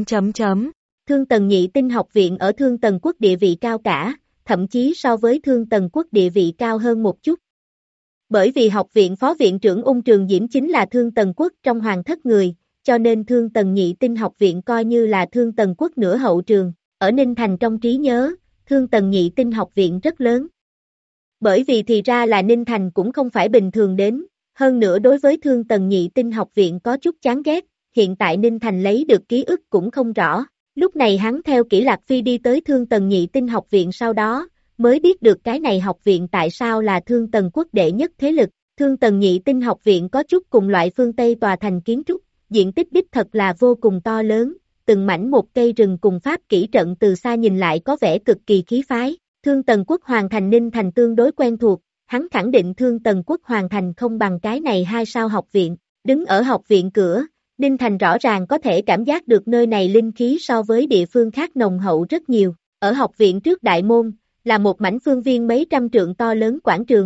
Thương Tần Nhị Tinh học viện ở Thương Tần Quốc địa vị cao cả, thậm chí so với Thương Tần Quốc địa vị cao hơn một chút. Bởi vì học viện phó viện trưởng Ung Trường Diễm chính là Thương Tần Quốc trong hoàng thất người, cho nên Thương Tần Nhị Tinh học viện coi như là Thương Tần Quốc nửa hậu trường. Ở Ninh Thành trong trí nhớ, Thương Tần Nhị Tinh học viện rất lớn. Bởi vì thì ra là Ninh Thành cũng không phải bình thường đến, hơn nữa đối với Thương Tần Nhị Tinh học viện có chút chán ghét, hiện tại Ninh Thành lấy được ký ức cũng không rõ. Lúc này hắn theo Kỷ Lạc Phi đi tới Thương Tần Nhị Tinh học viện sau đó, mới biết được cái này học viện tại sao là Thương Tần Quốc đệ nhất thế lực. Thương Tần Nhị Tinh học viện có chút cùng loại phương Tây tòa thành kiến trúc, diện tích đích thật là vô cùng to lớn, từng mảnh một cây rừng cùng pháp kỹ trận từ xa nhìn lại có vẻ cực kỳ khí phái. Thương Tần Quốc Hoàng Thành Ninh Thành tương đối quen thuộc, hắn khẳng định Thương Tần Quốc Hoàng Thành không bằng cái này 2 sao học viện. Đứng ở học viện cửa, Ninh Thành rõ ràng có thể cảm giác được nơi này linh khí so với địa phương khác nồng hậu rất nhiều. Ở học viện trước đại môn, là một mảnh phương viên mấy trăm trượng to lớn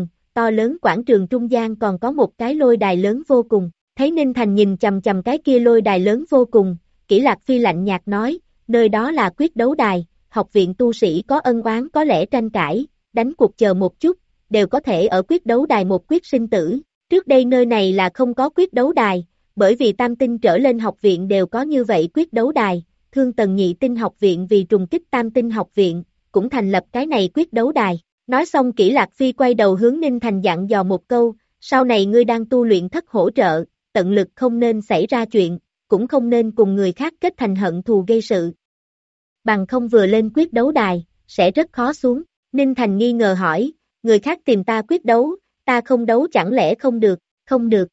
quảng trường trung gian còn có một cái lôi đài lớn vô cùng. Thấy Ninh Thành nhìn chằm chằm cái kia lôi đài lớn vô cùng, Kỷ Lạc Phi lạnh nhạt nói, nơi đó là quyết đấu đài, học viện tu sĩ có ân oán có lẽ tranh cãi, đánh cuộc chờ một chút, đều có thể ở quyết đấu đài một quyết sinh tử. Trước đây nơi này là không có quyết đấu đài, bởi vì tam tinh trở lên học viện đều có như vậy quyết đấu đài, Thương Tần Nhị Tinh học viện vì trùng kích tam tinh học viện, cũng thành lập cái này quyết đấu đài. Nói xong Kỷ Lạc Phi quay đầu hướng Ninh Thành dặn dò một câu, sau này ngươi đang tu luyện thất hỗ trợ, tận lực không nên xảy ra chuyện, cũng không nên cùng người khác kết thành hận thù gây sự. Bằng không vừa lên quyết đấu đài, sẽ rất khó xuống. Ninh Thành nghi ngờ hỏi, người khác tìm ta quyết đấu, ta không đấu chẳng lẽ không được, không được.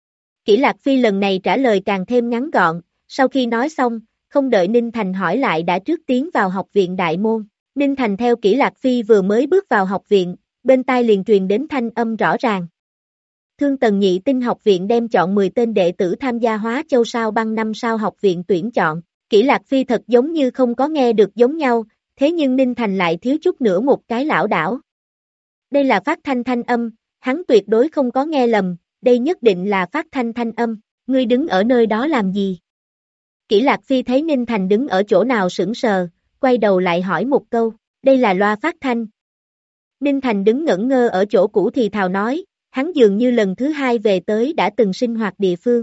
Kỷ Lạc Phi lần này trả lời càng thêm ngắn gọn, sau khi nói xong, không đợi Ninh Thành hỏi lại đã trước tiến vào học viện đại môn. Ninh Thành theo Kỷ Lạc Phi vừa mới bước vào học viện, bên tai liền truyền đến thanh âm rõ ràng. Thương Tần Nhị Tinh học viện đem chọn 10 tên đệ tử tham gia Hóa Châu Sao Băng 5 sao học viện tuyển chọn. Kỷ Lạc Phi thật giống như không có nghe được giống nhau, thế nhưng Ninh Thành lại thiếu chút nữa một cái lảo đảo. Đây là phát thanh âm, hắn tuyệt đối không có nghe lầm, đây nhất định là phát thanh âm, ngươi đứng ở nơi đó làm gì? Kỷ Lạc Phi thấy Ninh Thành đứng ở chỗ nào sững sờ, quay đầu lại hỏi một câu, đây là loa phát thanh. Ninh Thành đứng ngẩn ngơ ở chỗ cũ thì thào nói, hắn dường như lần thứ 2 về tới đã từng sinh hoạt địa phương.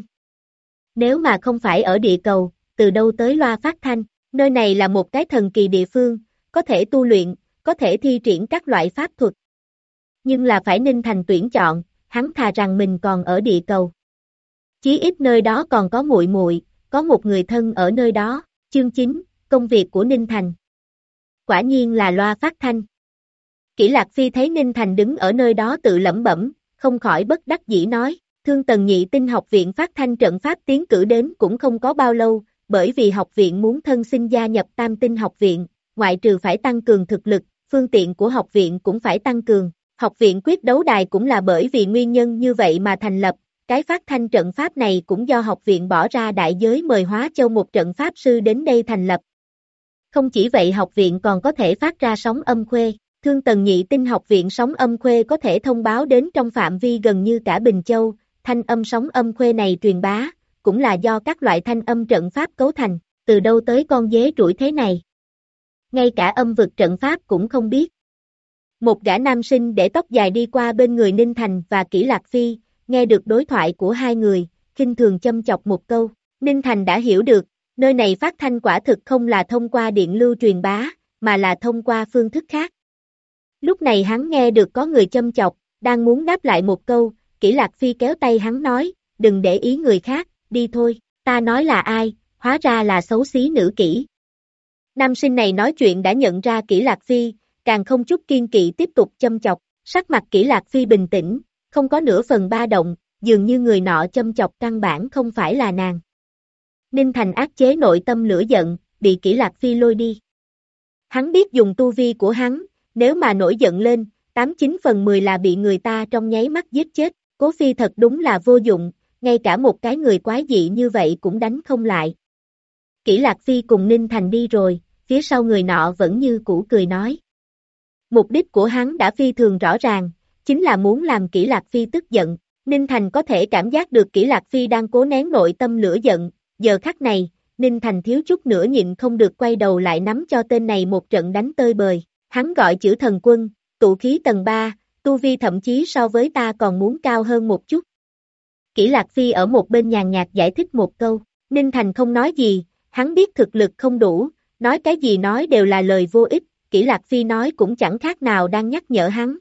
Nếu mà không phải ở địa cầu, từ đâu tới loa phát thanh, nơi này là một cái thần kỳ địa phương, có thể tu luyện, có thể thi triển các loại pháp thuật. Nhưng là phải Ninh Thành tuyển chọn, hắn thà rằng mình còn ở địa cầu. Chí ít nơi đó còn có muội muội, có một người thân ở nơi đó. Chương 9, công việc của Ninh Thành. Quả nhiên là loa phát thanh. Kỷ Lạc Phi thấy Ninh Thành đứng ở nơi đó tự lẩm bẩm, không khỏi bất đắc dĩ nói, Thương Tần Nhị Tinh học viện phát thanh trận pháp tiến cử đến cũng không có bao lâu, bởi vì học viện muốn thân xin gia nhập Tam Tinh học viện, ngoại trừ phải tăng cường thực lực, phương tiện của học viện cũng phải tăng cường. Học viện quyết đấu đài cũng là bởi vì nguyên nhân như vậy mà thành lập, cái phát thanh trận pháp này cũng do học viện bỏ ra đại giới mời Hóa Châu một trận pháp sư đến đây thành lập. Không chỉ vậy học viện còn có thể phát ra sóng âm khuê, Thương Tần Nhị Tinh học viện sóng âm khuê có thể thông báo đến trong phạm vi gần như cả Bình Châu, thanh âm sóng âm khuê này truyền bá, cũng là do các loại thanh âm trận pháp cấu thành, từ đâu tới con dế trũi thế này. Ngay cả âm vực trận pháp cũng không biết. Một gã nam sinh để tóc dài đi qua bên người Ninh Thành và Kỷ Lạc Phi, nghe được đối thoại của hai người, khinh thường châm chọc một câu, Ninh Thành đã hiểu được, nơi này phát thanh quả thực không là thông qua điện lưu truyền bá, mà là thông qua phương thức khác. Lúc này hắn nghe được có người châm chọc, đang muốn đáp lại một câu, Kỷ Lạc Phi kéo tay hắn nói, đừng để ý người khác, đi thôi, ta nói là ai, hóa ra là xấu xí nữ Kỷ. Nam sinh này nói chuyện đã nhận ra Kỷ Lạc Phi, càng không chút kiên kỵ tiếp tục châm chọc, sắc mặt Kỷ Lạc Phi bình tĩnh, không có nửa phần ba động, dường như người nọ châm chọc căn bản không phải là nàng. Ninh Thành áp chế nội tâm lửa giận, bị Kỷ Lạc Phi lôi đi. Hắn biết dùng tu vi của hắn, nếu mà nổi giận lên, 89 phần 10 là bị người ta trong nháy mắt giết chết, Cố Phi thật đúng là vô dụng, ngay cả một cái người quái dị như vậy cũng đánh không lại. Kỷ Lạc Phi cùng Ninh Thành đi rồi, phía sau người nọ vẫn như cũ cười nói. Mục đích của hắn đã phi thường rõ ràng, chính là muốn làm Kỷ Lạc Phi tức giận. Ninh Thành có thể cảm giác được Kỷ Lạc Phi đang cố nén nội tâm lửa giận, giờ khắc này, Ninh Thành thiếu chút nữa nhịn không được quay đầu lại nắm cho tên này một trận đánh tơi bời. Hắn gọi chữ thần quân, tụ khí tầng 3, tu vi thậm chí so với ta còn muốn cao hơn một chút. Kỷ Lạc Phi ở một bên nhàn nhạt giải thích một câu, Ninh Thành không nói gì, hắn biết thực lực không đủ, nói cái gì nói đều là lời vô ích, Kỷ Lạc Phi nói cũng chẳng khác nào đang nhắc nhở hắn.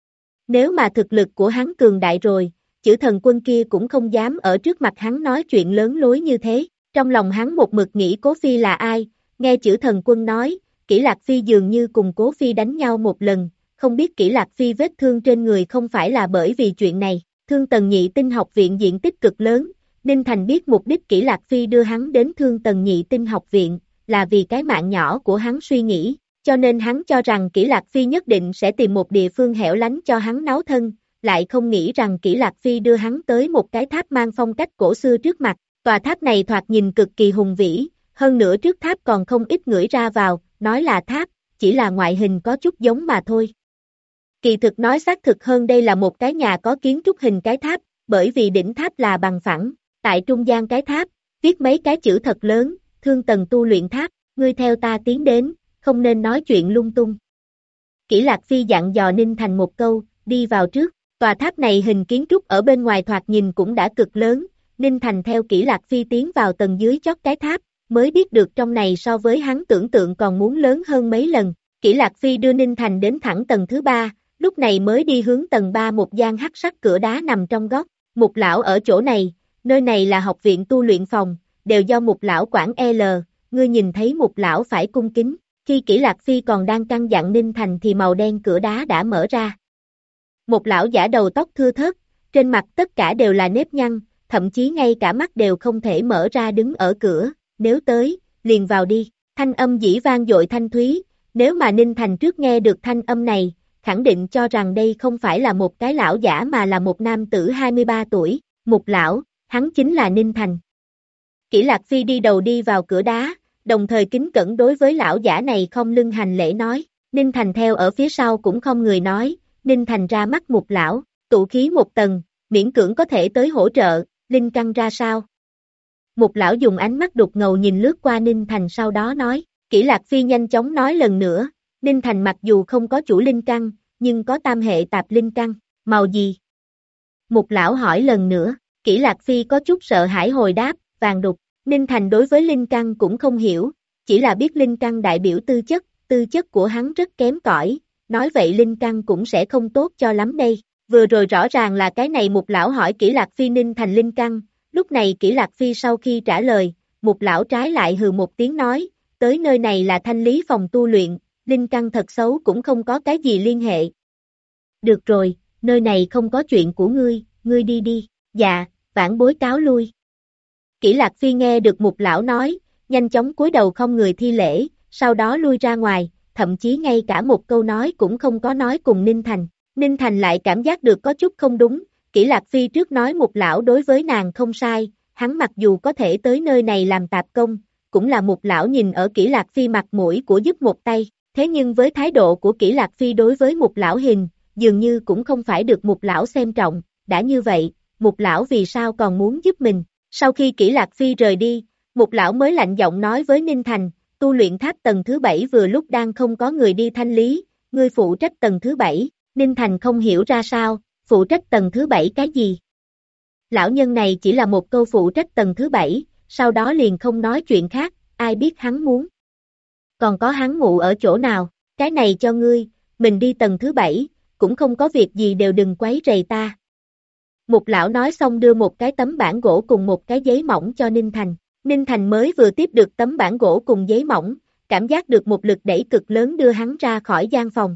Nếu mà thực lực của hắn cường đại rồi, chữ thần quân kia cũng không dám ở trước mặt hắn nói chuyện lớn lối như thế. Trong lòng hắn một mực nghĩ Cố Phi là ai, nghe chữ thần quân nói, Kỷ Lạc Phi dường như cùng Cố Phi đánh nhau một lần, không biết Kỷ Lạc Phi vết thương trên người không phải là bởi vì chuyện này. Thương Tần Nhị Tinh học viện diện tích cực lớn, Ninh Thành biết mục đích Kỷ Lạc Phi đưa hắn đến Thương Tần Nhị Tinh học viện, là vì cái mạng nhỏ của hắn suy nghĩ, cho nên hắn cho rằng Kỷ Lạc Phi nhất định sẽ tìm một địa phương hẻo lánh cho hắn náo thân, lại không nghĩ rằng Kỷ Lạc Phi đưa hắn tới một cái tháp mang phong cách cổ xưa trước mặt. Tòa tháp này thoạt nhìn cực kỳ hùng vĩ, hơn nữa trước tháp còn không ít người ra vào, nói là tháp, chỉ là ngoại hình có chút giống mà thôi. Kỳ thực nói xác thực hơn đây là một cái nhà có kiến trúc hình cái tháp, bởi vì đỉnh tháp là bằng phẳng, tại trung gian cái tháp, viết mấy cái chữ thật lớn, Thương Tần tu luyện tháp, ngươi theo ta tiến đến, không nên nói chuyện lung tung. Kỷ Lạc Phi dặn dò Ninh Thành một câu, đi vào trước, tòa tháp này hình kiến trúc ở bên ngoài thoạt nhìn cũng đã cực lớn, Ninh Thành theo Kỷ Lạc Phi tiến vào tầng dưới chót cái tháp, mới biết được trong này so với hắn tưởng tượng còn muốn lớn hơn mấy lần. Kỷ Lạc Phi đưa Ninh Thành đến thẳng tầng thứ 3, lúc này mới đi hướng tầng 3 một gian hắc sắc cửa đá nằm trong góc. Mục lão ở chỗ này, nơi này là học viện tu luyện phòng, đều do Mục lão quản L, ngươi nhìn thấy Mục lão phải cung kính. Khi Kỷ Lạc Phi còn đang căn dặn Ninh Thành thì màu đen cửa đá đã mở ra. Mục lão giả đầu tóc thưa thớt, trên mặt tất cả đều là nếp nhăn, thậm chí ngay cả mắt đều không thể mở ra đứng ở cửa, nếu tới, liền vào đi. Thanh âm dĩ vang dội thanh thúy, nếu mà Ninh Thành trước nghe được thanh âm này, khẳng định cho rằng đây không phải là một cái lão giả mà là một nam tử 23 tuổi, Mục lão, hắn chính là Ninh Thành. Kỷ Lạc Phi đi đầu đi vào cửa đá, đồng thời kính cẩn đối với lão giả này không lưng hành lễ nói, Ninh Thành theo ở phía sau cũng không người nói, Ninh Thành ra mắt Mục lão, tụ khí một tầng, miễn cưỡng có thể tới hỗ trợ, linh căn ra sao? Mục lão dùng ánh mắt đục ngầu nhìn lướt qua Ninh Thành sau đó nói, Kỷ Lạc Phi nhanh chóng nói lần nữa, Ninh Thành mặc dù không có chủ linh căn, nhưng có tam hệ tạp linh căn, màu gì? Mục lão hỏi lần nữa, Kỷ Lạc Phi có chút sợ hãi hồi đáp, vàng đục, Ninh Thành đối với linh căn cũng không hiểu, chỉ là biết linh căn đại biểu tư chất của hắn rất kém cỏi, nói vậy linh căn cũng sẽ không tốt cho lắm đây. Vừa rồi rõ ràng là cái này Mục lão hỏi Kỷ Lạc Phi Ninh Thành linh căn, lúc này Kỷ Lạc Phi sau khi trả lời, Mục lão trái lại hừ một tiếng nói, tới nơi này là thanh lý phòng tu luyện, linh căn thật xấu cũng không có cái gì liên hệ. Được rồi, nơi này không có chuyện của ngươi đi đi, dạ, vãn bối cáo lui. Kỷ Lạc Phi nghe được Mục lão nói, nhanh chóng cúi đầu không người thi lễ, sau đó lui ra ngoài, thậm chí ngay cả một câu nói cũng không có nói cùng Ninh Thành. Ninh Thành lại cảm giác được có chút không đúng, Kỷ Lạc Phi trước nói Mục lão đối với nàng không sai, hắn mặc dù có thể tới nơi này làm tạp công, cũng là Mục lão nhìn ở Kỷ Lạc Phi mặt mũi của giúp một tay, thế nhưng với thái độ của Kỷ Lạc Phi đối với Mục lão hình, dường như cũng không phải được Mục lão xem trọng, đã như vậy, Mục lão vì sao còn muốn giúp mình? Sau khi Kỷ Lạc Phi rời đi, Mục lão mới lạnh giọng nói với Ninh Thành, tu luyện tháp tầng thứ 7 vừa lúc đang không có người đi thanh lý, ngươi phụ trách tầng thứ 7, Ninh Thành không hiểu ra sao, phụ trách tầng thứ 7 cái gì? Lão nhân này chỉ là một câu phụ trách tầng thứ 7, sau đó liền không nói chuyện khác, ai biết hắn muốn. Còn có hắn ngủ ở chỗ nào, cái này cho ngươi, mình đi tầng thứ 7, cũng không có việc gì đều đừng quấy rầy ta. Mục lão nói xong đưa một cái tấm bảng gỗ cùng một cái giấy mỏng cho Ninh Thành. Ninh Thành mới vừa tiếp được tấm bảng gỗ cùng giấy mỏng, cảm giác được một lực đẩy cực lớn đưa hắn ra khỏi gian phòng.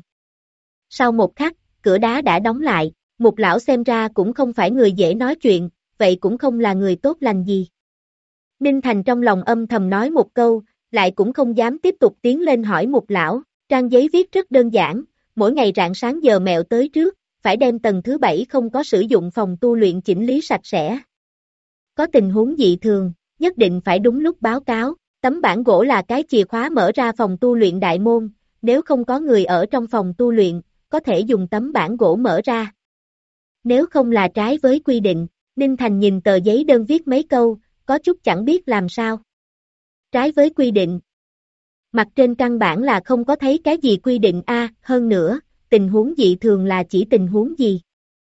Sau một khắc, cửa đá đã đóng lại, Mục lão xem ra cũng không phải người dễ nói chuyện, vậy cũng không là người tốt lành gì. Ninh Thành trong lòng âm thầm nói một câu, lại cũng không dám tiếp tục tiến lên hỏi Mục lão, trang giấy viết rất đơn giản, mỗi ngày rạng sáng giờ mẹo tới trước, phải đem tầng thứ 7 không có sử dụng phòng tu luyện chỉnh lý sạch sẽ. có tình huống dị thường, nhất định phải đúng lúc báo cáo. Tấm bản gỗ là cái chìa khóa mở ra phòng tu luyện đại môn, nếu không có người ở trong phòng tu luyện, có thể dùng tấm bản gỗ mở ra. Nếu không là trái với quy định, Ninh Thành nhìn tờ giấy đơn viết mấy câu, có chút chẳng biết làm sao. Trái với quy định. Mặt trên căn bản là không có thấy cái gì quy định a, hơn nữa, tình huống dị thường là chỉ tình huống gì?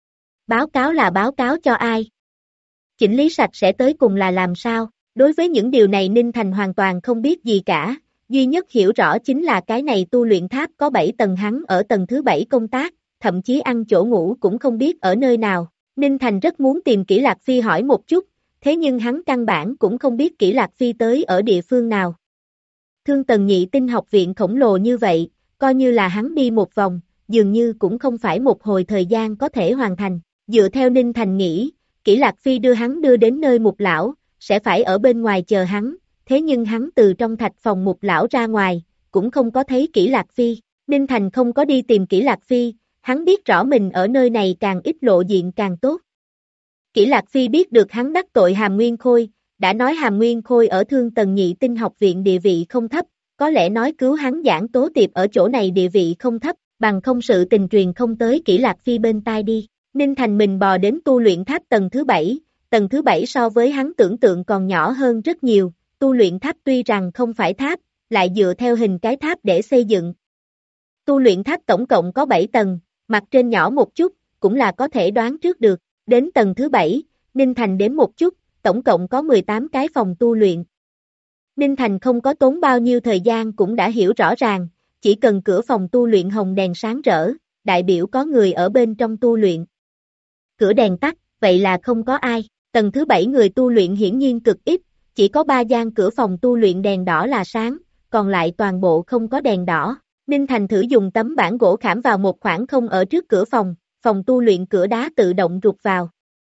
Báo cáo là báo cáo cho ai? Chỉnh lý sạch sẽ tới cùng là làm sao? Đối với những điều này Ninh Thành hoàn toàn không biết gì cả, duy nhất hiểu rõ chính là cái này tu luyện tháp có 7 tầng, hắn ở tầng thứ 7 công tác, thậm chí ăn chỗ ngủ cũng không biết ở nơi nào. Ninh Thành rất muốn tìm Kỷ Lạc Phi hỏi một chút, thế nhưng hắn căn bản cũng không biết Kỷ Lạc Phi tới ở địa phương nào. Thương Tần Nhị Tinh học viện khổng lồ như vậy, coi như là hắn đi một vòng, dường như cũng không phải một hồi thời gian có thể hoàn thành. Dựa theo Ninh Thành nghĩ, Kỷ Lạc Phi đưa hắn đưa đến nơi Mục Lão, sẽ phải ở bên ngoài chờ hắn, thế nhưng hắn từ trong thạch phòng Mục Lão ra ngoài, cũng không có thấy Kỷ Lạc Phi. Ninh Thành không có đi tìm Kỷ Lạc Phi, hắn biết rõ mình ở nơi này càng ít lộ diện càng tốt. Kỷ Lạc Phi biết được hắn đắc tội Hàm Nguyên Khôi, đã nói Hàm Nguyên Khôi ở Thương Tần Nhị Tinh học viện địa vị không thấp, có lẽ nói cứu hắn Giảng Tố Tiệp ở chỗ này địa vị không thấp, bằng không sự tình truyền không tới Kỷ Lạc Phi bên tai đi. Ninh Thành mình bò đến tu luyện tháp tầng thứ 7 so với hắn tưởng tượng còn nhỏ hơn rất nhiều, tu luyện tháp tuy rằng không phải tháp, lại dựa theo hình cái tháp để xây dựng. Tu luyện tháp tổng cộng có 7 tầng, mặt trên nhỏ một chút, cũng là có thể đoán trước được, đến tầng thứ 7, Ninh Thành đếm một chút, tổng cộng có 18 cái phòng tu luyện. Ninh Thành không có tốn bao nhiêu thời gian cũng đã hiểu rõ ràng, chỉ cần cửa phòng tu luyện hồng đèn sáng rỡ, đại biểu có người ở bên trong tu luyện. Cửa đèn tắt, vậy là không có ai. Tầng thứ 7 người tu luyện hiển nhiên cực ít, chỉ có 3 gian cửa phòng tu luyện đèn đỏ là sáng, còn lại toàn bộ không có đèn đỏ. Ninh Thành thử dùng tấm bản gỗ khảm vào một khoảng không ở trước cửa phòng tu luyện cửa đá tự động rụt vào.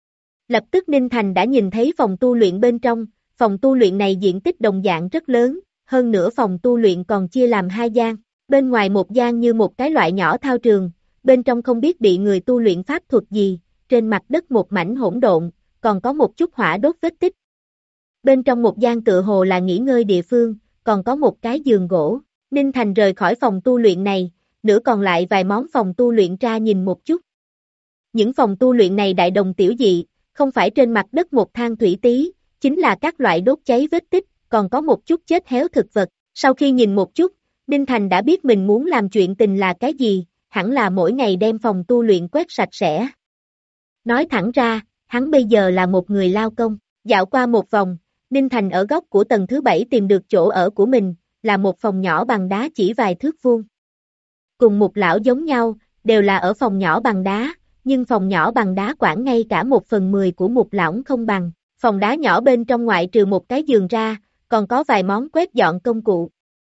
Lập tức Ninh Thành đã nhìn thấy phòng tu luyện bên trong, phòng tu luyện này diện tích đồng dạng rất lớn, hơn nữa phòng tu luyện còn chia làm 2 gian, bên ngoài một gian như một cái loại nhỏ thao trường, bên trong không biết bị người tu luyện pháp thuật gì, trên mặt đất một mảnh hỗn độn, còn có một chút hỏa đốt vết tích. Bên trong một gian tựa hồ là nghỉ ngơi địa phương, còn có một cái giường gỗ. Ninh Thành rời khỏi phòng tu luyện này, nửa còn lại vài món phòng tu luyện ra nhìn một chút. Những phòng tu luyện này đại đồng tiểu dị, không phải trên mặt đất một than thủy tí, chính là các loại đốt cháy vết tích, còn có một chút chết héo thực vật. Sau khi nhìn một chút, Ninh Thành đã biết mình muốn làm chuyện tình là cái gì, hẳn là mỗi ngày đem phòng tu luyện quét sạch sẽ. Nói thẳng ra, hắn bây giờ là một người lao công. Dạo qua một vòng, Ninh Thành ở góc của tầng thứ 7 tìm được chỗ ở của mình, là một phòng nhỏ bằng đá chỉ vài thước vuông. Cùng Mục Lão giống nhau, đều là ở phòng nhỏ bằng đá, nhưng phòng nhỏ bằng đá quản ngay cả 1/10 của Mục Lão không bằng. Phòng đá nhỏ bên trong ngoại trừ một cái giường ra, còn có vài món quét dọn công cụ.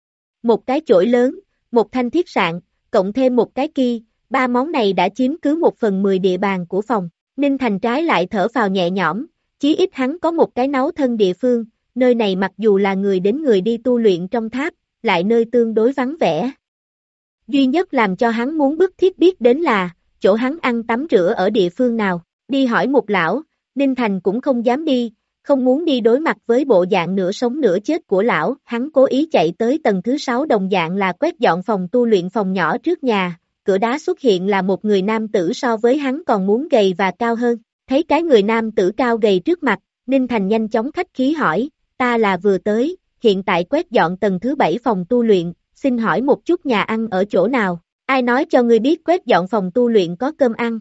Một cái chổi lớn, một thanh thiết sạn, cộng thêm một cái ki, 3 món này đã chiếm cứ 1/10 địa bàn của phòng. Ninh Thành trái lại thở phào nhẹ nhõm, chí ít hắn có một cái náu thân địa phương, nơi này mặc dù là người đến người đi tu luyện trong tháp, lại nơi tương đối vắng vẻ. Duy nhất làm cho hắn muốn bức thiết biết đến là, chỗ hắn ăn tắm rửa ở địa phương nào, đi hỏi Mục Lão, Ninh Thành cũng không dám đi, không muốn đi đối mặt với bộ dạng nửa sống nửa chết của lão, hắn cố ý chạy tới tầng thứ 6 đồng dạng là quét dọn phòng tu luyện phòng nhỏ trước nhà, cửa đá xuất hiện là một người nam tử so với hắn còn muốn gầy và cao hơn, thấy cái người nam tử cao gầy trước mặt, Ninh Thành nhanh chóng khách khí hỏi, ta là vừa tới, hiện tại quét dọn tầng thứ 7 phòng tu luyện, xin hỏi một chút nhà ăn ở chỗ nào, ai nói cho ngươi biết quét dọn phòng tu luyện có cơm ăn.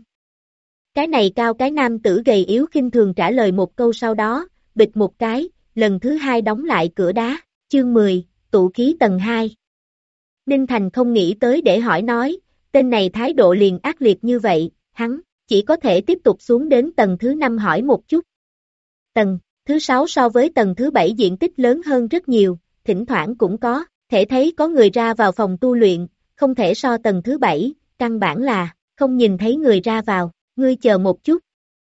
Cái này cao cái nam tử gầy yếu khinh thường trả lời một câu sau đó, bịch một cái, lần thứ 2 đóng lại cửa đá, chương 10, tụ khí tầng 2. Ninh Thành không nghĩ tới để hỏi nói, tên này thái độ liền ác liệt như vậy, hắn chỉ có thể tiếp tục xuống đến tầng thứ 5 hỏi một chút. Tầng thứ 6 so với tầng thứ 7 diện tích lớn hơn rất nhiều, thỉnh thoảng cũng có, thể thấy có người ra vào phòng tu luyện, không thể so tầng thứ 7, căn bản là, không nhìn thấy người ra vào, ngươi chờ một chút.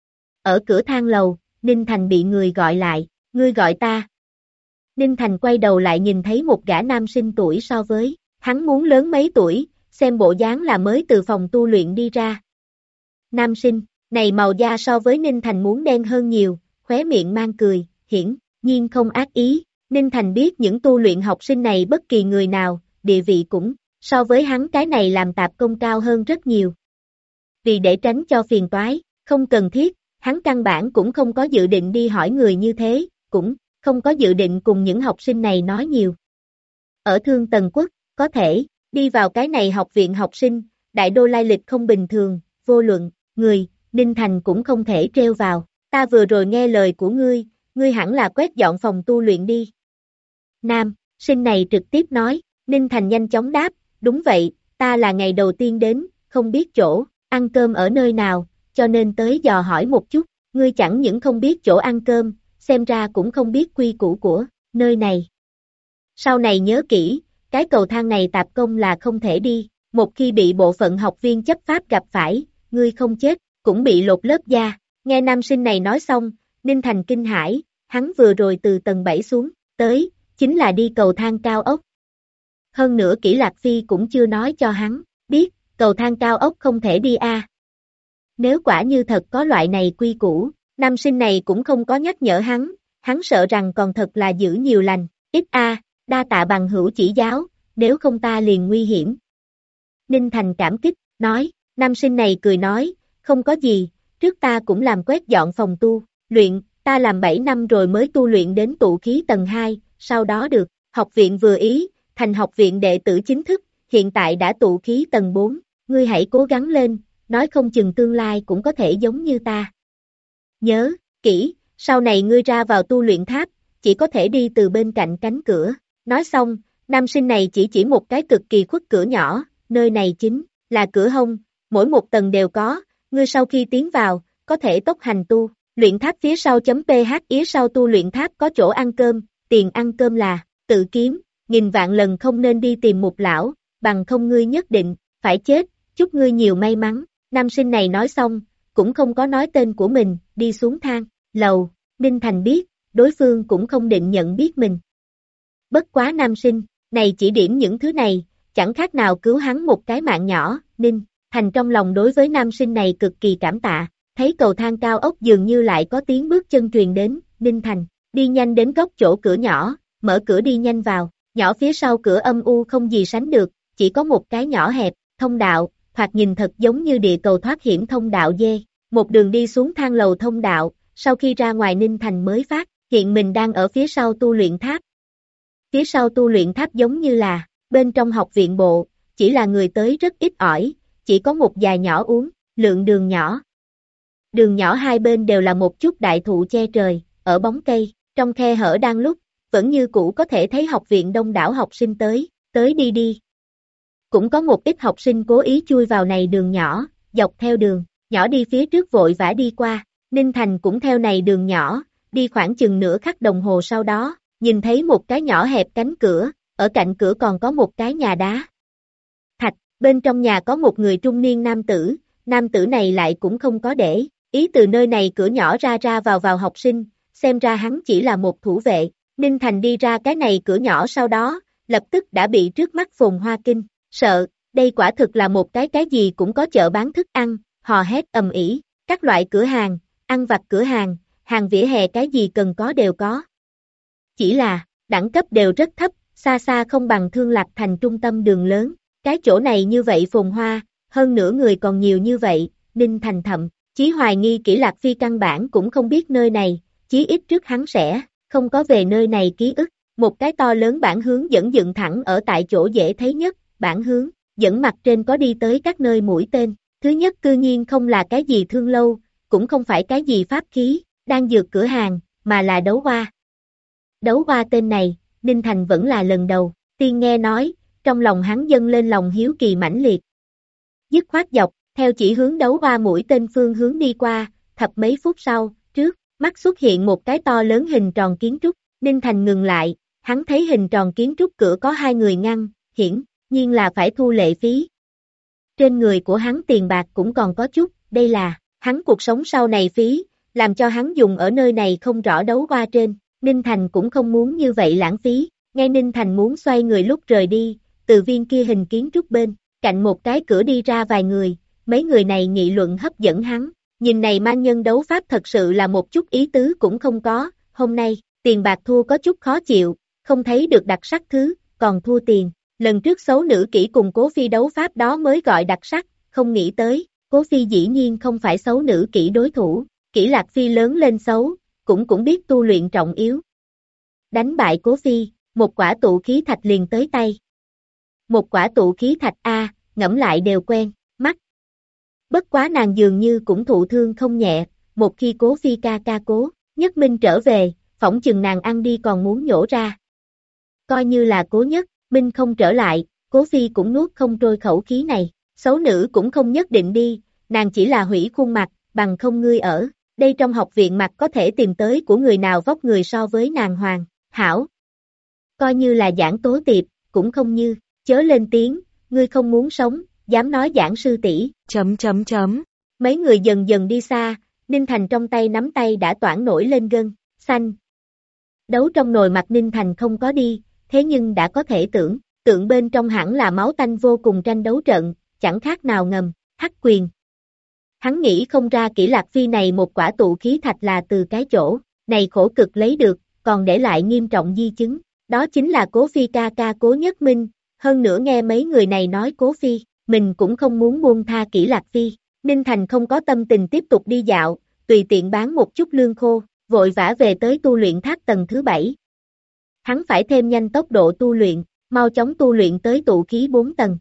Ở cửa thang lầu, Ninh Thành bị người gọi lại, ngươi gọi ta. Ninh Thành quay đầu lại nhìn thấy một gã nam sinh tuổi so với, hắn muốn lớn mấy tuổi, xem bộ dáng là mới từ phòng tu luyện đi ra. Nam sinh, này màu da so với Ninh Thành muốn đen hơn nhiều, khóe miệng mang cười, hiển nhiên không ác ý. Ninh Thành biết những tu luyện học sinh này bất kỳ người nào, địa vị cũng so với hắn cái này làm tạp công cao hơn rất nhiều. Vì để tránh cho phiền toái, không cần thiết, hắn căn bản cũng không có dự định đi hỏi người như thế, cũng không có dự định cùng những học sinh này nói nhiều. Ở Thương Tần Quốc, có thể đi vào cái này học viện học sinh, đại đô lai lịch không bình thường, vô luận, người, Ninh Thành cũng không thể treo vào. Ta vừa rồi nghe lời của ngươi hẳn là quét dọn phòng tu luyện đi. Nam, sinh này trực tiếp nói, Ninh Thành nhanh chóng đáp, đúng vậy, ta là ngày đầu tiên đến, không biết chỗ, ăn cơm ở nơi nào, cho nên tới dò hỏi một chút, ngươi chẳng những không biết chỗ ăn cơm, xem ra cũng không biết quy củ của nơi này. Sau này nhớ kỹ, cái cầu thang này tạp công là không thể đi, một khi bị bộ phận học viên chấp pháp gặp phải, ngươi không chết, cũng bị lột lớp da. Nghe nam sinh này nói xong, Ninh Thành kinh hãi, hắn vừa rồi từ tầng 7 xuống, tới, chính là đi cầu thang cao ốc. Hơn nữa Kỷ Lạc Phi cũng chưa nói cho hắn, biết, cầu thang cao ốc không thể đi a. Nếu quả như thật có loại này quy củ, nam sinh này cũng không có nhắc nhở hắn sợ rằng còn thật là giữ nhiều lành, ít a, đa tạ bằng hữu chỉ giáo, nếu không ta liền nguy hiểm. Ninh Thành cảm kích, nói, nam sinh này cười nói, không có gì, trước ta cũng làm quét dọn phòng tu luyện, ta làm 7 năm rồi mới tu luyện đến tụ khí tầng 2, sau đó được, học viện vừa ý, thành học viện đệ tử chính thức, hiện tại đã tụ khí tầng 4, ngươi hãy cố gắng lên, nói không chừng tương lai cũng có thể giống như ta. Nhớ, kỹ, sau này ngươi ra vào tu luyện tháp, chỉ có thể đi từ bên cạnh cánh cửa. Nói xong, nam sinh này chỉ một cái cực kỳ khuất cửa nhỏ, nơi này chính là cửa hông, mỗi một tầng đều có, ngươi sau khi tiến vào, có thể tốc hành tu. Luyện tháp phía sau.ph Phía sau tu luyện tháp có chỗ ăn cơm, tiền ăn cơm là tự kiếm, nghìn vạn lần không nên đi tìm một lão, bằng không ngươi nhất định phải chết, chúc ngươi nhiều may mắn. Nam sinh này nói xong, cũng không có nói tên của mình, đi xuống thang lầu. Ninh Thành biết, đối phương cũng không định nhận biết mình. Bất quá nam sinh này chỉ điểm những thứ này, chẳng khác nào cứu hắn một cái mạng nhỏ. Ninh Thành trong lòng đối với nam sinh này cực kỳ cảm tạ. Thấy cầu thang cao ốc dường như lại có tiếng bước chân truyền đến, Ninh Thành đi nhanh đến góc chỗ cửa nhỏ, mở cửa đi nhanh vào, nhỏ phía sau cửa âm u không gì sánh được, chỉ có một cái nhỏ hẹp, thông đạo, thoạt nhìn thật giống như địa cầu thoát hiểm thông đạo dê, một đường đi xuống thang lầu thông đạo, sau khi ra ngoài Ninh Thành mới phát hiện mình đang ở phía sau tu luyện tháp. Phía sau tu luyện tháp giống như là bên trong học viện bộ, chỉ là người tới rất ít ỏi, chỉ có một vài nhỏ uống, lượng đường nhỏ. Đường nhỏ hai bên đều là một chút đại thụ che trời, ở bóng cây, trong khe hở đang lúc, vẫn như cũ có thể thấy học viện đông đảo học sinh tới đi. Cũng có một ít học sinh cố ý chui vào này đường nhỏ, dọc theo đường, nhỏ đi phía trước vội vã đi qua, Ninh Thành cũng theo này đường nhỏ, đi khoảng chừng nửa khắc đồng hồ sau đó, nhìn thấy một cái nhỏ hẹp cánh cửa, ở cạnh cửa còn có một cái nhà đá. Thạch, bên trong nhà có một người trung niên nam tử này lại cũng không có để ý từ nơi này cửa nhỏ ra vào học sinh, xem ra hắn chỉ là một thủ vệ. Ninh Thành đi ra cái này cửa nhỏ sau đó, lập tức đã bị trước mắt phồn hoa kinh sợ, đây quả thực là một cái gì cũng có chợ bán thức ăn, hò hét ầm ĩ, các loại cửa hàng, ăn vặt cửa hàng, hàng vỉa hè cái gì cần có đều có. Chỉ là, đẳng cấp đều rất thấp, xa xa không bằng Thương Lạc Thành trung tâm đường lớn, cái chỗ này như vậy phồn hoa, hơn nữa người còn nhiều như vậy, Ninh Thành thậm chí hoài nghi Kỷ Lạc Phi căn bản cũng không biết nơi này, chí ít trước hắn sẽ không có về nơi này ký ức. Một cái to lớn bảng hướng dẫn dựng thẳng ở tại chỗ dễ thấy nhất, bảng hướng dẫn mặt trên có đi tới các nơi mũi tên. Thứ nhất cư nhiên không là cái gì thương lâu, cũng không phải cái gì pháp khí, đang dược cửa hàng, mà là đấu hoa. Đấu hoa tên này, Ninh Thành vẫn là lần đầu tiên nghe nói, trong lòng hắn dâng lên lòng hiếu kỳ mãnh liệt. Dứt khoát dọc, theo chỉ hướng đấu hoa mũi tên phương hướng đi qua, thập mấy phút sau, trước mắt xuất hiện một cái to lớn hình tròn kiến trúc, Ninh Thành ngừng lại, hắn thấy hình tròn kiến trúc cửa có hai người ngăn, hiển nhiên là phải thu lệ phí. Trên người của hắn tiền bạc cũng còn có chút, đây là hắn cuộc sống sau này phí, làm cho hắn dùng ở nơi này không rõ đấu hoa trên, Ninh Thành cũng không muốn như vậy lãng phí, ngay Ninh Thành muốn xoay người lúc rời đi, từ viên kia hình kiến trúc bên, cạnh một cái cửa đi ra vài người, mấy người này nghị luận hấp dẫn hắn, nhìn này mang nhân đấu pháp thật sự là một chút ý tứ cũng không có, hôm nay, tiền bạc thua có chút khó chịu, không thấy được đặc sắc thứ, còn thua tiền. Lần trước xấu nữ kỹ cùng Cố Phi đấu pháp đó mới gọi đặc sắc, không nghĩ tới, Cố Phi dĩ nhiên không phải xấu nữ kỹ đối thủ, Kỷ Lạc Phi lớn lên xấu, cũng biết tu luyện trọng yếu. Đánh bại Cố Phi, một quả tụ khí thạch liền tới tay. Một quả tụ khí thạch ngẫm lại đều quen, mắt. Bất quá nàng dường như cũng thụ thương không nhẹ, một khi Cố Phi ca Cố Nhất Minh trở về, phỏng chừng nàng ăn đi còn muốn nhổ ra. Coi như là Cố Nhất Minh không trở lại, Cố Phi cũng nuốt không trôi khẩu khí này, xấu nữ cũng không nhất định đi, nàng chỉ là hủy khuôn mặt, bằng không ngươi ở, đây trong học viện mặt có thể tìm tới của người nào vóc người so với nàng hoàn, hảo. Coi như là giảng tố tiệp, cũng không như, chớ lên tiếng, ngươi không muốn sống, dám nói giảng sư tỷ. Mấy người dần dần đi xa, Ninh Thành trong tay nắm tay đã toảng nổi lên gân, xanh. Đấu trong nồi mặt Ninh Thành không có đi, thế nhưng đã có thể tượng bên trong hẳn là máu tanh vô cùng tranh đấu trận, chẳng khác nào ngầm, hắc quyền. Hắn nghĩ không ra Kỷ Lạc Phi này một quả tụ khí thạch là từ cái chỗ này khổ cực lấy được, còn để lại nghiêm trọng di chứng, đó chính là Cố Phi ca Cố Nhất Minh, hơn nữa nghe mấy người này nói Cố Phi, mình cũng không muốn buông tha Kỷ Lạc Phi. Ninh Thành không có tâm tình tiếp tục đi dạo, tùy tiện bán một chút lương khô, vội vã về tới tu luyện tháp tầng thứ 7. Hắn phải thêm nhanh tốc độ tu luyện, mau chóng tu luyện tới tụ khí 4 tầng.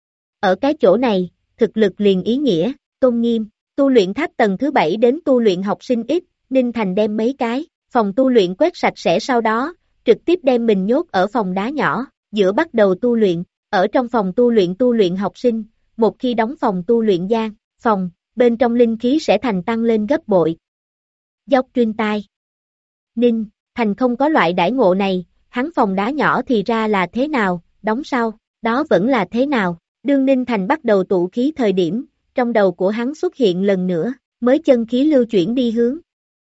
Ở cái chỗ này, thực lực liền ý nghĩa, tôn nghiêm, tu luyện tháp tầng thứ 7 đến tu luyện học sinh ít, Ninh Thành đem mấy cái phòng tu luyện quét sạch sẽ, sau đó, trực tiếp đem mình nhốt ở phòng đá nhỏ, giữa bắt đầu tu luyện, ở trong phòng tu luyện học sinh, một khi đóng phòng tu luyện gian, phòng, bên trong linh khí sẽ thành tăng lên gấp bội. Dốc truyền tai. Ninh Thành không có loại đãi ngộ này, hắn phòng đá nhỏ thì ra là thế nào, đóng sau, đó vẫn là thế nào. Đương Ninh Thành bắt đầu tụ khí thời điểm, trong đầu của hắn xuất hiện lần nữa, mới chân khí lưu chuyển đi hướng.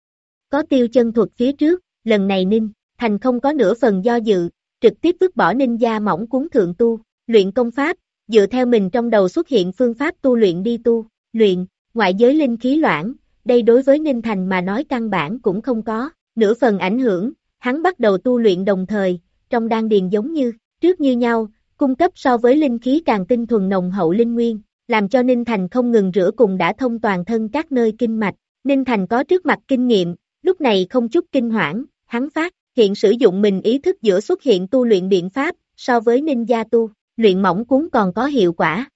Có tiêu chân thuật phía trước, lần này Ninh Thành không có nửa phần do dự, trực tiếp vứt bỏ ninh gia mỏng cuốn thượng tu, luyện công pháp, dựa theo mình trong đầu xuất hiện phương pháp tu luyện đi tu, luyện, ngoại giới linh khí loãng, đây đối với Ninh Thành mà nói căn bản cũng không có, nửa phần ảnh hưởng, hắn bắt đầu tu luyện đồng thời, trong đan điền giống như, trước như nhau, cung cấp so với linh khí càng tinh thuần nồng hậu linh nguyên, làm cho Ninh Thành không ngừng rửa cùng đã thông toàn thân các nơi kinh mạch, Ninh Thành có trước mặt kinh nghiệm, lúc này không chút kinh hoảng, hắn phát hiện sử dụng mình ý thức giữa xuất hiện tu luyện biện pháp, so với ninh gia tu, luyện mỏng cuốn còn có hiệu quả.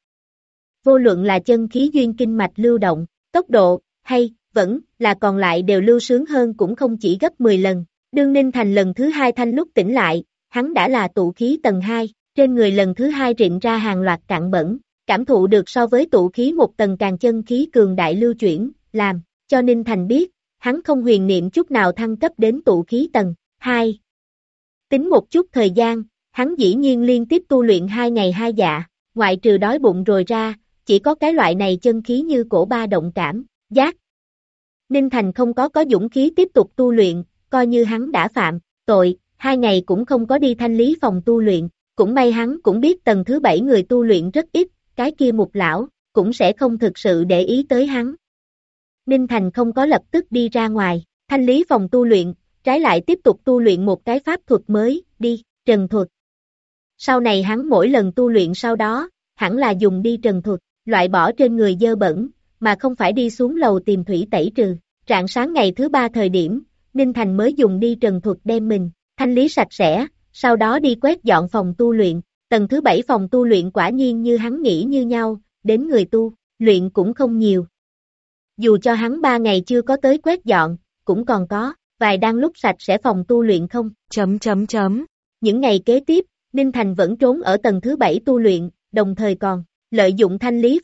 Vô luận là chân khí duyên kinh mạch lưu động, tốc độ, hay, vẫn, là còn lại đều lưu sướng hơn cũng không chỉ gấp 10 lần. Đương Ninh Thành lần thứ 2 thanh lúc tỉnh lại, hắn đã là tụ khí tầng 2, trên người lần thứ 2 rịn ra hàng loạt cặn bẩn, cảm thụ được so với tụ khí một tầng càng chân khí cường đại lưu chuyển, làm cho Ninh Thành biết, hắn không huyền niệm chút nào thăng cấp đến tụ khí tầng 2. Tính một chút thời gian, hắn dĩ nhiên liên tiếp tu luyện 2 ngày 2 dạ, ngoại trừ đói bụng rồi ra, chỉ có cái loại này chân khí như cổ ba động cảm, giác. Ninh Thành không có dũng khí tiếp tục tu luyện, coi như hắn đã phạm tội, 2 ngày cũng không có đi thanh lý phòng tu luyện, cũng may hắn cũng biết tầng thứ 7 người tu luyện rất ít, cái kia Mục lão cũng sẽ không thực sự để ý tới hắn. Ninh Thành không có lập tức đi ra ngoài, thanh lý phòng tu luyện, trái lại tiếp tục tu luyện một cái pháp thuật mới, đi, trần thuật. Sau này hắn mỗi lần tu luyện sau đó, hẳn là dùng đi trần thuật, loại bỏ trên người dơ bẩn, mà không phải đi xuống lầu tìm thủy tẩy trừ. Rạng sáng ngày thứ 3 thời điểm, Ninh Thành mới dùng đi trần thuật đem mình thanh lý sạch sẽ, sau đó đi quét dọn phòng tu luyện. Tầng thứ 7 phòng tu luyện quả nhiên như hắn nghĩ như nhau, đến người tu luyện cũng không nhiều. Dù cho hắn 3 ngày chưa có tới quét dọn, cũng còn có vài đang lúc sạch sẽ phòng tu luyện không. Những ngày kế tiếp, Ninh Thành vẫn trốn ở tầng thứ 7 tu luyện, đồng thời còn lợi dụng thanh lý.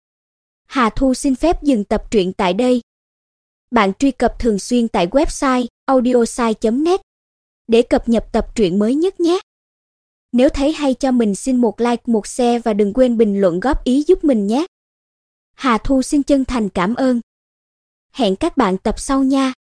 Hà Thu xin phép dừng tập truyện tại đây. Bạn truy cập thường xuyên tại website audiosai.net để cập nhật tập truyện mới nhất nhé. Nếu thấy hay cho mình xin một like, một share và đừng quên bình luận góp ý giúp mình nhé. Hà Thu xin chân thành cảm ơn. Hẹn các bạn tập sau nha.